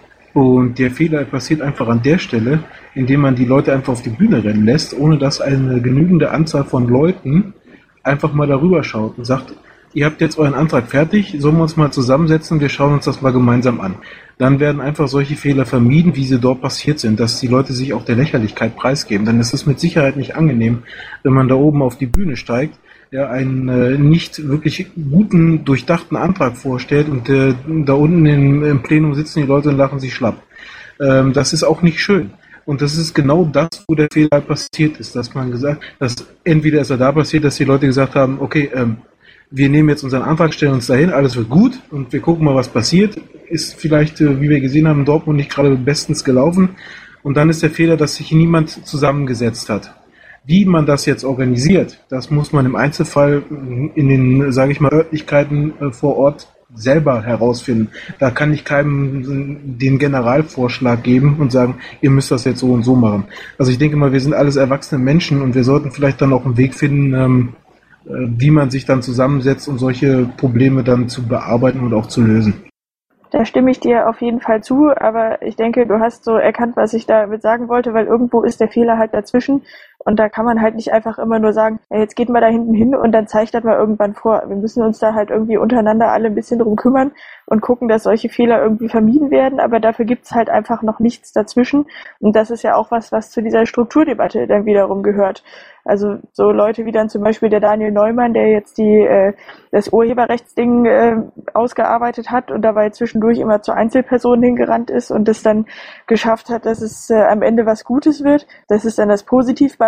und der Fehler passiert einfach an der Stelle, indem man die Leute einfach auf die Bühne rennen lässt, ohne dass eine genügende Anzahl von Leuten einfach mal darüber schaut und sagt, ihr habt jetzt euren Antrag fertig, sollen wir uns mal zusammensetzen, wir schauen uns das mal gemeinsam an. Dann werden einfach solche Fehler vermieden, wie sie dort passiert sind, dass die Leute sich auch der Lächerlichkeit preisgeben. Dann ist es mit Sicherheit nicht angenehm, wenn man da oben auf die Bühne steigt, ja, einen nicht wirklich guten, durchdachten Antrag vorstellt und da unten im Plenum sitzen die Leute und lachen sich schlapp. Das ist auch nicht schön. Und das ist genau das, wo der Fehler passiert ist, dass man gesagt, dass entweder ist er da passiert, dass die Leute gesagt haben, okay, wir nehmen jetzt unseren Antrag, stellen uns dahin, alles wird gut und wir gucken mal, was passiert. Ist vielleicht, wie wir gesehen haben, in Dortmund nicht gerade bestens gelaufen. Und dann ist der Fehler, dass sich niemand zusammengesetzt hat. Wie man das jetzt organisiert, das muss man im Einzelfall in den, sage ich mal, Örtlichkeiten vor Ort selber herausfinden. Da kann ich keinem den Generalvorschlag geben und sagen, ihr müsst das jetzt so und so machen. Also ich denke mal, wir sind alles erwachsene Menschen und wir sollten vielleicht dann auch einen Weg finden, wie man sich dann zusammensetzt, um solche Probleme dann zu bearbeiten und auch zu lösen. Da stimme ich dir auf jeden Fall zu, aber ich denke, du hast so erkannt, was ich damit sagen wollte, weil irgendwo ist der Fehler halt dazwischen und da kann man halt nicht einfach immer nur sagen, ja, jetzt geht mal da hinten hin und dann zeigt das mal irgendwann vor. Wir müssen uns da halt irgendwie untereinander alle ein bisschen drum kümmern und gucken, dass solche Fehler irgendwie vermieden werden, aber dafür gibt's halt einfach noch nichts dazwischen und das ist ja auch was zu dieser Strukturdebatte dann wiederum gehört. Also so Leute wie dann zum Beispiel der Daniel Neumann, der jetzt das Urheberrechtsding ausgearbeitet hat und dabei zwischendurch immer zu Einzelpersonen hingerannt ist und das dann geschafft hat, dass es am Ende was Gutes wird. Das ist dann das Positivbeispiel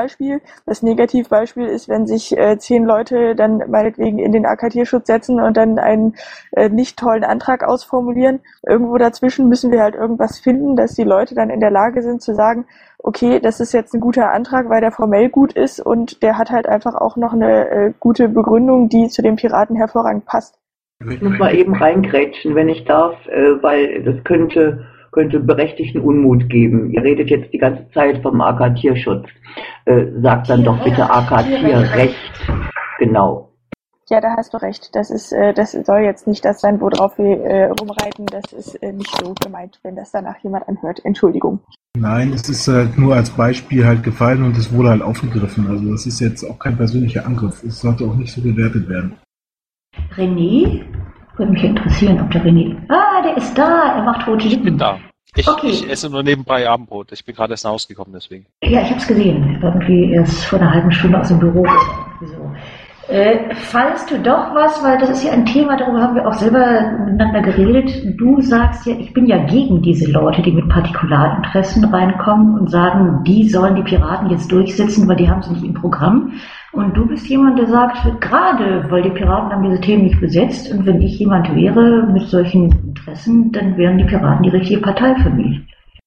Beispiel. Das Negativbeispiel ist, wenn sich 10 Leute dann meinetwegen in den AK-Tierschutz setzen und dann einen nicht tollen Antrag ausformulieren. Irgendwo dazwischen müssen wir halt irgendwas finden, dass die Leute dann in der Lage sind zu sagen, okay, das ist jetzt ein guter Antrag, weil der formell gut ist und der hat halt einfach auch noch eine gute Begründung, die zu den Piraten hervorragend passt. Ich muss mal eben reingrätschen, wenn ich darf, weil das könnte berechtigten Unmut geben. Ihr redet jetzt die ganze Zeit vom AK-Tierschutz. Sagt dann doch bitte AK-Tierrecht. Genau. Ja, da hast du recht. Das soll jetzt nicht das sein, worauf wir rumreiten. Das ist nicht so gemeint, wenn das danach jemand anhört. Entschuldigung. Nein, es ist halt nur als Beispiel halt gefallen und es wurde halt aufgegriffen. Also das ist jetzt auch kein persönlicher Angriff. Es sollte auch nicht so gewertet werden. René? Würde mich interessieren, ob der René... Ah, der ist da. Er macht rote Lippen. Ich bin da. Okay. Ich esse nur nebenbei Abendbrot. Ich bin gerade erst nach Hause gekommen, deswegen. Ja, ich hab's gesehen. Irgendwie erst vor einer halben Stunde aus dem Büro. So. Fallst du doch was, weil das ist ja ein Thema, darüber haben wir auch selber miteinander geredet. Du sagst ja, ich bin ja gegen diese Leute, die mit Partikularinteressen reinkommen und sagen, die sollen die Piraten jetzt durchsetzen, weil die haben sie nicht im Programm. Und du bist jemand, der sagt, gerade weil die Piraten haben diese Themen nicht besetzt und wenn ich jemand wäre mit solchen Interessen, dann wären die Piraten die richtige Partei für mich.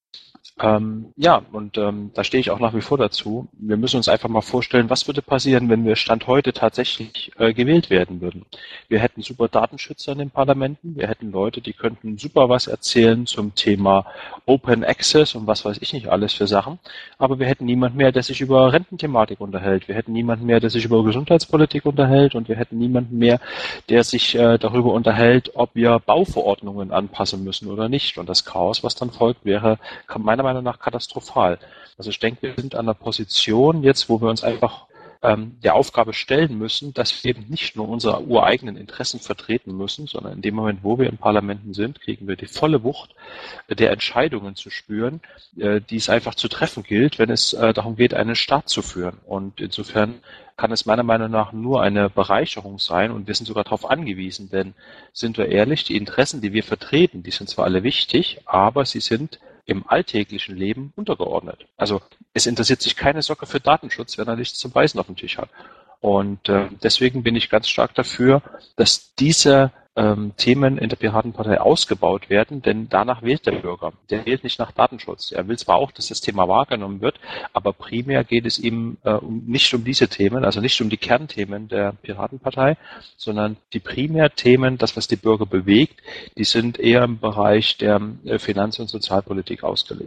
Da stehe ich auch nach wie vor dazu. Wir müssen uns einfach mal vorstellen, was würde passieren, wenn wir Stand heute tatsächlich gewählt werden würden. Wir hätten super Datenschützer in den Parlamenten, wir hätten Leute, die könnten super was erzählen zum Thema Open Access und was weiß ich nicht alles für Sachen, aber wir hätten niemand mehr, der sich über Rententhematik unterhält, wir hätten niemand mehr, der sich über Gesundheitspolitik unterhält und wir hätten niemanden mehr, der sich darüber unterhält, ob wir Bauverordnungen anpassen müssen oder nicht. Und das Chaos, was dann folgt, wäre meiner Meinung nach katastrophal. Also ich denke, wir sind an einer Position jetzt, wo wir uns einfach der Aufgabe stellen müssen, dass wir eben nicht nur unsere ureigenen Interessen vertreten müssen, sondern in dem Moment, wo wir in Parlamenten sind, kriegen wir die volle Wucht der Entscheidungen zu spüren, die es einfach zu treffen gilt, wenn es darum geht, einen Staat zu führen. Und insofern kann es meiner Meinung nach nur eine Bereicherung sein und wir sind sogar darauf angewiesen, denn sind wir ehrlich, die Interessen, die wir vertreten, die sind zwar alle wichtig, aber sie sind im alltäglichen Leben untergeordnet. Also es interessiert sich keine Socke für Datenschutz, wenn er nichts zum Beißen auf dem Tisch hat. Und deswegen bin ich ganz stark dafür, dass diese Themen in der Piratenpartei ausgebaut werden, denn danach wählt der Bürger. Der wählt nicht nach Datenschutz. Er will zwar auch, dass das Thema wahrgenommen wird, aber primär geht es ihm nicht um diese Themen, also nicht um die Kernthemen der Piratenpartei, sondern die Primärthemen, das, was die Bürger bewegt, die sind eher im Bereich der Finanz- und Sozialpolitik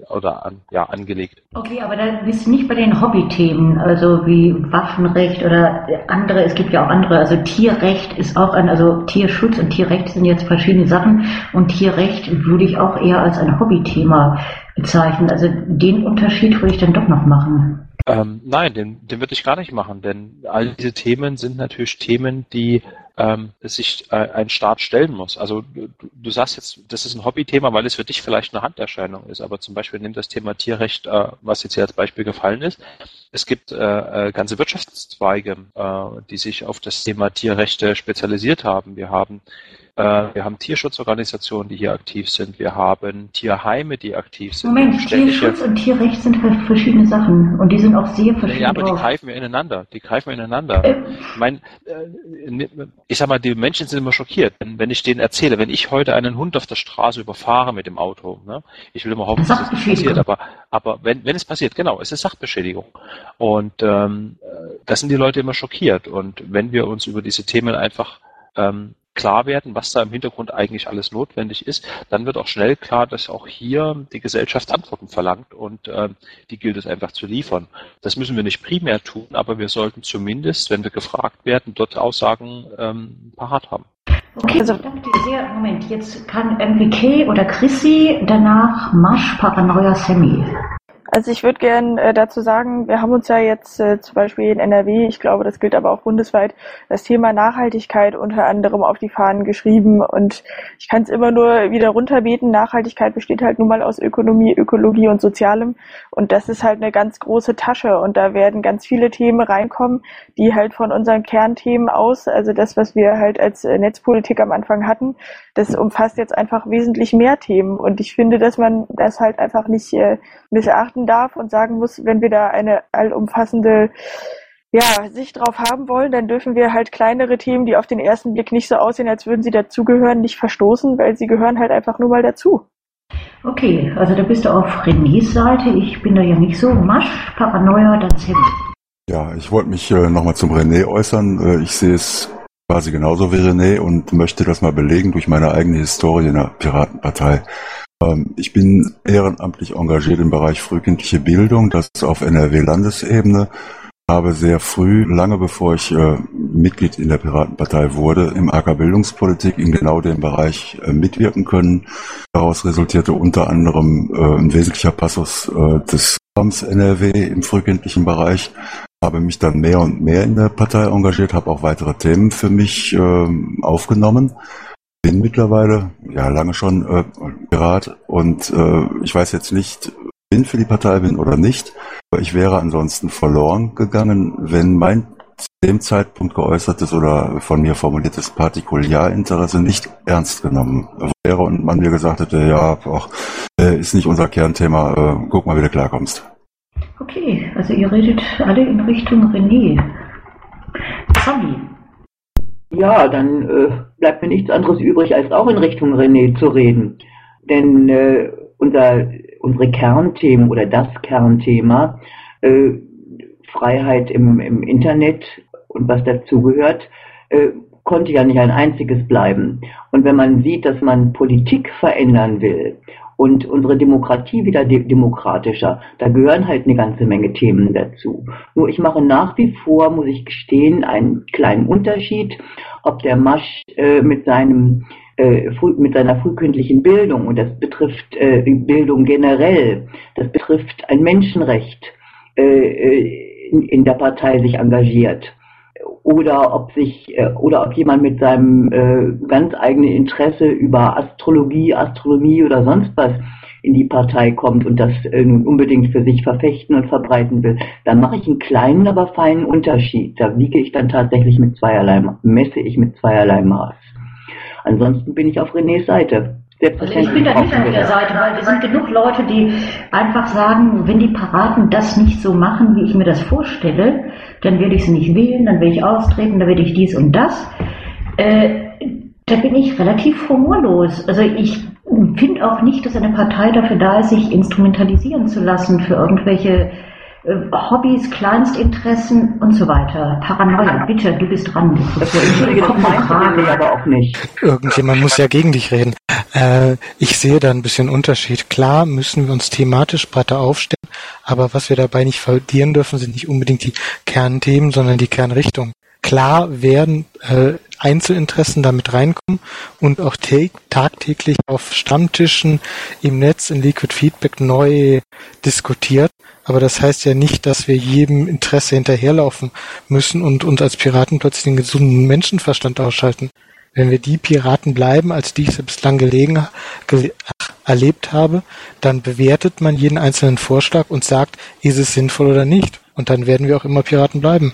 angelegt. Okay, aber da bist du nicht bei den Hobbythemen, also wie Waffenrecht oder andere, es gibt ja auch andere, also Tierrecht ist auch also Tierschutz und Tierrecht sind jetzt verschiedene Sachen und Tierrecht würde ich auch eher als ein Hobbythema bezeichnen. Also den Unterschied würde ich dann doch noch machen. Nein, den würde ich gar nicht machen, denn all diese Themen sind natürlich Themen, die sich ein Staat stellen muss. Also du sagst jetzt, das ist ein Hobbythema, weil es für dich vielleicht eine Randerscheinung ist, aber zum Beispiel nimm das Thema Tierrecht, was jetzt hier als Beispiel gefallen ist. Es gibt ganze Wirtschaftszweige, die sich auf das Thema Tierrechte spezialisiert haben. Wir haben Tierschutzorganisationen, die hier aktiv sind. Wir haben Tierheime, die aktiv sind. Moment, Tierschutz und Tierrecht sind halt verschiedene Sachen und die sind auch sehr verschieden. Ja, aber die greifen wir ineinander. Ich sag mal, die Menschen sind immer schockiert, wenn ich denen erzähle, wenn ich heute einen Hund auf der Straße überfahre mit dem Auto, ne? Ich will immer hoffen, dass es nicht passiert, aber wenn es passiert, genau, es ist Sachbeschädigung. Und da sind die Leute immer schockiert. Und wenn wir uns über diese Themen einfach klar werden, was da im Hintergrund eigentlich alles notwendig ist, dann wird auch schnell klar, dass auch hier die Gesellschaft Antworten verlangt und die gilt es einfach zu liefern. Das müssen wir nicht primär tun, aber wir sollten zumindest, wenn wir gefragt werden, dort Aussagen parat haben. Okay, also danke dir sehr. Moment, jetzt kann MWK oder Chrissy, danach Masch, Paranoia, Sammy. Also ich würde gern dazu sagen, wir haben uns ja jetzt zum Beispiel in NRW, ich glaube, das gilt aber auch bundesweit, das Thema Nachhaltigkeit unter anderem auf die Fahnen geschrieben und ich kann es immer nur wieder runterbeten. Nachhaltigkeit besteht halt nun mal aus Ökonomie, Ökologie und Sozialem und das ist halt eine ganz große Tasche und da werden ganz viele Themen reinkommen, die halt von unseren Kernthemen aus, also das, was wir halt als Netzpolitik am Anfang hatten, das umfasst jetzt einfach wesentlich mehr Themen und ich finde, dass man das halt einfach nicht missachtet beobachten darf und sagen muss, wenn wir da eine allumfassende Sicht drauf haben wollen, dann dürfen wir halt kleinere Themen, die auf den ersten Blick nicht so aussehen, als würden sie dazugehören, nicht verstoßen, weil sie gehören halt einfach nur mal dazu. Okay, also da bist du auf Renés Seite. Ich bin da ja nicht so. Masch, Paranoia, dann Sam. Ja, ich wollte mich nochmal zum René äußern. Ich sehe es quasi genauso wie René und möchte das mal belegen durch meine eigene Historie in der Piratenpartei. Ich bin ehrenamtlich engagiert im Bereich frühkindliche Bildung, das auf NRW-Landesebene. Habe sehr früh, lange bevor ich Mitglied in der Piratenpartei wurde, im AK Bildungspolitik in genau dem Bereich mitwirken können. Daraus resultierte unter anderem ein wesentlicher Passus des Programms NRW im frühkindlichen Bereich. Habe mich dann mehr und mehr in der Partei engagiert, habe auch weitere Themen für mich aufgenommen. Bin mittlerweile, lange schon Pirat und ich weiß jetzt nicht, für die Partei bin oder nicht. Aber ich wäre ansonsten verloren gegangen, wenn mein zu dem Zeitpunkt geäußertes oder von mir formuliertes Partikularinteresse nicht ernst genommen wäre und man mir gesagt hätte, ist nicht unser Kernthema, guck mal, wie du klarkommst. Okay, also ihr redet alle in Richtung René. Sammy. Ja, dann bleibt mir nichts anderes übrig, als auch in Richtung René zu reden. Denn unsere Kernthemen oder das Kernthema, Freiheit im Internet und was dazugehört, konnte ja nicht ein einziges bleiben. Und wenn man sieht, dass man Politik verändern will und unsere Demokratie wieder demokratischer, da gehören halt eine ganze Menge Themen dazu. Nur ich mache nach wie vor, muss ich gestehen, einen kleinen Unterschied, ob der Masch mit seiner frühkindlichen Bildung, und das betrifft Bildung generell, das betrifft ein Menschenrecht, in der Partei sich engagiert, oder ob jemand mit seinem ganz eigenen Interesse über Astrologie, Astronomie oder sonst was in die Partei kommt und das nun unbedingt für sich verfechten und verbreiten will, dann mache ich einen kleinen, aber feinen Unterschied. Da messe ich mit zweierlei Maß. Ansonsten bin ich auf Renés Seite. Also ich bin da nicht auf der Seite, weil es sind genug Leute, die einfach sagen, wenn die Piraten das nicht so machen, wie ich mir das vorstelle, dann werde ich sie nicht wählen, dann werde ich austreten, dann werde ich dies und das. Da bin ich relativ humorlos. Also ich finde auch nicht, dass eine Partei dafür da ist, sich instrumentalisieren zu lassen für irgendwelche Hobbys, Kleinstinteressen und so weiter. Paranoia, bitte, du bist dran. Das meinst du aber auch nicht. Irgendjemand muss ja gegen dich reden. Ich sehe da ein bisschen Unterschied. Klar müssen wir uns thematisch breiter aufstellen, aber was wir dabei nicht verlieren dürfen, sind nicht unbedingt die Kernthemen, sondern die Kernrichtung. Klar werden Einzelinteressen damit reinkommen und auch tagtäglich auf Stammtischen im Netz in Liquid Feedback neu diskutiert. Aber das heißt ja nicht, dass wir jedem Interesse hinterherlaufen müssen und uns als Piraten plötzlich den gesunden Menschenverstand ausschalten. Wenn wir die Piraten bleiben, als die ich bislang erlebt habe, dann bewertet man jeden einzelnen Vorschlag und sagt, ist es sinnvoll oder nicht. Und dann werden wir auch immer Piraten bleiben.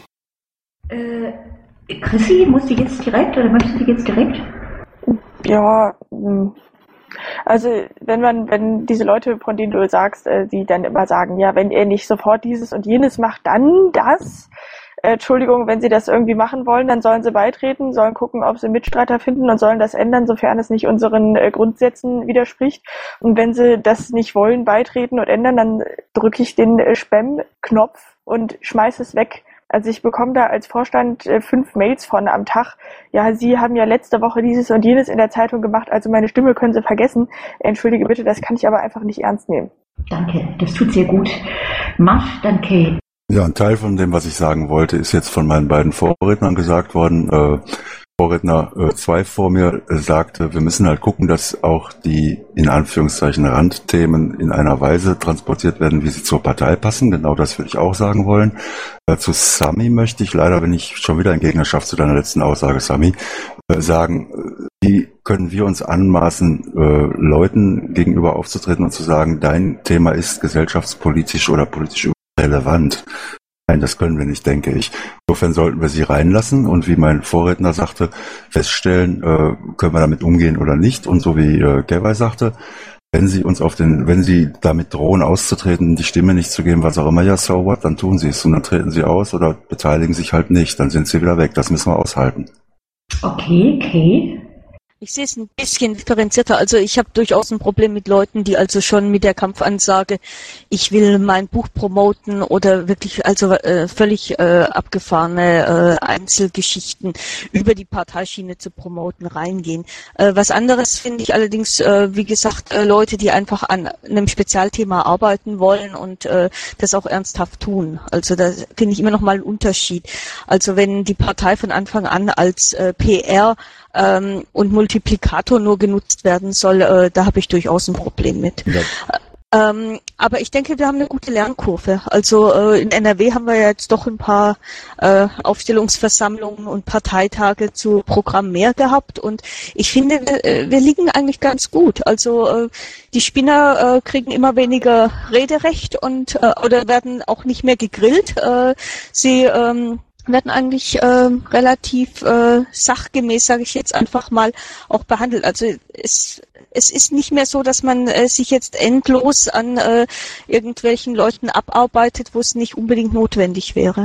Chrissy, musst du jetzt direkt oder möchtest du jetzt direkt? Ja, also wenn diese Leute, von denen du sagst, die dann immer sagen, ja, wenn er nicht sofort dieses und jenes macht, dann das. Entschuldigung, wenn sie das irgendwie machen wollen, dann sollen sie beitreten, sollen gucken, ob sie Mitstreiter finden und sollen das ändern, sofern es nicht unseren Grundsätzen widerspricht. Und wenn sie das nicht wollen, beitreten und ändern, dann drücke ich den Spam-Knopf und schmeiße es weg. Also ich bekomme da als Vorstand 5 Mails von am Tag. Ja, Sie haben ja letzte Woche dieses und jenes in der Zeitung gemacht, also meine Stimme können Sie vergessen. Entschuldige bitte, das kann ich aber einfach nicht ernst nehmen. Danke, das tut sehr gut. Masch, dann Kate. Ja, ein Teil von dem, was ich sagen wollte, ist jetzt von meinen beiden Vorrednern gesagt worden. Vorredner 2 vor mir sagte, wir müssen halt gucken, dass auch die in Anführungszeichen Randthemen in einer Weise transportiert werden, wie sie zur Partei passen. Genau das würde ich auch sagen wollen. Zu Sami möchte ich, leider bin ich schon wieder in Gegnerschaft zu deiner letzten Aussage, Sami, sagen, wie können wir uns anmaßen, Leuten gegenüber aufzutreten und zu sagen, dein Thema ist gesellschaftspolitisch oder politisch relevant. Nein, das können wir nicht, denke ich. Insofern sollten wir sie reinlassen und wie mein Vorredner sagte, feststellen, können wir damit umgehen oder nicht. Und so wie Gerwei sagte, wenn Sie damit drohen auszutreten, die Stimme nicht zu geben, was auch immer, ja, so what, dann tun Sie es und dann treten Sie aus oder beteiligen sich halt nicht, dann sind Sie wieder weg. Das müssen wir aushalten. Okay. Ich sehe es ein bisschen differenzierter. Also ich habe durchaus ein Problem mit Leuten, die also schon mit der Kampfansage, ich will mein Buch promoten oder wirklich also völlig abgefahrene Einzelgeschichten über die Parteischiene zu promoten reingehen. Was anderes finde ich allerdings, wie gesagt, Leute, die einfach an einem Spezialthema arbeiten wollen und das auch ernsthaft tun. Also da finde ich immer noch mal einen Unterschied. Also wenn die Partei von Anfang an als PR und Multiplikator nur genutzt werden soll, da habe ich durchaus ein Problem mit. Ja. Aber ich denke, wir haben eine gute Lernkurve. Also in NRW haben wir ja jetzt doch ein paar Aufstellungsversammlungen und Parteitage zu Programm mehr gehabt und ich finde, wir liegen eigentlich ganz gut. Also die Spinner kriegen immer weniger Rederecht und oder werden auch nicht mehr gegrillt. Sie werden eigentlich relativ sachgemäß, sage ich jetzt einfach mal, auch behandelt. Also es ist nicht mehr so, dass man sich jetzt endlos an irgendwelchen Leuten abarbeitet, wo es nicht unbedingt notwendig wäre.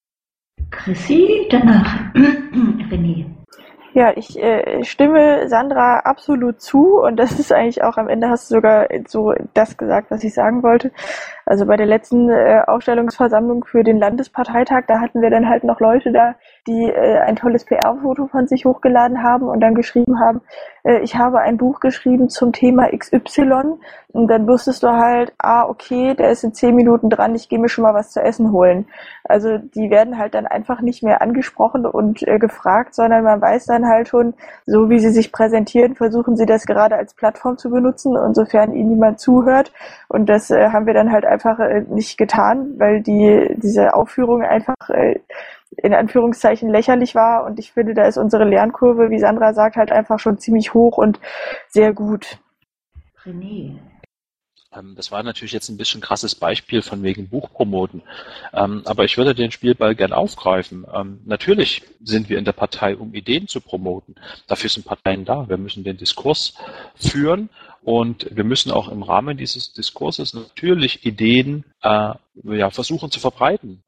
Chrissy, danach René. Ja, ich stimme Sandra absolut zu und das ist eigentlich auch am Ende hast du sogar so das gesagt, was ich sagen wollte. Also bei der letzten Aufstellungsversammlung für den Landesparteitag, da hatten wir dann halt noch Leute da, die ein tolles PR-Foto von sich hochgeladen haben und dann geschrieben haben, ich habe ein Buch geschrieben zum Thema XY und dann wusstest du halt, okay, der ist in 10 Minuten dran, ich gehe mir schon mal was zu essen holen. Also die werden halt dann einfach nicht mehr angesprochen und gefragt, sondern man weiß dann halt schon, so wie sie sich präsentieren, versuchen sie das gerade als Plattform zu benutzen und sofern ihnen niemand zuhört und das haben wir dann halt einfach nicht getan, weil diese Aufführung einfach in Anführungszeichen lächerlich war und ich finde, da ist unsere Lernkurve, wie Sandra sagt, halt einfach schon ziemlich hoch und sehr gut. René. Das war natürlich jetzt ein bisschen krasses Beispiel von wegen Buchpromoten, aber ich würde den Spielball gern aufgreifen. Natürlich sind wir in der Partei, um Ideen zu promoten. Dafür sind Parteien da. Wir müssen den Diskurs führen und wir müssen auch im Rahmen dieses Diskurses natürlich Ideen versuchen zu verbreiten,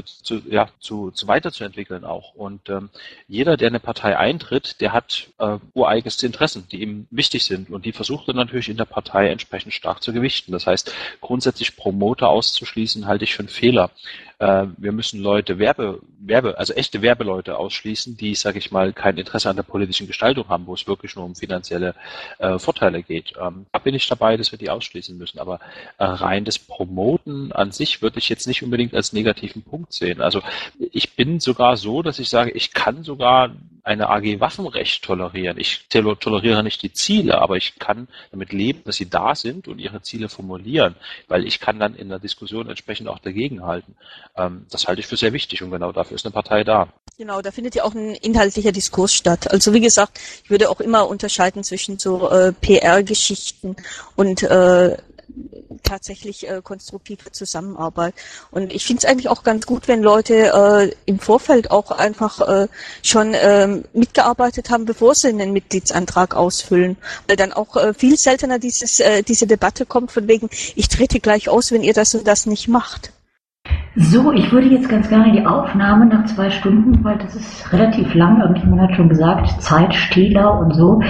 weiterzuentwickeln auch. Und jeder, der in eine Partei eintritt, der hat ureigenste Interessen, die ihm wichtig sind und die versucht er natürlich in der Partei entsprechend stark zu gewichten. Das heißt, grundsätzlich Promoter auszuschließen, halte ich für einen Fehler. Wir müssen Leute also echte Werbeleute ausschließen, die, sage ich mal, kein Interesse an der politischen Gestaltung haben, wo es wirklich nur um finanzielle Vorteile geht. Da bin ich dabei, dass wir die ausschließen müssen. Aber rein das Promoten an sich würde ich jetzt nicht unbedingt als negativen Punkt sehen. Also ich bin sogar so, dass ich sage, ich kann sogar eine AG Waffenrecht tolerieren. Ich toleriere nicht die Ziele, aber ich kann damit leben, dass sie da sind und ihre Ziele formulieren, weil ich kann dann in der Diskussion entsprechend auch dagegenhalten. Das halte ich für sehr wichtig und genau dafür ist eine Partei da. Genau, da findet ja auch ein inhaltlicher Diskurs statt. Also wie gesagt, ich würde auch immer unterscheiden zwischen so PR-Geschichten und tatsächlich konstruktive Zusammenarbeit. Und ich finde es eigentlich auch ganz gut, wenn Leute im Vorfeld auch einfach schon mitgearbeitet haben, bevor sie einen Mitgliedsantrag ausfüllen. Weil dann auch viel seltener diese Debatte kommt von wegen, ich trete gleich aus, wenn ihr das und das nicht macht. So, ich würde jetzt ganz gerne die Aufnahme nach 2 Stunden, weil das ist relativ lang, irgendjemand hat schon gesagt, Zeitstehler und so,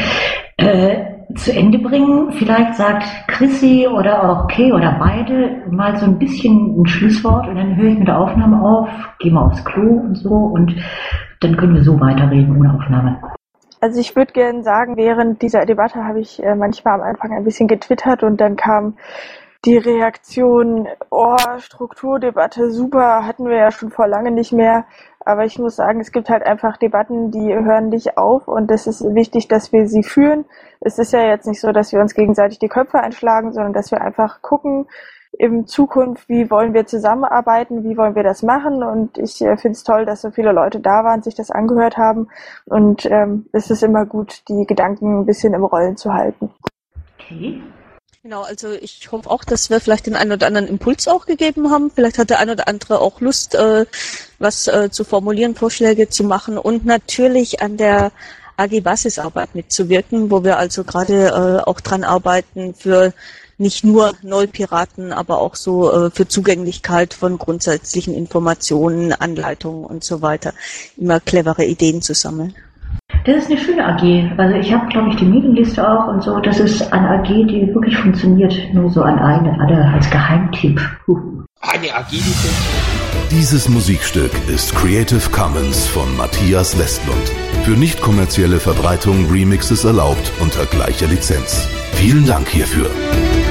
zu Ende bringen. Vielleicht sagt Chrissy oder auch Kay oder beide mal so ein bisschen ein Schlusswort und dann höre ich mit der Aufnahme auf, gehe mal aufs Klo und so und dann können wir so weiterreden ohne Aufnahme. Also ich würde gerne sagen, während dieser Debatte habe ich manchmal am Anfang ein bisschen getwittert und dann kam die Reaktion, Strukturdebatte, super, hatten wir ja schon vor lange nicht mehr. Aber ich muss sagen, es gibt halt einfach Debatten, die hören nicht auf und es ist wichtig, dass wir sie führen. Es ist ja jetzt nicht so, dass wir uns gegenseitig die Köpfe einschlagen, sondern dass wir einfach gucken, in Zukunft, wie wollen wir zusammenarbeiten, wie wollen wir das machen und ich finde es toll, dass so viele Leute da waren, sich das angehört haben und es ist immer gut, die Gedanken ein bisschen im Rollen zu halten. Okay. Genau, also ich hoffe auch, dass wir vielleicht den einen oder anderen Impuls auch gegeben haben. Vielleicht hat der ein oder andere auch Lust, was zu formulieren, Vorschläge zu machen und natürlich an der AG Basisarbeit mitzuwirken, wo wir also gerade auch dran arbeiten für nicht nur Nullpiraten, aber auch so für Zugänglichkeit von grundsätzlichen Informationen, Anleitungen und so weiter. Immer clevere Ideen zu sammeln. Das ist eine schöne AG. Also ich habe, glaube ich, die Mailingliste auch und so. Das ist eine AG, die wirklich funktioniert. Nur so an alle als Geheimtipp. Eine AG, die funktioniert. Dieses Musikstück ist Creative Commons von Matthias Westlund. Für nicht kommerzielle Verbreitung Remixes erlaubt unter gleicher Lizenz. Vielen Dank hierfür.